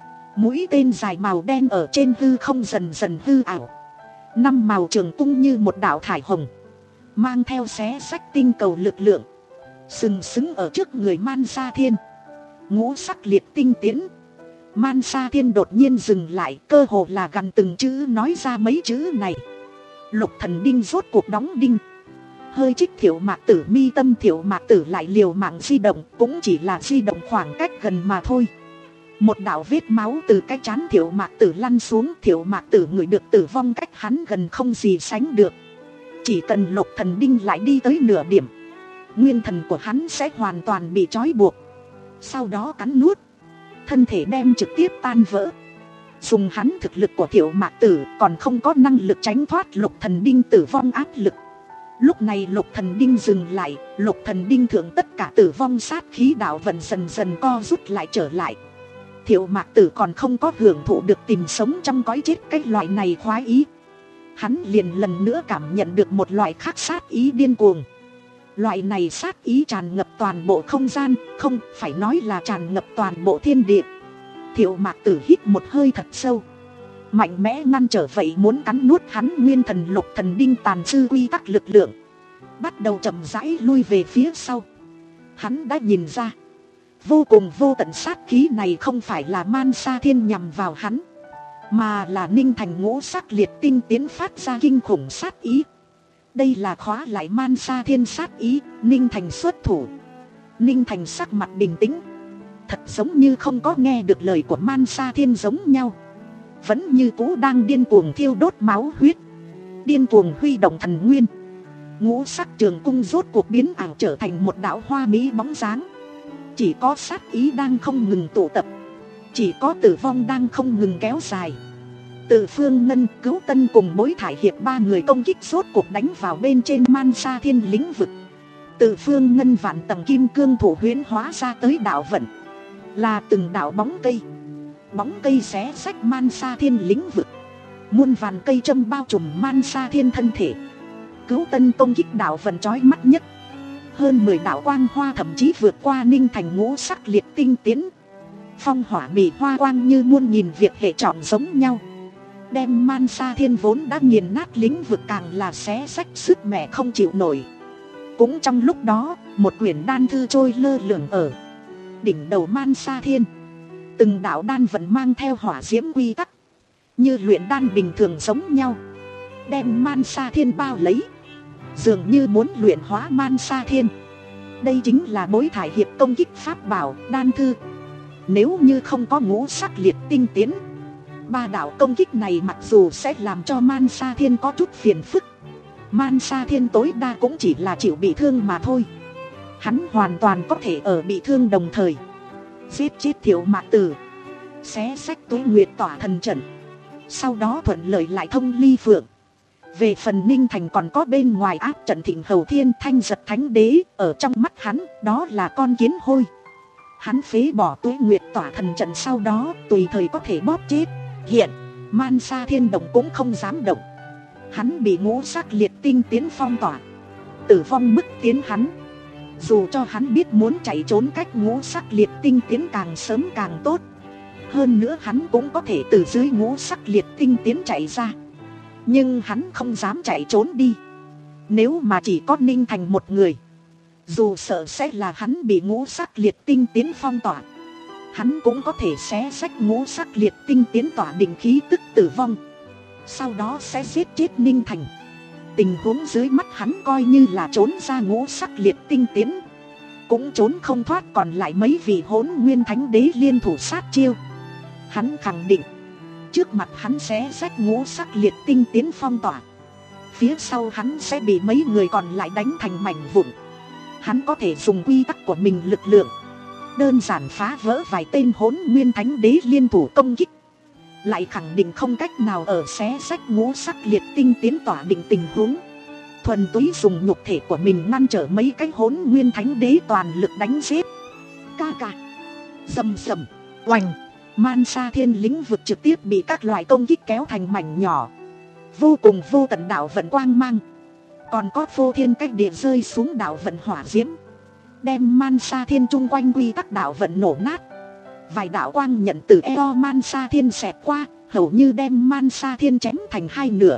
Mũi tên dài màu đen ở trên hư không dần dần hư ảo. Năm màu trường cung như một đạo thải hồng, mang theo xé xách tinh cầu lực lượng, sừng sững ở trước người Man Sa Thiên. Ngũ sắc liệt tinh tiến. Man Sa Thiên đột nhiên dừng lại, cơ hồ là gần từng chữ nói ra mấy chữ này. Lục Thần Đinh rốt cuộc đóng đinh. Hơi trích Thiệu Mạc Tử mi tâm, Thiệu Mạc Tử lại liều mạng di động, cũng chỉ là di động khoảng cách gần mà thôi. Một đạo vết máu từ cái trán Thiệu Mạc Tử lăn xuống. Thiệu Mạc Tử ngửi được tử vong cách hắn gần không gì sánh được. Chỉ cần Lục Thần Đinh lại đi tới nửa điểm, nguyên thần của hắn sẽ hoàn toàn bị trói buộc, sau đó cắn nuốt, thân thể đem trực tiếp tan vỡ. Dùng hắn thực lực của Thiệu Mạc Tử còn không có năng lực tránh thoát Lục Thần Đinh tử vong áp lực. Lúc này Lục Thần Đinh dừng lại, Lục Thần Đinh thượng tất cả tử vong sát khí đạo vận dần dần co rút lại trở lại. Thiệu Mạc Tử còn không có hưởng thụ được tìm sống trong cõi chết cái loại này khoái ý. Hắn liền lần nữa cảm nhận được một loại khác sát ý điên cuồng. Loại này sát ý tràn ngập toàn bộ không gian, không phải nói là tràn ngập toàn bộ thiên địa. Thiệu Mạc Tử hít một hơi thật sâu, mạnh mẽ ngăn trở vậy muốn cắn nuốt hắn nguyên thần Lục Thần Đinh tàn dư quy tắc lực lượng, bắt đầu chậm rãi lui về phía sau. Hắn đã nhìn ra, vô cùng vô tận sát khí này không phải là Man Sa Thiên nhằm vào hắn, mà là Ninh Thành ngũ sắc liệt tinh tiến phát ra kinh khủng sát ý. Đây là khóa lại Man Sa Thiên sát ý. Ninh Thành xuất thủ. Ninh Thành sắc mặt bình tĩnh, thật giống như không có nghe được lời của Man Sa Thiên giống nhau, vẫn như cũ đang điên cuồng thiêu đốt máu huyết, điên cuồng huy động thần nguyên. Ngũ sắc trường cung rốt cuộc biến ảo trở thành một đạo hoa mỹ bóng dáng. Chỉ có sát ý đang không ngừng tụ tập, chỉ có tử vong đang không ngừng kéo dài. Từ Phương Ngân, Cứu Tân cùng Bối Thải Hiệp ba người công kích rốt cuộc đánh vào bên trên Man Sa Thiên lĩnh vực. Từ Phương Ngân vạn tầng kim cương thủ huyễn hóa ra tới đạo vận, là từng đạo bóng cây. Bóng cây xé xách Man Sa Thiên lĩnh vực, muôn vàn cây châm bao trùm Man Sa Thiên thân thể. Cứu Tân công kích đạo vận chói mắt nhất, hơn mười đạo quang hoa thậm chí vượt qua Ninh Thành ngũ sắc liệt tinh tiến. Phong hỏa mì hoa quang như muôn nghìn việc hệ trọng giống nhau, đem Man Sa Thiên vốn đã nghiền nát lĩnh vực càng là xé xách sức mẻ không chịu nổi. Cũng trong lúc đó, một quyển đan thư trôi lơ lửng ở đỉnh đầu Man Sa Thiên. Từng đạo đan vẫn mang theo hỏa diễm quy tắc, như luyện đan bình thường giống nhau, đem Man Sa Thiên bao lấy, dường như muốn luyện hóa Man Sa Thiên. Đây chính là Bối Thải Hiệp công kích pháp bảo đan thư. Nếu như không có ngũ sắc liệt tinh tiến, ba đạo công kích này mặc dù sẽ làm cho Man Sa Thiên có chút phiền phức, Man Sa Thiên tối đa cũng chỉ là chịu bị thương mà thôi. Hắn hoàn toàn có thể ở bị thương đồng thời giết chết Thiệu Mạc Tử, xé xách Tuế Nguyệt tỏa thần trận, sau đó thuận lợi lại thông ly phượng. Về phần Ninh Thành còn có bên ngoài áp trận Thịnh Hầu Thiên, Thanh Giật Thánh Đế, ở trong mắt hắn đó là con kiến hôi. Hắn phế bỏ Tuế Nguyệt Tỏa Thần Trận, sau đó tùy thời có thể bóp chết. Hiện Man Sa Thiên động cũng không dám động. Hắn bị ngũ sắc liệt tinh tiến phong tỏa, tử vong bức tiến hắn. Dù cho hắn biết muốn chạy trốn cách ngũ sắc liệt tinh tiến càng sớm càng tốt, hơn nữa hắn cũng có thể từ dưới ngũ sắc liệt tinh tiến chạy ra, nhưng hắn không dám chạy trốn đi. Nếu mà chỉ có Ninh Thành một người, dù sợ sẽ là hắn bị ngũ sắc liệt tinh tiến phong tỏa, hắn cũng có thể xé sách ngũ sắc liệt tinh tiến tỏa định khí tức tử vong, sau đó sẽ giết chết Ninh Thành. Tình huống dưới mắt hắn coi như là trốn ra ngũ sắc liệt tinh tiến, cũng trốn không thoát còn lại mấy vị Hỗn Nguyên Thánh Đế liên thủ sát chiêu. Hắn khẳng định trước mặt hắn sẽ rách ngũ sắc liệt tinh tiến phong tỏa, phía sau hắn sẽ bị mấy người còn lại đánh thành mảnh vụn. Hắn có thể dùng quy tắc của mình lực lượng đơn giản phá vỡ vài tên Hỗn Nguyên Thánh Đế liên thủ công kích, lại khẳng định không cách nào ở xé rách ngũ sắc liệt tinh tiến tỏa định tình huống thuần túy dùng nhục thể của mình ngăn trở mấy cái Hỗn Nguyên Thánh Đế toàn lực đánh giết. Ca ca, rầm rầm, oành, Man Sa Thiên lĩnh vực trực tiếp bị các loại công kích kéo thành mảnh nhỏ. Vô cùng vô tận đạo vận quang mang, còn có vô thiên cách địa rơi xuống đạo vận hỏa diễm, đem Man Sa Thiên chung quanh quy tắc đạo vận nổ nát. Vài đạo quang nhận từ eo Man Sa Thiên xẹt qua, hầu như đem Man Sa Thiên chém thành hai nửa.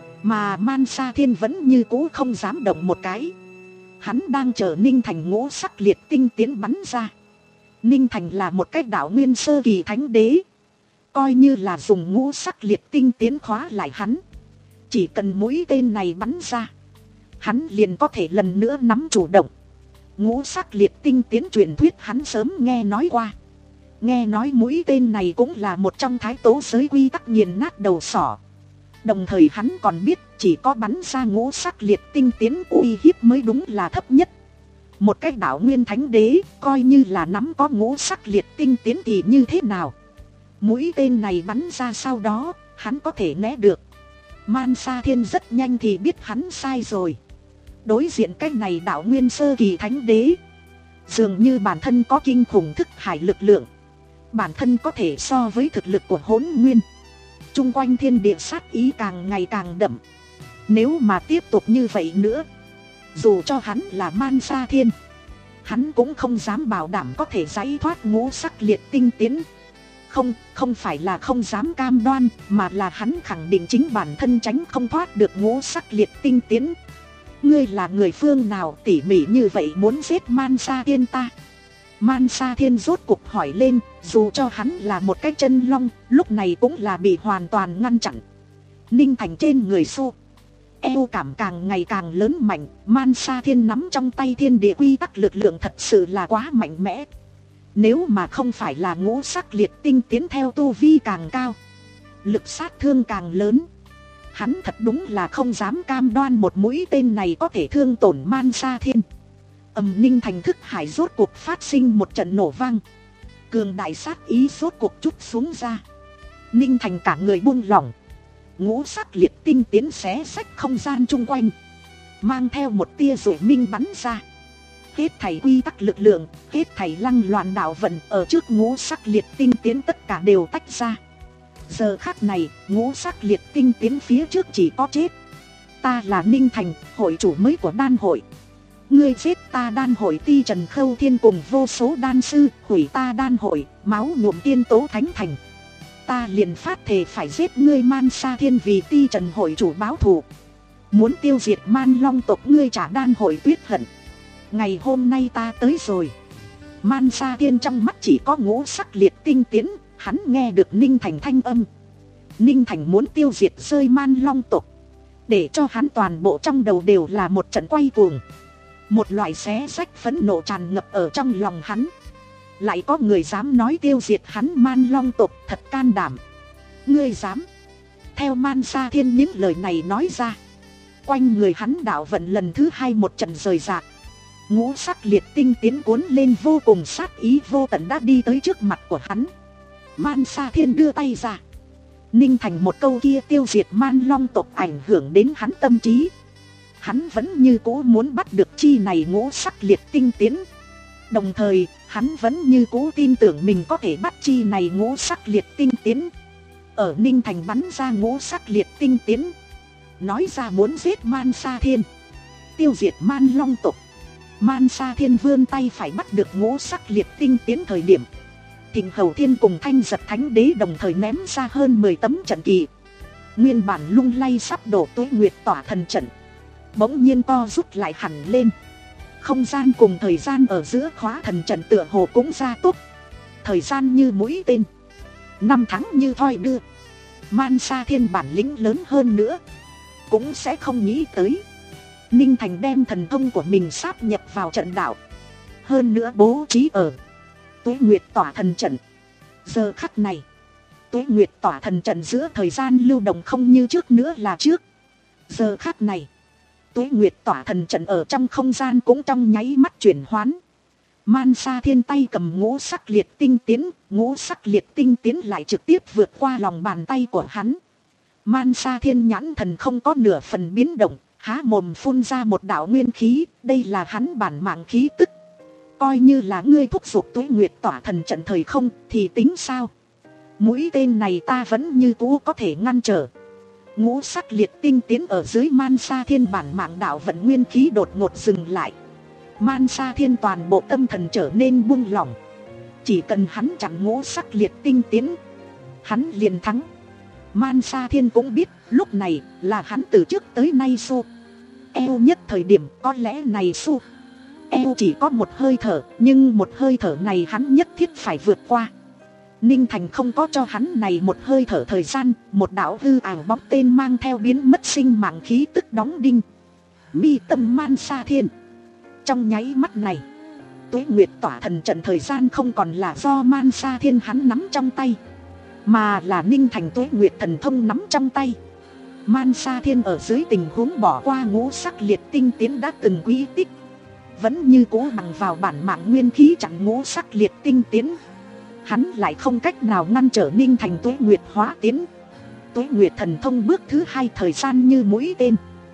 Mà Man Sa Thiên vẫn như cũ không dám động một cái. Hắn đang chờ Ninh Thành ngũ sắc liệt tinh tiến bắn ra. Ninh Thành là một cái đạo nguyên sơ kỳ thánh đế, coi như là dùng ngũ sắc liệt tinh tiến khóa lại hắn, chỉ cần mũi tên này bắn ra, hắn liền có thể lần nữa nắm chủ động. Ngũ sắc liệt tinh tiến truyền thuyết hắn sớm nghe nói qua, nghe nói mũi tên này cũng là một trong thái tố giới quy tắc nghiền nát đầu sỏ. Đồng thời hắn còn biết chỉ có bắn ra ngũ sắc liệt tinh tiến uy hiếp mới đúng là thấp nhất. Một cái đạo nguyên thánh đế coi như là nắm có ngũ sắc liệt tinh tiến thì như thế nào? Mũi tên này bắn ra sau đó hắn có thể né được. Man Sa Thiên rất nhanh thì biết hắn sai rồi. Đối diện cái này đạo nguyên sơ kỳ thánh đế, dường như bản thân có kinh khủng thức hải lực lượng, bản thân có thể so với thực lực của Hỗn Nguyên. Trung quanh thiên địa sát ý càng ngày càng đậm. Nếu mà tiếp tục như vậy nữa, dù cho hắn là Man Sa Thiên, hắn cũng không dám bảo đảm có thể giải thoát ngũ sắc liệt tinh tiến. Không, không phải là không dám cam đoan, mà là hắn khẳng định chính bản thân tránh không thoát được ngũ sắc liệt tinh tiến. Ngươi là người phương nào tỉ mỉ như vậy muốn giết Man Sa Thiên ta? Man Sa Thiên rốt cục hỏi lên, dù cho hắn là một cái chân long, lúc này cũng là bị hoàn toàn ngăn chặn. Ninh Thành trên người xô eo cảm càng ngày càng lớn mạnh, Man Sa Thiên nắm trong tay thiên địa quy tắc lực lượng thật sự là quá mạnh mẽ. Nếu mà không phải là ngũ sắc liệt tinh tiến theo tu vi càng cao, lực sát thương càng lớn, hắn thật đúng là không dám cam đoan một mũi tên này có thể thương tổn Man Sa Thiên. Ầm, Ninh Thành thức hải rốt cuộc phát sinh một trận nổ vang, cường đại sát ý rốt cuộc chút xuống ra. Ninh Thành cả người buông lỏng, ngũ sắc liệt tinh tiến xé sách không gian chung quanh, mang theo một tia rủi minh bắn ra. Hết thảy quy tắc lực lượng, hết thảy lăng loạn đạo vận ở trước ngũ sắc liệt tinh tiến tất cả đều tách ra. Giờ khắc này, ngũ sắc liệt tinh tiến phía trước chỉ có chết. Ta là Ninh Thành, hội chủ mới của đan hội. Ngươi giết ta đan hội Ti Trần Khâu Thiên cùng vô số đan sư, hủy ta đan hội, máu nhuộm tiên tố thánh thành. Ta liền phát thề phải giết ngươi Man Sa Thiên vì Ti Trần hội chủ báo thù. Muốn tiêu diệt Man Long tộc ngươi trả đan hội tuyết hận. Ngày hôm nay ta tới rồi. Man Sa Thiên trong mắt chỉ có ngũ sắc liệt tinh tiến, hắn nghe được Ninh Thành thanh âm. Ninh Thành muốn tiêu diệt rơi Man Long tộc, để cho hắn toàn bộ trong đầu đều là một trận quay cuồng. Một loại xé rách phẫn nộ tràn ngập ở trong lòng hắn. Lại có người dám nói tiêu diệt hắn Man Long tộc, thật can đảm. Ngươi dám? Theo Man Sa Thiên những lời này nói ra, quanh người hắn đạo vận lần thứ hai một trận rời rạc. Ngũ sắc liệt tinh tiến cuốn lên vô cùng sát ý vô tận đã đi tới trước mặt của hắn. Man Sa Thiên đưa tay ra. Ninh Thành một câu kia tiêu diệt Man Long tộc ảnh hưởng đến hắn tâm trí. Hắn vẫn như cũ muốn bắt được chi này ngũ sắc liệt tinh tiến. Đồng thời, hắn vẫn như cũ tin tưởng mình có thể bắt chi này ngũ sắc liệt tinh tiến. Ở Ninh Thành bắn ra ngũ sắc liệt tinh tiến, nói ra muốn giết Man Sa Thiên, tiêu diệt Man Long tộc. Man Sa Thiên vươn tay phải bắt được ngũ sắc liệt tinh tiến thời điểm, Thịnh Hầu Thiên cùng Thanh Giật Thánh Đế đồng thời ném ra hơn mười tấm trận kỳ. Nguyên bản lung lay sắp đổ Tuế Nguyệt tỏa thần trận bỗng nhiên co rút lại hẳn lên. Không gian cùng thời gian ở giữa khóa thần trận tựa hồ cũng gia tốc. Thời gian như mũi tên, năm tháng như thoi đưa. Man Sa Thiên bản lĩnh lớn hơn nữa cũng sẽ không nghĩ tới Ninh Thành đem thần thông của mình sáp nhập vào trận đạo, hơn nữa bố trí ở Tuế Nguyệt tỏa thần trận. Giờ khắc này, Tuế Nguyệt tỏa thần trận giữa thời gian lưu động không như trước nữa là trước. Giờ khắc này, Tuế Nguyệt tỏa thần trận ở trong không gian cũng trong nháy mắt chuyển hoán. Man Sa Thiên tay cầm ngũ sắc liệt tinh tiến, ngũ sắc liệt tinh tiến lại trực tiếp vượt qua lòng bàn tay của hắn. Man Sa Thiên nhãn thần không có nửa phần biến động, há mồm phun ra một đạo nguyên khí, đây là hắn bản mạng khí tức. Coi như là ngươi thúc giục Tuế Nguyệt tỏa thần trận thời không thì tính sao? Mũi tên này ta vẫn như cũ có thể ngăn trở. Ngũ sắc liệt tinh tiến ở dưới Man Sa Thiên bản mạng đạo vận nguyên khí đột ngột dừng lại. Man Sa Thiên toàn bộ tâm thần trở nên buông lỏng. Chỉ cần hắn chặn ngũ sắc liệt tinh tiến, hắn liền thắng. Man Sa Thiên cũng biết lúc này là hắn từ trước tới nay su eo nhất thời điểm. Có lẽ này su eo chỉ có một hơi thở, nhưng một hơi thở này hắn nhất thiết phải vượt qua. Ninh Thành không có cho hắn này một hơi thở thời gian. Một đạo hư ảo bóng tên mang theo biến mất sinh mạng khí tức đóng đinh mi tâm Man Sa Thiên. Trong nháy mắt này, Tuế Nguyệt tỏa thần trận thời gian không còn là do Man Sa Thiên hắn nắm trong tay, mà là Ninh Thành Tuế Nguyệt thần thông nắm trong tay. Man Sa Thiên ở dưới tình huống bỏ qua ngũ sắc liệt tinh tiến đã từng quy tích, vẫn như cố bằng vào bản mạng nguyên khí chặn ngũ sắc liệt tinh tiến. Hắn lại không cách nào ngăn trở Ninh Thành Tuế Nguyệt hóa tiến. Tuế Nguyệt thần thông bước thứ hai thời gian như mũi tên,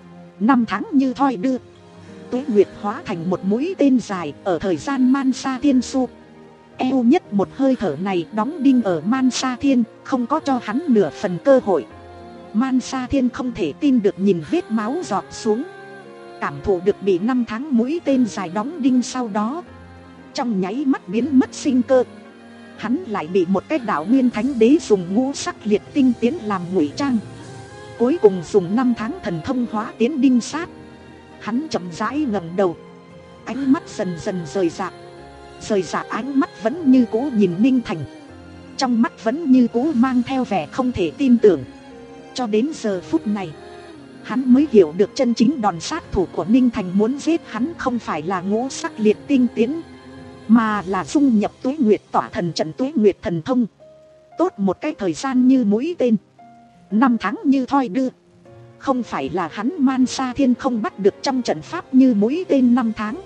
năm tháng như thoi đưa. Tuế Nguyệt hóa thành một mũi tên dài ở thời gian Man Sa Thiên su eo nhất một hơi thở này đóng đinh ở Man Sa Thiên, không có cho hắn nửa phần cơ hội. Man Sa Thiên không thể tin được nhìn vết máu giọt xuống, cảm thụ được bị năm tháng mũi tên dài đóng đinh, sau đó trong nháy mắt biến mất sinh cơ. Hắn lại bị một cái đạo nguyên thánh đế dùng ngũ sắc liệt tinh tiến làm ngụy trang, cuối cùng dùng năm tháng thần thông hóa tiến đinh sát. Hắn chậm rãi ngẩng đầu, ánh mắt dần dần rời rạc. Rời rạc ánh mắt vẫn như cũ nhìn Ninh Thành, trong mắt vẫn như cũ mang theo vẻ không thể tin tưởng. Cho đến giờ phút này, hắn mới hiểu được chân chính đòn sát thủ của Ninh Thành muốn giết hắn không phải là ngũ sắc liệt tinh tiến, mà là dung nhập Tuế Nguyệt tỏa thần trận Tuế Nguyệt thần thông. Tốt một cái thời gian như mũi tên, năm tháng như thoi đưa. Không phải là hắn Man Sa Thiên không bắt được trong trận pháp như mũi tên năm tháng,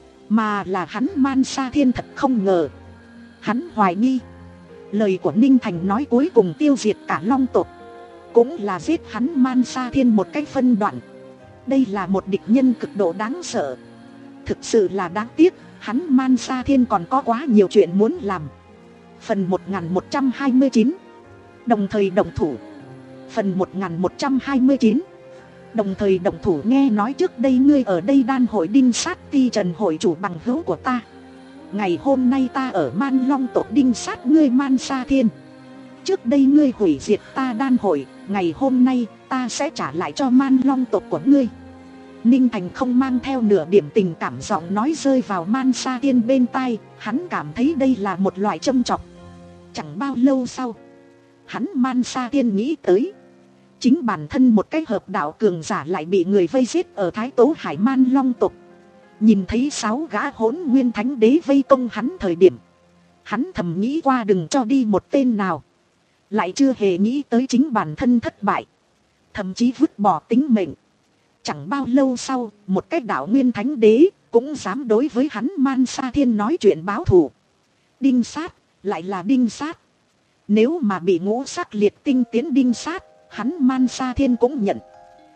mà là hắn Man Sa Thiên thật không ngờ. Hắn hoài nghi lời của Ninh Thành nói cuối cùng tiêu diệt cả Long tộc, cũng là giết hắn Man Sa Thiên một cái phân đoạn. Đây là một địch nhân cực độ đáng sợ. Thực sự là đáng tiếc, hắn Man Sa Thiên còn có quá nhiều chuyện muốn làm. Phần một nghìn một trăm hai mươi chín, đồng thời động thủ. Phần một nghìn một trăm hai mươi chín, đồng thời động thủ. Nghe nói trước đây ngươi ở đây đan hội đinh sát ti trần hội chủ bằng hữu của ta. Ngày hôm nay ta ở Man Long tộc đinh sát ngươi Man Sa Thiên. Trước đây ngươi hủy diệt ta đan hội, ngày hôm nay ta sẽ trả lại cho Man Long tộc của ngươi. Ninh Thành không mang theo nửa điểm tình cảm, giọng nói rơi vào Man Sa Thiên bên tai. Hắn cảm thấy đây là một loại châm chọc. Chẳng bao lâu sau, hắn Man Sa Thiên nghĩ tới, chính bản thân một cái hợp đạo cường giả lại bị người vây giết ở Thái Tố Hải Man Long tộc. Nhìn thấy sáu gã hỗn nguyên thánh đế vây công hắn thời điểm, hắn thầm nghĩ qua đừng cho đi một tên nào. Lại chưa hề nghĩ tới chính bản thân thất bại, thậm chí vứt bỏ tính mệnh. Chẳng bao lâu sau, một cái đạo nguyên thánh đế cũng dám đối với hắn Man Sa Thiên nói chuyện báo thù. Đinh sát, lại là đinh sát. Nếu mà bị ngũ sắc liệt tinh tiến đinh sát, hắn Man Sa Thiên cũng nhận.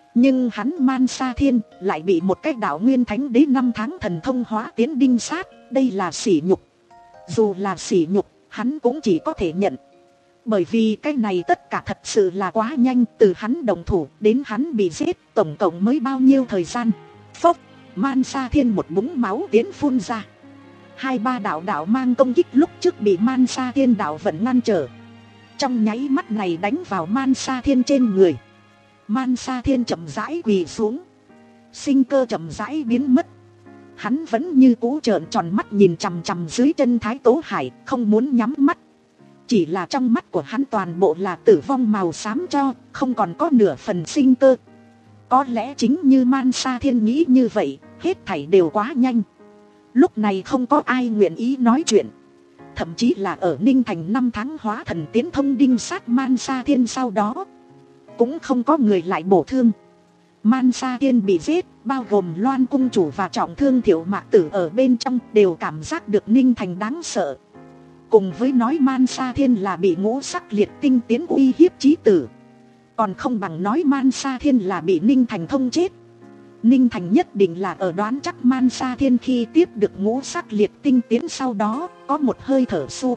Nhưng hắn Man Sa Thiên lại bị một cái đạo nguyên thánh đế năm tháng thần thông hóa tiến đinh sát. Đây là sỉ nhục. Dù là sỉ nhục, hắn cũng chỉ có thể nhận. Bởi vì cái này tất cả thật sự là quá nhanh. Từ hắn đồng thủ đến hắn bị giết, tổng cộng mới bao nhiêu thời gian. Phốc, Man Sa Thiên một búng máu tiến phun ra. Hai ba đạo đạo mang công kích lúc trước bị Man Sa Thiên đạo vẫn ngăn trở. Trong nháy mắt này đánh vào Man Sa Thiên trên người. Man Sa Thiên chậm rãi quỳ xuống. Sinh cơ chậm rãi biến mất. Hắn vẫn như cũ trợn tròn mắt nhìn chằm chằm dưới chân Thái Tố Hải, không muốn nhắm mắt. Chỉ là trong mắt của hắn toàn bộ là tử vong màu xám cho, không còn có nửa phần sinh cơ. Có lẽ chính như Man Sa Thiên nghĩ như vậy, hết thảy đều quá nhanh. Lúc này không có ai nguyện ý nói chuyện. Thậm chí là ở Ninh Thành năm tháng hóa thần tiến thông đinh sát Man Sa Thiên sau đó, cũng không có người lại bổ thương. Man Sa Thiên bị giết, bao gồm Loan cung chủ và trọng thương Thiệu Mạc Tử ở bên trong, đều cảm giác được Ninh Thành đáng sợ. Cùng với nói Man Sa Thiên là bị ngũ sắc liệt tinh tiến uy hiếp chí tử, còn không bằng nói Man Sa Thiên là bị Ninh Thành thông chết. Ninh Thành nhất định là ở đoán chắc Man Sa Thiên khi tiếp được ngũ sắc liệt tinh tiến sau đó có một hơi thở su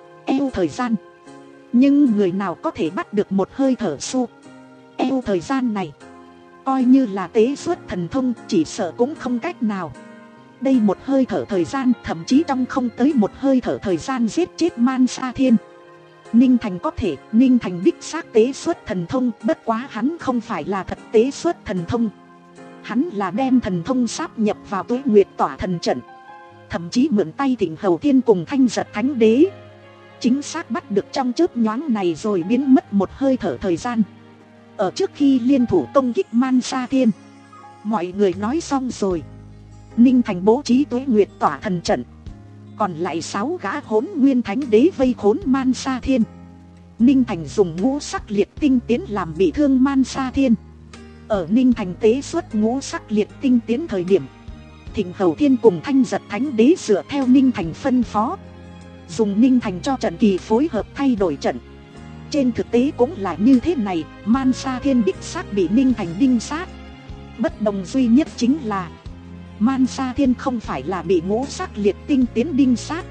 eo thời gian. Nhưng người nào có thể bắt được một hơi thở su eo thời gian này? Coi như là tế xuất thần thông chỉ sợ cũng không cách nào. Đây một hơi thở thời gian, thậm chí trong không tới một hơi thở thời gian giết chết Man Sa Thiên. Ninh Thành có thể, Ninh Thành đích xác tế xuất thần thông, bất quá hắn không phải là thật tế xuất thần thông. Hắn là đem thần thông sáp nhập vào Tuế Nguyệt Tỏa Thần Trận, thậm chí mượn tay Thịnh Hầu Thiên cùng Thanh Giật Thánh Đế, chính xác bắt được trong chớp nhoáng này rồi biến mất một hơi thở thời gian. Ở trước khi liên thủ công kích Man Sa Thiên, mọi người nói xong rồi. Ninh Thành bố trí Tuế Nguyệt Tỏa Thần Trận, còn lại sáu gã Hỗn Nguyên Thánh Đế vây khốn Man Sa Thiên. Ninh Thành dùng ngũ sắc liệt tinh tiến làm bị thương Man Sa Thiên. Ở Ninh Thành tế xuất ngũ sắc liệt tinh tiến thời điểm, Thịnh Hầu Thiên cùng Thanh Giật Thánh Đế dựa theo Ninh Thành phân phó, dùng Ninh Thành cho trận kỳ phối hợp thay đổi trận. Trên thực tế cũng là như thế này, Man Sa Thiên đích xác bị Ninh Thành đinh sát. Bất đồng duy nhất chính là Man Sa Thiên không phải là bị ngũ sắc liệt tinh tiến đinh sát,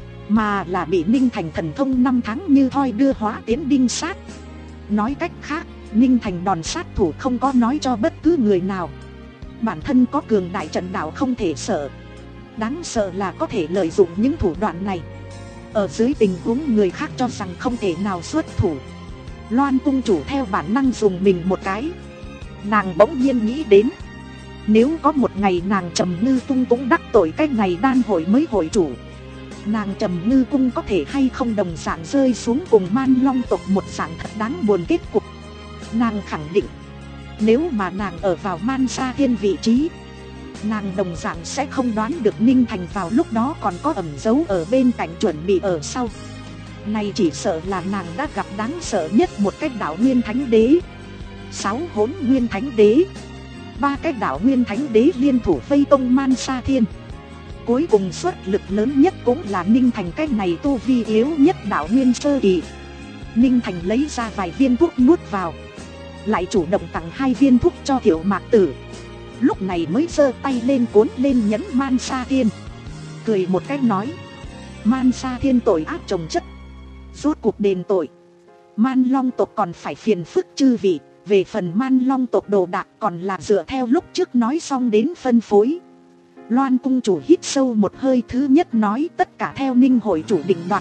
mà là bị Ninh Thành thần thông năm tháng như thoi đưa hóa tiến đinh sát. Nói cách khác, Ninh Thành đòn sát thủ không có nói cho bất cứ người nào. Bản thân có cường đại trận đạo không thể sợ. Đáng sợ là có thể lợi dụng những thủ đoạn này. Ở dưới tình huống người khác cho rằng không thể nào xuất thủ, Loan cung chủ theo bản năng dùng mình một cái. Nàng bỗng nhiên nghĩ đến, nếu có một ngày nàng Trầm Ngư Cung cũng đắc tội cái này đan hội mới hội chủ, nàng Trầm Ngư Cung có thể hay không đồng dạng rơi xuống cùng Man Long tộc một dạng thật đáng buồn kết cục. Nàng khẳng định, nếu mà nàng ở vào Man Sa Thiên vị trí, nàng đồng dạng sẽ không đoán được Ninh Thành vào lúc đó còn có ẩn giấu ở bên cạnh chuẩn bị ở sau. Này chỉ sợ là nàng đã gặp đáng sợ nhất một cách đạo nguyên thánh đế, sáu hỗn nguyên thánh đế, ba cái đạo nguyên thánh đế liên thủ vây công Man Sa Thiên. Cuối cùng xuất lực lớn nhất cũng là Ninh Thành, cái này tu vi yếu nhất đạo nguyên sơ kỳ. Ninh Thành lấy ra vài viên thuốc nuốt vào, lại chủ động tặng hai viên thuốc cho Thiệu Mạc Tử. Lúc này mới giơ tay lên cuốn lên nhẫn Man Sa Thiên, cười một cách nói: Man Sa Thiên tội ác chồng chất, rốt cuộc đền tội. Man Long tộc còn phải phiền phức chư vị. Về phần Man Long tộc đồ đạc còn là dựa theo lúc trước nói xong đến phân phối. Loan cung chủ hít sâu một hơi, thứ nhất nói tất cả theo Ninh hội chủ định đoạt.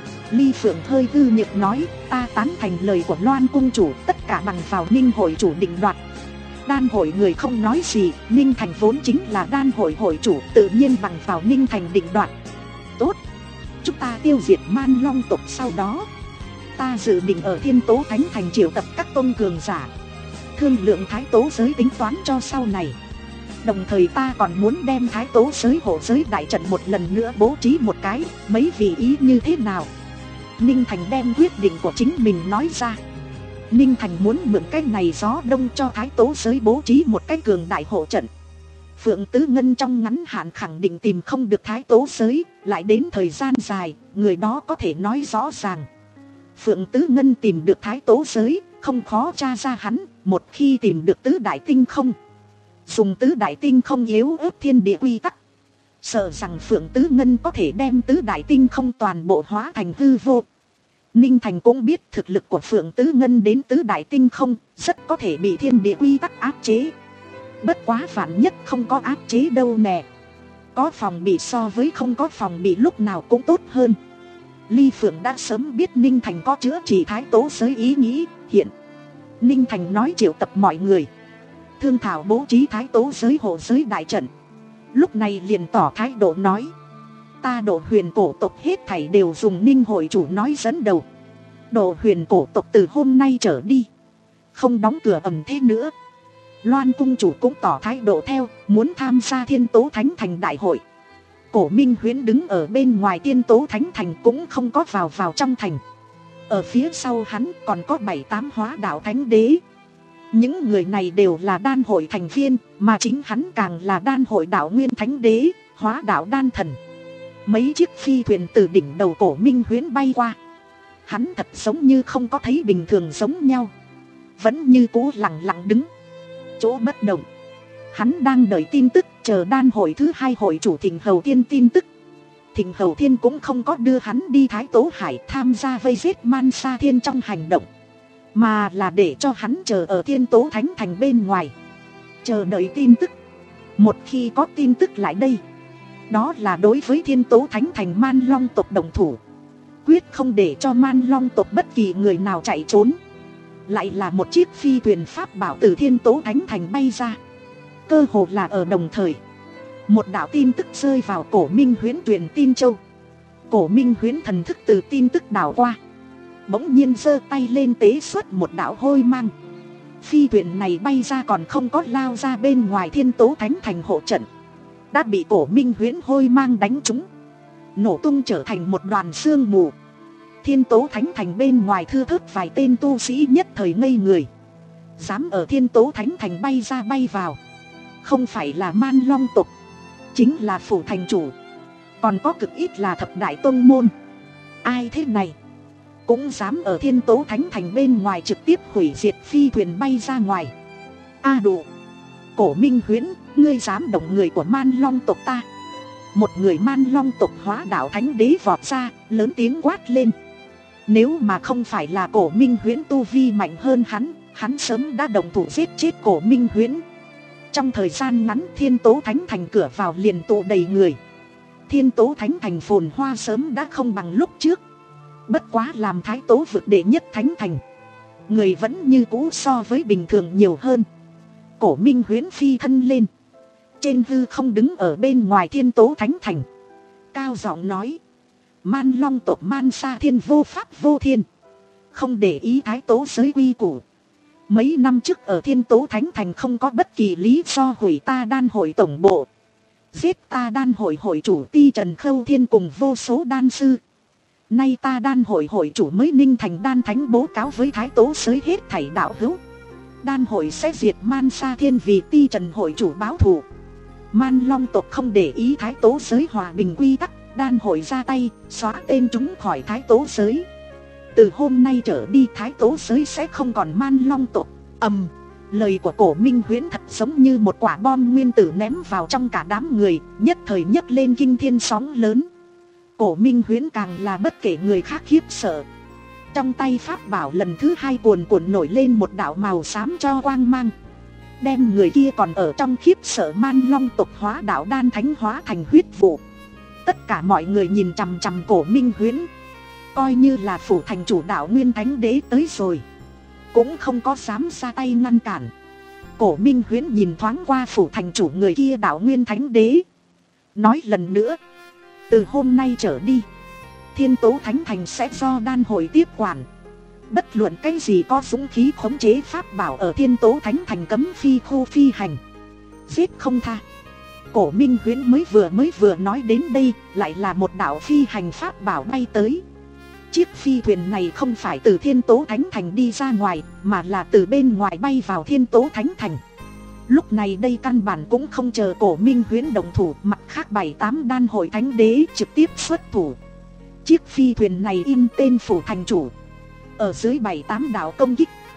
Ly Phượng hơi hư nhược nói, ta tán thành lời của Loan cung chủ, tất cả bằng vào Ninh hội chủ định đoạt. Đan hội người không nói gì, Ninh Thành vốn chính là đan hội hội chủ, tự nhiên bằng vào Ninh Thành định đoạt. Tốt, chúng ta tiêu diệt Man Long tộc, sau đó ta dự định ở Thiên Tố Thánh Thành triệu tập các tôn cường giả, thương lượng Thái Tố giới tính toán cho sau này. Đồng thời ta còn muốn đem Thái Tố giới hộ giới đại trận một lần nữa bố trí một cái, mấy vị ý như thế nào? Ninh Thành đem quyết định của chính mình nói ra. Ninh Thành muốn mượn cái này gió đông cho Thái Tố giới bố trí một cái cường đại hộ trận. Phượng Tứ Ngân trong ngắn hạn khẳng định tìm không được Thái Tố giới, lại đến thời gian dài, người đó có thể nói rõ ràng. Phượng Tứ Ngân tìm được Thái Tố giới, không khó tra ra hắn. Một khi tìm được tứ đại tinh không, dùng tứ đại tinh không yếu ớt thiên địa quy tắc, sợ rằng Phượng Tứ Ngân có thể đem tứ đại tinh không toàn bộ hóa thành hư vô. Ninh Thành cũng biết thực lực của Phượng Tứ Ngân đến tứ đại tinh không rất có thể bị thiên địa quy tắc áp chế. Bất quá vạn nhất không có áp chế đâu nè. Có phòng bị so với không có phòng bị lúc nào cũng tốt hơn. Ly Phượng đã sớm biết Ninh Thành có chữa trị thái tố giới ý nghĩ. Hiện Ninh Thành nói triệu tập mọi người, thương thảo bố trí thái tố giới hộ giới đại trận. Lúc này liền tỏ thái độ nói: ta Độ Huyền cổ tộc hết thảy đều dùng Ninh hội chủ nói dẫn đầu. Độ Huyền cổ tộc từ hôm nay trở đi không đóng cửa ẩm thế nữa. Loan cung chủ cũng tỏ thái độ theo, muốn tham gia Thiên Tố Thánh Thành đại hội. Cổ Minh Huyễn đứng ở bên ngoài Thiên Tố Thánh Thành cũng không có vào vào trong thành. Ở phía sau hắn còn có bảy tám hóa đạo thánh đế. Những người này đều là đan hội thành viên, mà chính hắn càng là đan hội đạo nguyên thánh đế, hóa đạo đan thần. Mấy chiếc phi thuyền từ đỉnh đầu Cổ Minh Huyễn bay qua. Hắn thật giống như không có thấy bình thường giống nhau, vẫn như cũ lặng lặng đứng chỗ bất động. Hắn đang đợi tin tức, chờ đan hội thứ hai hội chủ Thịnh Hầu Thiên tin tức. Thịnh Hầu Thiên cũng không có đưa hắn đi Thái Tố Hải tham gia vây giết Man Sa Thiên trong hành động, mà là để cho hắn chờ ở Thiên Tố Thánh Thành bên ngoài, chờ đợi tin tức. Một khi có tin tức lại đây, đó là đối với Thiên Tố Thánh Thành Man Long tộc đồng thủ, quyết không để cho Man Long tộc bất kỳ người nào chạy trốn. Lại là một chiếc phi thuyền pháp bảo từ Thiên Tố Thánh Thành bay ra. Cơ hồ là ở đồng thời, một đạo tin tức rơi vào Cổ Minh Huyễn truyền tin châu. Cổ Minh Huyễn thần thức từ tin tức đảo qua, bỗng nhiên giơ tay lên tế xuất một đạo hôi mang. Phi thuyền này bay ra còn không có lao ra bên ngoài Thiên Tố Thánh Thành hộ trận, đã bị Cổ Minh Huyễn hôi mang đánh trúng, nổ tung trở thành một đoàn sương mù. Thiên Tố Thánh Thành bên ngoài thưa thớt vài tên tu sĩ nhất thời ngây người. Dám ở Thiên Tố Thánh Thành bay ra bay vào, không phải là Man Long tộc, chính là phủ thành chủ, còn có cực ít là thập đại tông môn. Ai thế này cũng dám ở Thiên Tố Thánh Thành bên ngoài trực tiếp hủy diệt phi thuyền bay ra ngoài. A đủ, Cổ Minh Huyễn, ngươi dám động người của Man Long tộc ta. Một người Man Long tộc hóa đạo thánh đế vọt ra, lớn tiếng quát lên. Nếu mà không phải là Cổ Minh Huyễn tu vi mạnh hơn hắn, hắn sớm đã động thủ giết chết Cổ Minh Huyễn. Trong thời gian ngắn Thiên Tố Thánh Thành cửa vào liền tụ đầy người. Thiên Tố Thánh Thành phồn hoa sớm đã không bằng lúc trước. Bất quá làm Thái Tố vực đệ nhất Thánh Thành, người vẫn như cũ so với bình thường nhiều hơn. Cổ Minh Huyễn phi thân lên, trên hư không đứng ở bên ngoài Thiên Tố Thánh Thành, cao giọng nói: Man Long tộc Man Sa Thiên vô pháp vô thiên, không để ý Thái Tố giới quy củ. Mấy năm trước ở Thiên Tố Thánh Thành không có bất kỳ lý do hủy ta đan hội tổng bộ, giết ta đan hội hội chủ Ti Trần Khâu Thiên cùng vô số đan sư. Nay ta đan hội hội chủ mới Ninh Thành đan thánh bố cáo với Thái Tố giới hết thảy đạo hữu, đan hội sẽ diệt Man Sa Thiên vì Ti Trần hội chủ báo thù. Man Long tộc không để ý Thái Tố giới hòa bình quy tắc, đan hội ra tay xóa tên chúng khỏi Thái Tố giới. Từ hôm nay trở đi Thái Tố giới sẽ không còn Man Long tộc. Ầm, lời của Cổ Minh Huyễn thật giống như một quả bom nguyên tử ném vào trong cả đám người, nhất thời nhấc lên kinh thiên sóng lớn. Cổ Minh Huyễn càng là bất kể người khác khiếp sợ. Trong tay pháp bảo lần thứ hai cuồn cuộn nổi lên một đạo màu xám cho quang mang, đem người kia còn ở trong khiếp sợ Man Long tộc hóa đạo đan thánh hóa thành huyết vụ. Tất cả mọi người nhìn chằm chằm Cổ Minh Huyễn, coi như là phủ thành chủ đạo nguyên thánh đế tới rồi cũng không có dám ra tay ngăn cản. Cổ Minh Huyễn nhìn thoáng qua phủ thành chủ người kia đạo nguyên thánh đế, nói lần nữa: từ hôm nay trở đi Thiên Tố Thánh Thành sẽ do đan hội tiếp quản. Bất luận cái gì có dũng khí khống chế pháp bảo ở Thiên Tố Thánh Thành cấm phi khu phi hành, giết không tha. Cổ Minh Huyễn mới vừa mới vừa nói đến đây, lại là một đạo phi hành pháp bảo bay tới. Chiếc phi thuyền này không phải từ Thiên Tố Thánh Thành đi ra ngoài, mà là từ bên ngoài bay vào Thiên Tố Thánh Thành. Lúc này đây căn bản cũng không chờ Cổ Minh Huyễn động thủ, mặt khác bảy tám đan hội thánh đế trực tiếp xuất thủ. Chiếc phi thuyền này in tên phủ thành chủ, ở dưới bảy tám đạo công kích,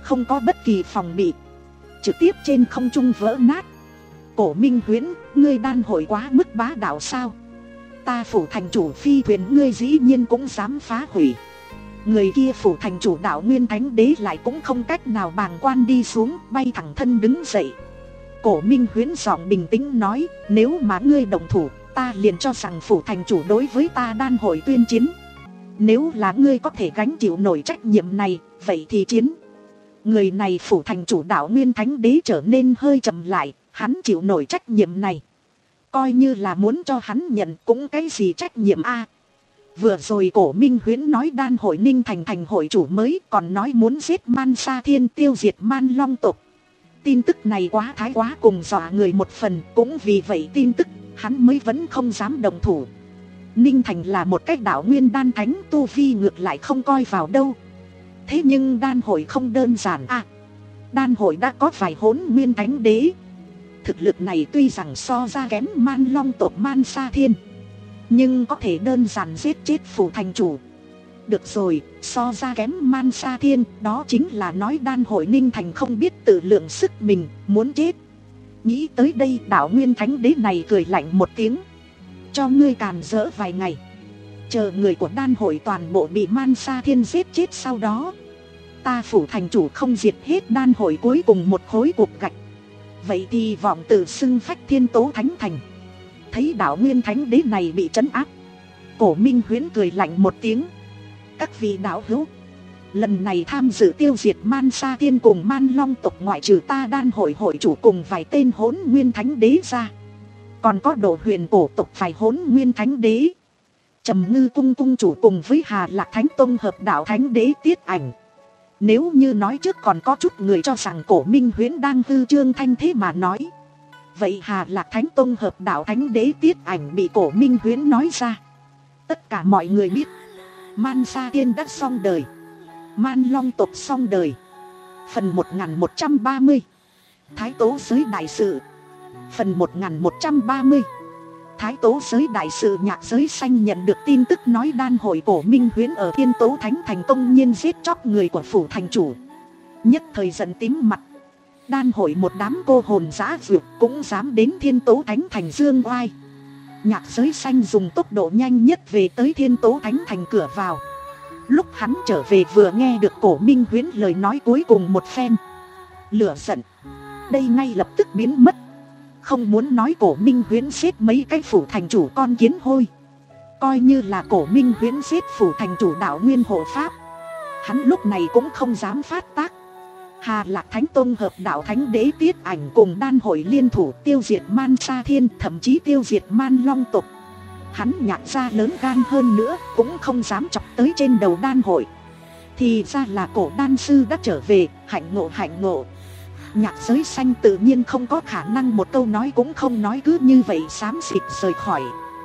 không có bất kỳ phòng bị, trực tiếp trên không trung vỡ nát. Cổ Minh Huyễn, ngươi đan hội quá mức bá đạo sao? Ta phủ thành chủ phi thuyền ngươi dĩ nhiên cũng dám phá hủy. Người kia phủ thành chủ đạo Nguyên Thánh Đế lại cũng không cách nào bàng quan đi xuống, bay thẳng thân đứng dậy. Cổ Minh Huyễn giọng bình tĩnh nói, nếu mà ngươi đồng thủ, ta liền cho rằng phủ thành chủ đối với ta đan hội tuyên chiến. Nếu là ngươi có thể gánh chịu nổi trách nhiệm này, vậy thì chiến. Người này phủ thành chủ đạo Nguyên Thánh Đế trở nên hơi chậm lại, hắn chịu nổi trách nhiệm này. Coi như là muốn cho hắn nhận cũng cái gì trách nhiệm a. Vừa rồi Cổ Minh Huyễn nói đan hội Ninh Thành thành hội chủ mới, còn nói muốn giết Man Sa Thiên, tiêu diệt Man Long tộc. Tin tức này quá thái quá cùng dọa người một phần, cũng vì vậy tin tức hắn mới vẫn không dám đồng thủ. Ninh Thành là một cái đạo nguyên đan thánh, tu vi ngược lại không coi vào đâu. Thế nhưng đan hội không đơn giản à. Đan hội đã có vài hỗn nguyên thánh đế. Thực lực này tuy rằng so ra kém Man Long tộc Man Sa Thiên, nhưng có thể đơn giản giết chết phủ thành chủ. Được rồi, so ra kém Man Sa Thiên, đó chính là nói đan hội Ninh Thành không biết tự lượng sức mình, muốn chết. Nghĩ tới đây đạo nguyên thánh đế này cười lạnh một tiếng. Cho ngươi càn rỡ vài ngày, chờ người của đan hội toàn bộ bị Man Sa Thiên giết chết, sau đó ta phủ thành chủ không diệt hết đan hội cuối cùng một khối cục gạch, vậy thì vọng tự xưng phách Thiên Tố Thánh Thành. Thấy đạo nguyên thánh đế này bị trấn áp, Cổ Minh Huyễn cười lạnh một tiếng. Các vị đạo hữu, lần này tham dự tiêu diệt Man Sa Thiên cùng Man Long tộc ngoại trừ ta đan hội hội chủ cùng vài tên hỗn nguyên thánh đế ra, còn có Độ Huyền cổ tộc vài hỗn nguyên thánh đế, Trầm Ngư cung cung chủ cùng với Hà Lạc Thánh Tông hợp đạo thánh đế Tiết Ảnh. Nếu như nói trước còn có chút người cho rằng Cổ Minh Huyễn đang hư trương thanh thế mà nói, vậy Hà Lạc Thánh Tông hợp đạo thánh đế Tiết Ảnh bị Cổ Minh Huyễn nói ra, tất cả mọi người biết Man Sa Thiên đã xong đời, Man Long tộc xong đời. Phần một nghìn một trăm ba mươi Thái Tố Giới Đại Sự. Phần một nghìn một trăm ba mươi Thái Tố Giới Đại Sự. Nhạc Giới Xanh nhận được tin tức nói đan hội Cổ Minh Huyễn ở Thiên Tố Thánh Thành công nhiên giết chóc người của phủ thành chủ, nhất thời giận tím mặt. Đan hội một đám cô hồn dã dược cũng dám đến Thiên Tố Thánh Thành dương oai. Nhạc Giới Xanh dùng tốc độ nhanh nhất về tới Thiên Tố Thánh Thành cửa vào. Lúc hắn trở về vừa nghe được Cổ Minh Huyễn lời nói cuối cùng một phen, lửa giận đây ngay lập tức biến mất. Không muốn nói Cổ Minh Huyễn giết mấy cái phủ thành chủ con kiến hôi, coi như là Cổ Minh Huyễn giết phủ thành chủ đạo nguyên hộ pháp, hắn lúc này cũng không dám phát tác. Hà Lạc Thánh Tông hợp đạo thánh đế Tiết Ảnh cùng đan hội liên thủ tiêu diệt Man Sa Thiên, thậm chí tiêu diệt Man Long tộc. Hắn Nhạc gia lớn gan hơn nữa cũng không dám chọc tới trên đầu đan hội. Thì ra là Cổ đan sư đã trở về, hạnh ngộ hạnh ngộ. Nhạc Giới Xanh tự nhiên không có khả năng một câu nói cũng không nói cứ như vậy xám xịt rời khỏi.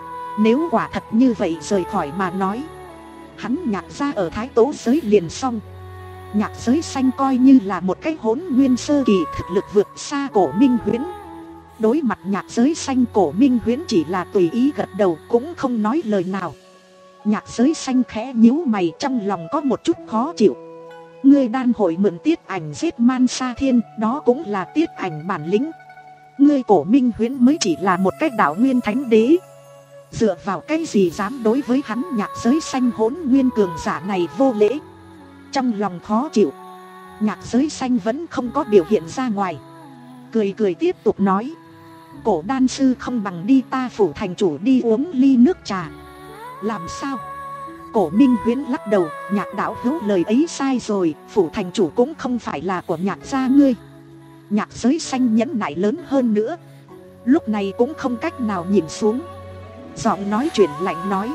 Nếu quả thật như vậy rời khỏi mà nói, hắn Nhạc gia ở Thái Tố Giới liền xong. Nhạc Giới Xanh coi như là một cái hỗn nguyên sơ kỳ, thực lực vượt xa Cổ Minh Huyễn. Đối mặt Nhạc Giới Xanh, Cổ Minh Huyễn chỉ là tùy ý gật đầu cũng không nói lời nào. Nhạc Giới Xanh khẽ nhíu mày, trong lòng có một chút khó chịu. Ngươi đan hội mượn Tiết Ảnh giết Man Sa Thiên, đó cũng là Tiết Ảnh bản lĩnh. Ngươi Cổ Minh Huyễn mới chỉ là một cái đạo nguyên thánh đế, dựa vào cái gì dám đối với hắn Nhạc Giới Xanh hỗn nguyên cường giả này vô lễ. Trong lòng khó chịu, Nhạc Giới Xanh vẫn không có biểu hiện ra ngoài, cười cười tiếp tục nói: Cổ đan sư không bằng đi ta phủ thành chủ đi uống ly nước trà. Làm sao? Cổ Minh Huyễn lắc đầu: Nhạc đạo hữu lời ấy sai rồi, phủ thành chủ cũng không phải là của Nhạc gia ngươi. Nhạc Giới Xanh nhẫn nại lớn hơn nữa, lúc này cũng không cách nào nhìn xuống, giọng nói chuyển lạnh nói: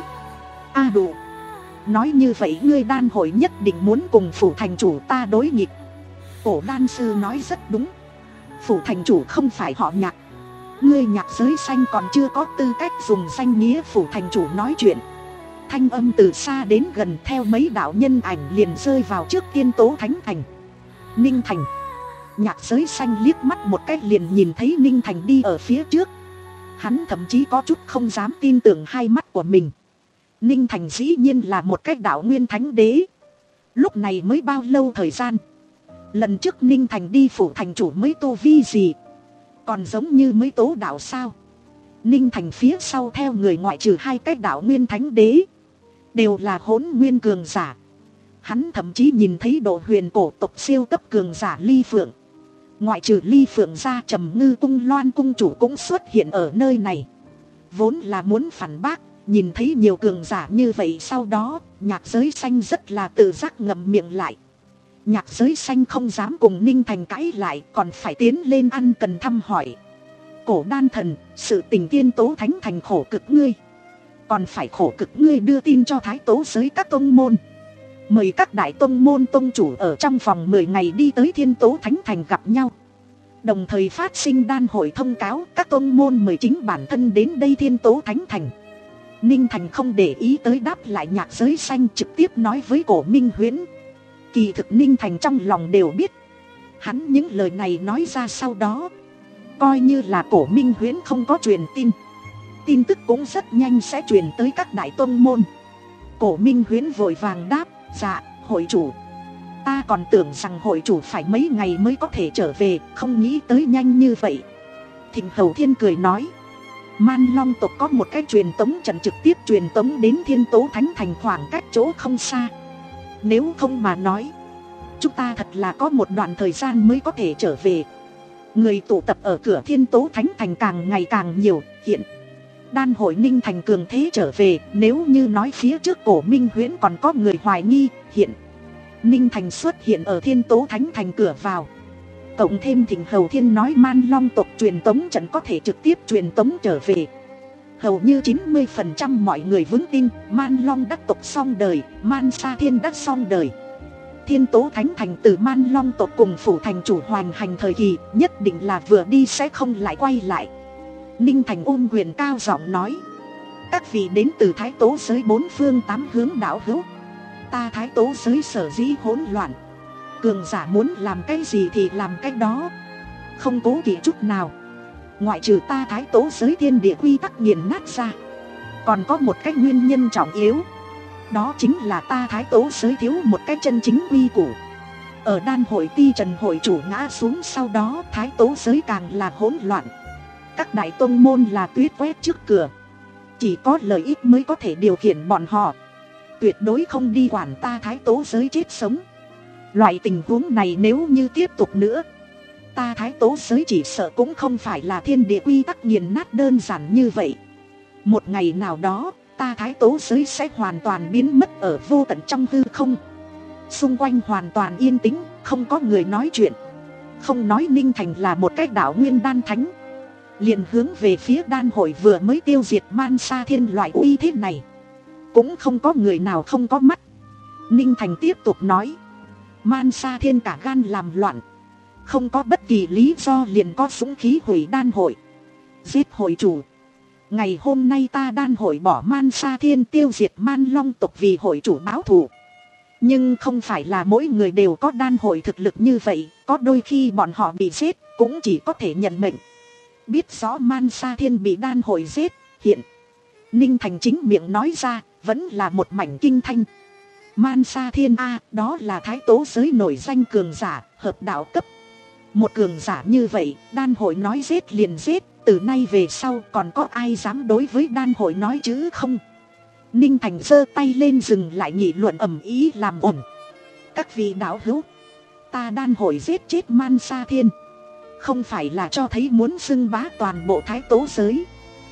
A đủ, nói như vậy ngươi đan hội nhất định muốn cùng phủ thành chủ ta đối nghịch. Cổ đan sư nói rất đúng, phủ thành chủ không phải họ Nhạc, ngươi Nhạc Giới Xanh còn chưa có tư cách dùng danh nghĩa phủ thành chủ nói chuyện. Thanh âm từ xa đến gần theo mấy đạo nhân ảnh liền rơi vào trước Thiên Tố Thánh Thành. Ninh Thành. Nhạc Giới Xanh liếc mắt một cách liền nhìn thấy Ninh Thành đi ở phía trước. Hắn thậm chí có chút không dám tin tưởng hai mắt của mình. Ninh Thành dĩ nhiên là một cái đạo nguyên thánh đế. Lúc này mới bao lâu thời gian, Lần trước Ninh Thành đi phủ thành chủ mới tu vi gì, còn giống như mới tố đạo sao? Ninh Thành phía sau theo người ngoại trừ hai cái đạo nguyên thánh đế, đều là hỗn nguyên cường giả. Hắn thậm chí nhìn thấy độ huyền cổ tộc siêu cấp cường giả Ly Phượng. Ngoại trừ Ly Phượng ra, Trầm Ngư cung Loan cung chủ cũng xuất hiện ở nơi này. Vốn là muốn phản bác, nhìn thấy nhiều cường giả như vậy, sau đó Nhạc Giới Xanh rất là tự giác ngậm miệng lại. Nhạc Giới Xanh không dám cùng Ninh Thành cãi lại, còn phải tiến lên ăn cần thăm hỏi. Cổ đan thần, sự tình Thiên Tố Thánh Thành khổ cực ngươi, còn phải khổ cực ngươi đưa tin cho Thái Tố giới các tông môn, mời các đại tông môn tông chủ ở trong vòng mười ngày đi tới Thiên Tố Thánh Thành gặp nhau. Đồng thời phát sinh đan hội thông cáo các tông môn mời chính bản thân đến đây Thiên Tố Thánh Thành. Ninh Thành không để ý tới đáp lại Nhạc Giới Xanh, trực tiếp nói với Cổ Minh Huyễn. Kỳ thực Ninh Thành trong lòng đều biết, hắn những lời này nói ra sau đó, coi như là Cổ Minh Huyễn không có truyền tin, tin tức cũng rất nhanh sẽ truyền tới các đại tông môn. Cổ Minh Huyễn vội vàng đáp, dạ, hội chủ. Ta còn tưởng rằng hội chủ phải mấy ngày mới có thể trở về, không nghĩ tới nhanh như vậy. Thịnh Hầu Thiên cười nói, Man Long tộc có một cái truyền tống trận trực tiếp truyền tống đến Thiên Tố Thánh Thành, khoảng cách chỗ không xa. Nếu không mà nói, chúng ta thật là có một đoạn thời gian mới có thể trở về. Người tụ tập ở cửa Thiên Tố Thánh Thành càng ngày càng nhiều. Hiện đan hội Ninh Thành cường thế trở về, nếu như nói phía trước Cổ Minh Huyễn còn có người hoài nghi, hiện Ninh Thành xuất hiện ở Thiên Tố Thánh Thành cửa vào. Cộng thêm Thịnh Hầu Thiên nói Man Long tộc truyền tống trận có thể trực tiếp truyền tống trở về, hầu như chín mươi phần trăm mọi người vững tin Man Long đắc tộc xong đời, Man Sa Thiên đắc xong đời. Thiên Tố Thánh Thành từ Man Long tộc cùng phủ thành chủ hoành hành thời kỳ, nhất định là vừa đi sẽ không lại quay lại. Ninh Thành ôm quyền cao giọng nói, các vị đến từ Thái Tố giới bốn phương tám hướng đạo hữu, ta Thái Tố giới sở dĩ hỗn loạn, cường giả muốn làm cái gì thì làm cái đó, không cố kỵ chút nào. Ngoại trừ ta Thái Tố giới thiên địa quy tắc nghiền nát ra, còn có một cái nguyên nhân trọng yếu, đó chính là ta Thái Tố giới thiếu một cái chân chính quy củ. Ở đan hội Ti Trần hội chủ ngã xuống sau đó, Thái Tố giới càng là hỗn loạn. Các đại tông môn là tuyết quét trước cửa, chỉ có lợi ích mới có thể điều khiển bọn họ, tuyệt đối không đi quản ta Thái Tố giới chết sống. Loại tình huống này nếu như tiếp tục nữa, ta Thái Tố giới chỉ sợ cũng không phải là thiên địa quy tắc nghiền nát đơn giản như vậy. Một ngày nào đó, ta Thái Tố giới sẽ hoàn toàn biến mất ở vô tận trong hư không. Xung quanh hoàn toàn yên tĩnh, không có người nói chuyện. Không nói Ninh Thành là một cái đạo nguyên đan thánh, liền hướng về phía đan hội vừa mới tiêu diệt Man Sa Thiên loại uy thế này, cũng không có người nào không có mắt. Ninh Thành tiếp tục nói, Man Sa Thiên cả gan làm loạn, không có bất kỳ lý do liền có dũng khí hủy đan hội, giết hội chủ. Ngày hôm nay ta đan hội bỏ Man Sa Thiên, tiêu diệt Man Long tộc vì hội chủ báo thù. Nhưng không phải là mỗi người đều có đan hội thực lực như vậy, có đôi khi bọn họ bị giết cũng chỉ có thể nhận mệnh. Biết rõ Man Sa Thiên bị đan hội giết, hiện Ninh Thành chính miệng nói ra, vẫn là một mảnh kinh thanh. Man Sa Thiên a, đó là Thái Tố giới nổi danh cường giả, hợp đạo cấp. Một cường giả như vậy, đan hội nói giết liền giết, từ nay về sau còn có ai dám đối với đan hội nói chứ không? Ninh Thành giơ tay lên dừng lại nghị luận ầm ĩ làm ổn. Các vị đạo hữu, ta đan hội giết chết Man Sa Thiên, không phải là cho thấy muốn xưng bá toàn bộ Thái Tố giới,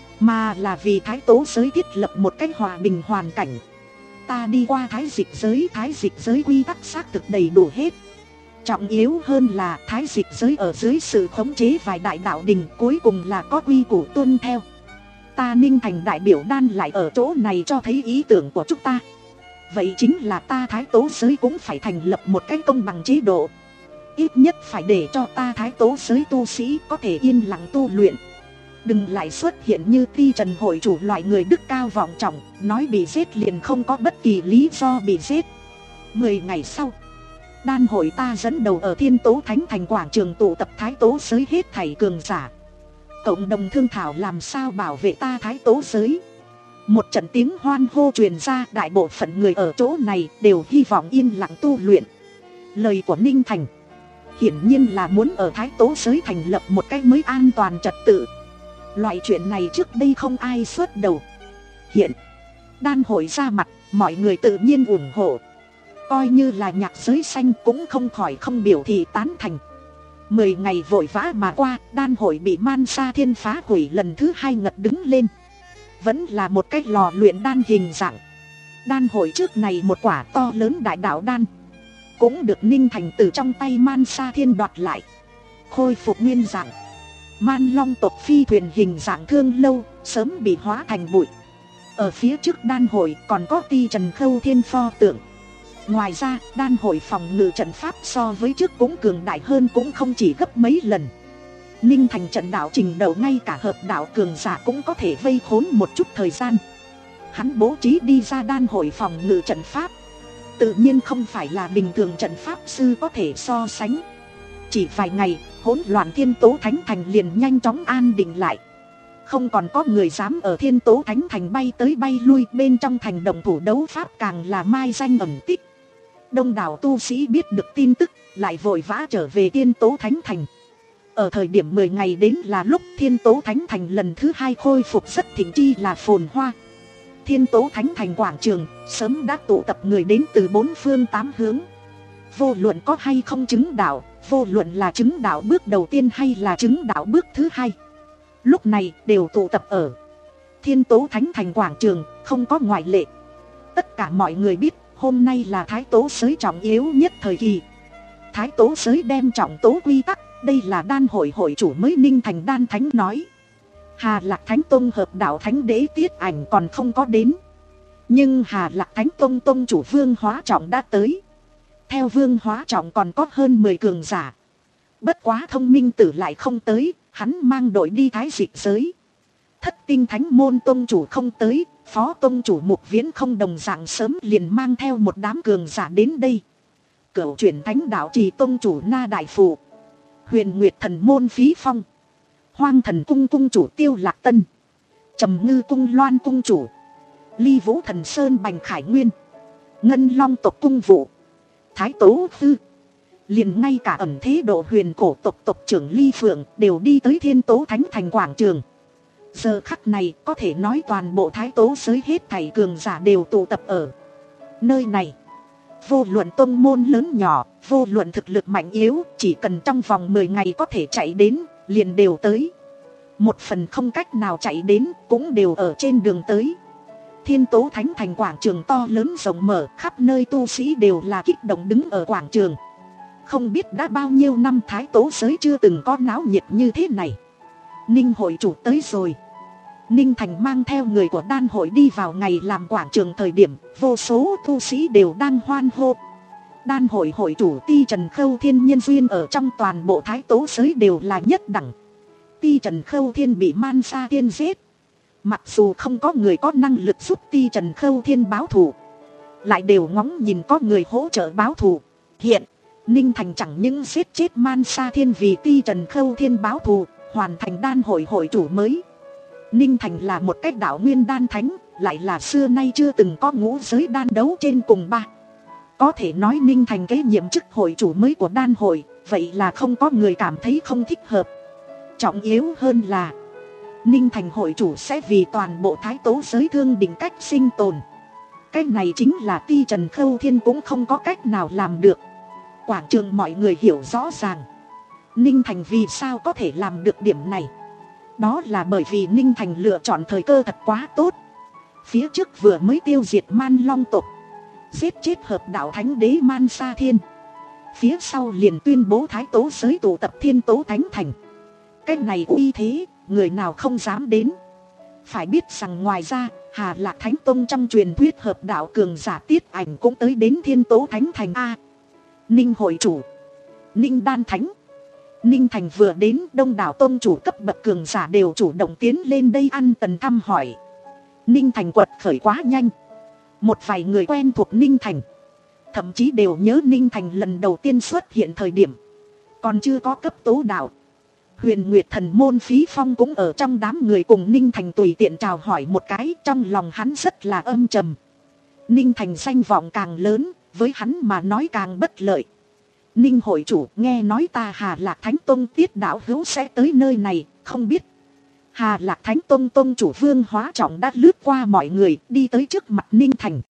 mà là vì Thái Tố giới thiết lập một cách hòa bình hoàn cảnh. Ta đi qua Thái Dịch giới, Thái Dịch giới quy tắc xác thực đầy đủ hết. Trọng yếu hơn là Thái Dịch giới ở dưới sự khống chế vài đại đạo đình, cuối cùng là có quy củ tuân theo. Ta Ninh Thành đại biểu đan lại ở chỗ này cho thấy ý tưởng của chúng ta. Vậy chính là ta Thái Tố giới cũng phải thành lập một cái công bằng chế độ, ít nhất phải để cho ta Thái Tố giới tu sĩ có thể yên lặng tu luyện. Đừng lại xuất hiện như Ti Trần hội chủ loại người đức cao vọng trọng, nói bị giết liền không có bất kỳ lý do bị giết. Mười ngày sau, đan hội ta dẫn đầu ở Thiên Tố Thánh Thành quảng trường tụ tập Thái Tố giới hết thảy cường giả, cộng đồng thương thảo làm sao bảo vệ ta Thái Tố giới. Một trận tiếng hoan hô truyền ra, đại bộ phận người ở chỗ này đều hy vọng yên lặng tu luyện. Lời của Ninh Thành hiển nhiên là muốn ở Thái Tố giới thành lập một cái mới an toàn trật tự. Loại chuyện này trước đây không ai xuất đầu. Hiện đan hội ra mặt, mọi người tự nhiên ủng hộ. Coi như là nhạc giới xanh cũng không khỏi không biểu thị tán thành. Mười ngày vội vã mà qua, đan hội bị Man Sa Thiên phá hủy lần thứ hai ngật đứng lên. Vẫn là một cái lò luyện đan hình dạng. Đan hội trước này một quả to lớn đại đạo đan cũng được Ninh Thành từ trong tay Man Sa Thiên đoạt lại, khôi phục nguyên dạng. Man Long tộc phi thuyền hình dạng Thương Lâu sớm bị hóa thành bụi. Ở phía trước đan hội còn có Ti Trần Khâu Thiên pho tượng. Ngoài ra đan hội phòng ngự trận pháp so với trước cũng cường đại hơn, cũng không chỉ gấp mấy lần. Ninh Thành trận đạo trình độ ngay cả hợp đạo cường giả cũng có thể vây khốn một chút thời gian. Hắn bố trí đi ra đan hội phòng ngự trận pháp, tự nhiên không phải là bình thường trận pháp sư có thể so sánh. Chỉ vài ngày, hỗn loạn Thiên Tố Thánh Thành liền nhanh chóng an định lại. Không còn có người dám ở Thiên Tố Thánh Thành bay tới bay lui, bên trong thành động thủ đấu pháp càng là mai danh ẩn tích. Đông đảo tu sĩ biết được tin tức, lại vội vã trở về Thiên Tố Thánh Thành. Ở thời điểm mười ngày đến là lúc Thiên Tố Thánh Thành lần thứ hai khôi phục rất thịnh chi là phồn hoa. Thiên Tố Thánh Thành quảng trường sớm đã tụ tập người đến từ bốn phương tám hướng. Vô luận có hay không chứng đạo, vô luận là chứng đạo bước đầu tiên hay là chứng đạo bước thứ hai, lúc này đều tụ tập ở Thiên Tố Thánh Thành quảng trường, không có ngoại lệ. Tất cả mọi người biết hôm nay là Thái Tố giới trọng yếu nhất thời kỳ. Thái Tố giới đem trọng tố quy tắc, đây là đan hội hội chủ mới Ninh Thành Đan Thánh nói. Hà Lạc Thánh Tông hợp đạo Thánh Đế Tiết Ảnh còn không có đến, nhưng Hà Lạc Thánh Tông Tông chủ Vương Hóa Trọng đã tới. Theo Vương Hóa Trọng còn có hơn mười cường giả. Bất quá Thông Minh Tử lại không tới, hắn mang đội đi Thái Dịch giới. Thất Tinh Thánh Môn Tông chủ không tới, Phó Tông chủ Mục Viễn không đồng dạng sớm liền mang theo một đám cường giả đến đây. Cửu chuyển Thánh Đạo Trì Tông chủ Na Đại Phụ, Huyền Nguyệt Thần Môn Phí Phong, Hoang Thần Cung Cung chủ Tiêu Lạc Tân, Trầm Ngư Cung Loan Cung chủ, Ly Vũ Thần Sơn Bành Khải Nguyên, Ngân Long tộc Cung Vụ, Thái Tố Tư. Liền ngay cả ẩn thế độ huyền cổ tộc tộc trưởng Ly Phượng đều đi tới Thiên Tố Thánh Thành quảng trường. Giờ khắc này có thể nói toàn bộ Thái Tố giới hết thảy cường giả đều tụ tập ở nơi này. Vô luận tông môn lớn nhỏ, vô luận thực lực mạnh yếu, chỉ cần trong vòng mười ngày có thể chạy đến, liền đều tới. Một phần không cách nào chạy đến, cũng đều ở trên đường tới. Thiên Tố Thánh Thành quảng trường to lớn rộng mở, khắp nơi tu sĩ đều là kích động đứng ở quảng trường. Không biết đã bao nhiêu năm Thái Tố giới chưa từng có náo nhiệt như thế này. Ninh hội chủ tới rồi. Ninh Thành mang theo người của đan hội đi vào ngày làm quảng trường thời điểm, vô số tu sĩ đều đang hoan hô. Đan hội hội chủ Ti Trần Khâu Thiên nhân duyên ở trong toàn bộ Thái Tố giới đều là nhất đẳng. Ti Trần Khâu Thiên bị Man Sa Thiên giết. Mặc dù không có người có năng lực giúp Ti Trần Khâu Thiên báo thù, lại đều ngóng nhìn có người hỗ trợ báo thù. Hiện Ninh Thành chẳng những giết chết Man Sa Thiên vì Ti Trần Khâu Thiên báo thù, hoàn thành đan hội hội chủ mới. Ninh Thành là một cách đạo nguyên đan thánh, lại là xưa nay chưa từng có ngũ giới đan đấu trên cùng ba. Có thể nói Ninh Thành kế nhiệm chức hội chủ mới của đan hội, vậy là không có người cảm thấy không thích hợp. Trọng yếu hơn là Ninh Thành hội chủ sẽ vì toàn bộ Thái Tố giới thương định cách sinh tồn. Cái này chính là Ti Trần Khâu Thiên cũng không có cách nào làm được. Quảng trường mọi người hiểu rõ ràng Ninh Thành vì sao có thể làm được điểm này. Đó là bởi vì Ninh Thành lựa chọn thời cơ thật quá tốt. Phía trước vừa mới tiêu diệt Man Long tộc, giết chết hợp đạo Thánh Đế Man Sa Thiên. Phía sau liền tuyên bố Thái Tố giới tụ tập Thiên Tố Thánh Thành. Cái này uy thế, người nào không dám đến. Phải biết rằng ngoài ra, Hà Lạc Thánh Tông trong truyền thuyết hợp đạo cường giả Tiết Ảnh cũng tới đến Thiên Tố Thánh Thành. A, Ninh hội chủ, Ninh Đan Thánh. Ninh Thành vừa đến, đông đảo tông chủ cấp bậc cường giả đều chủ động tiến lên đây ăn tần thăm hỏi. Ninh Thành quật khởi quá nhanh. Một vài người quen thuộc Ninh Thành, thậm chí đều nhớ Ninh Thành lần đầu tiên xuất hiện thời điểm còn chưa có cấp tố đạo. Huyền Nguyệt Thần Môn Phí Phong cũng ở trong đám người cùng Ninh Thành tùy tiện chào hỏi một cái, trong lòng hắn rất là âm trầm. Ninh Thành danh vọng càng lớn, với hắn mà nói càng bất lợi. Ninh hội chủ, nghe nói ta Hà Lạc Thánh Tông Tiết đạo hữu sẽ tới nơi này, không biết. Hà Lạc Thánh Tông Tông chủ Vương Hóa Trọng đã lướt qua mọi người, đi tới trước mặt Ninh Thành.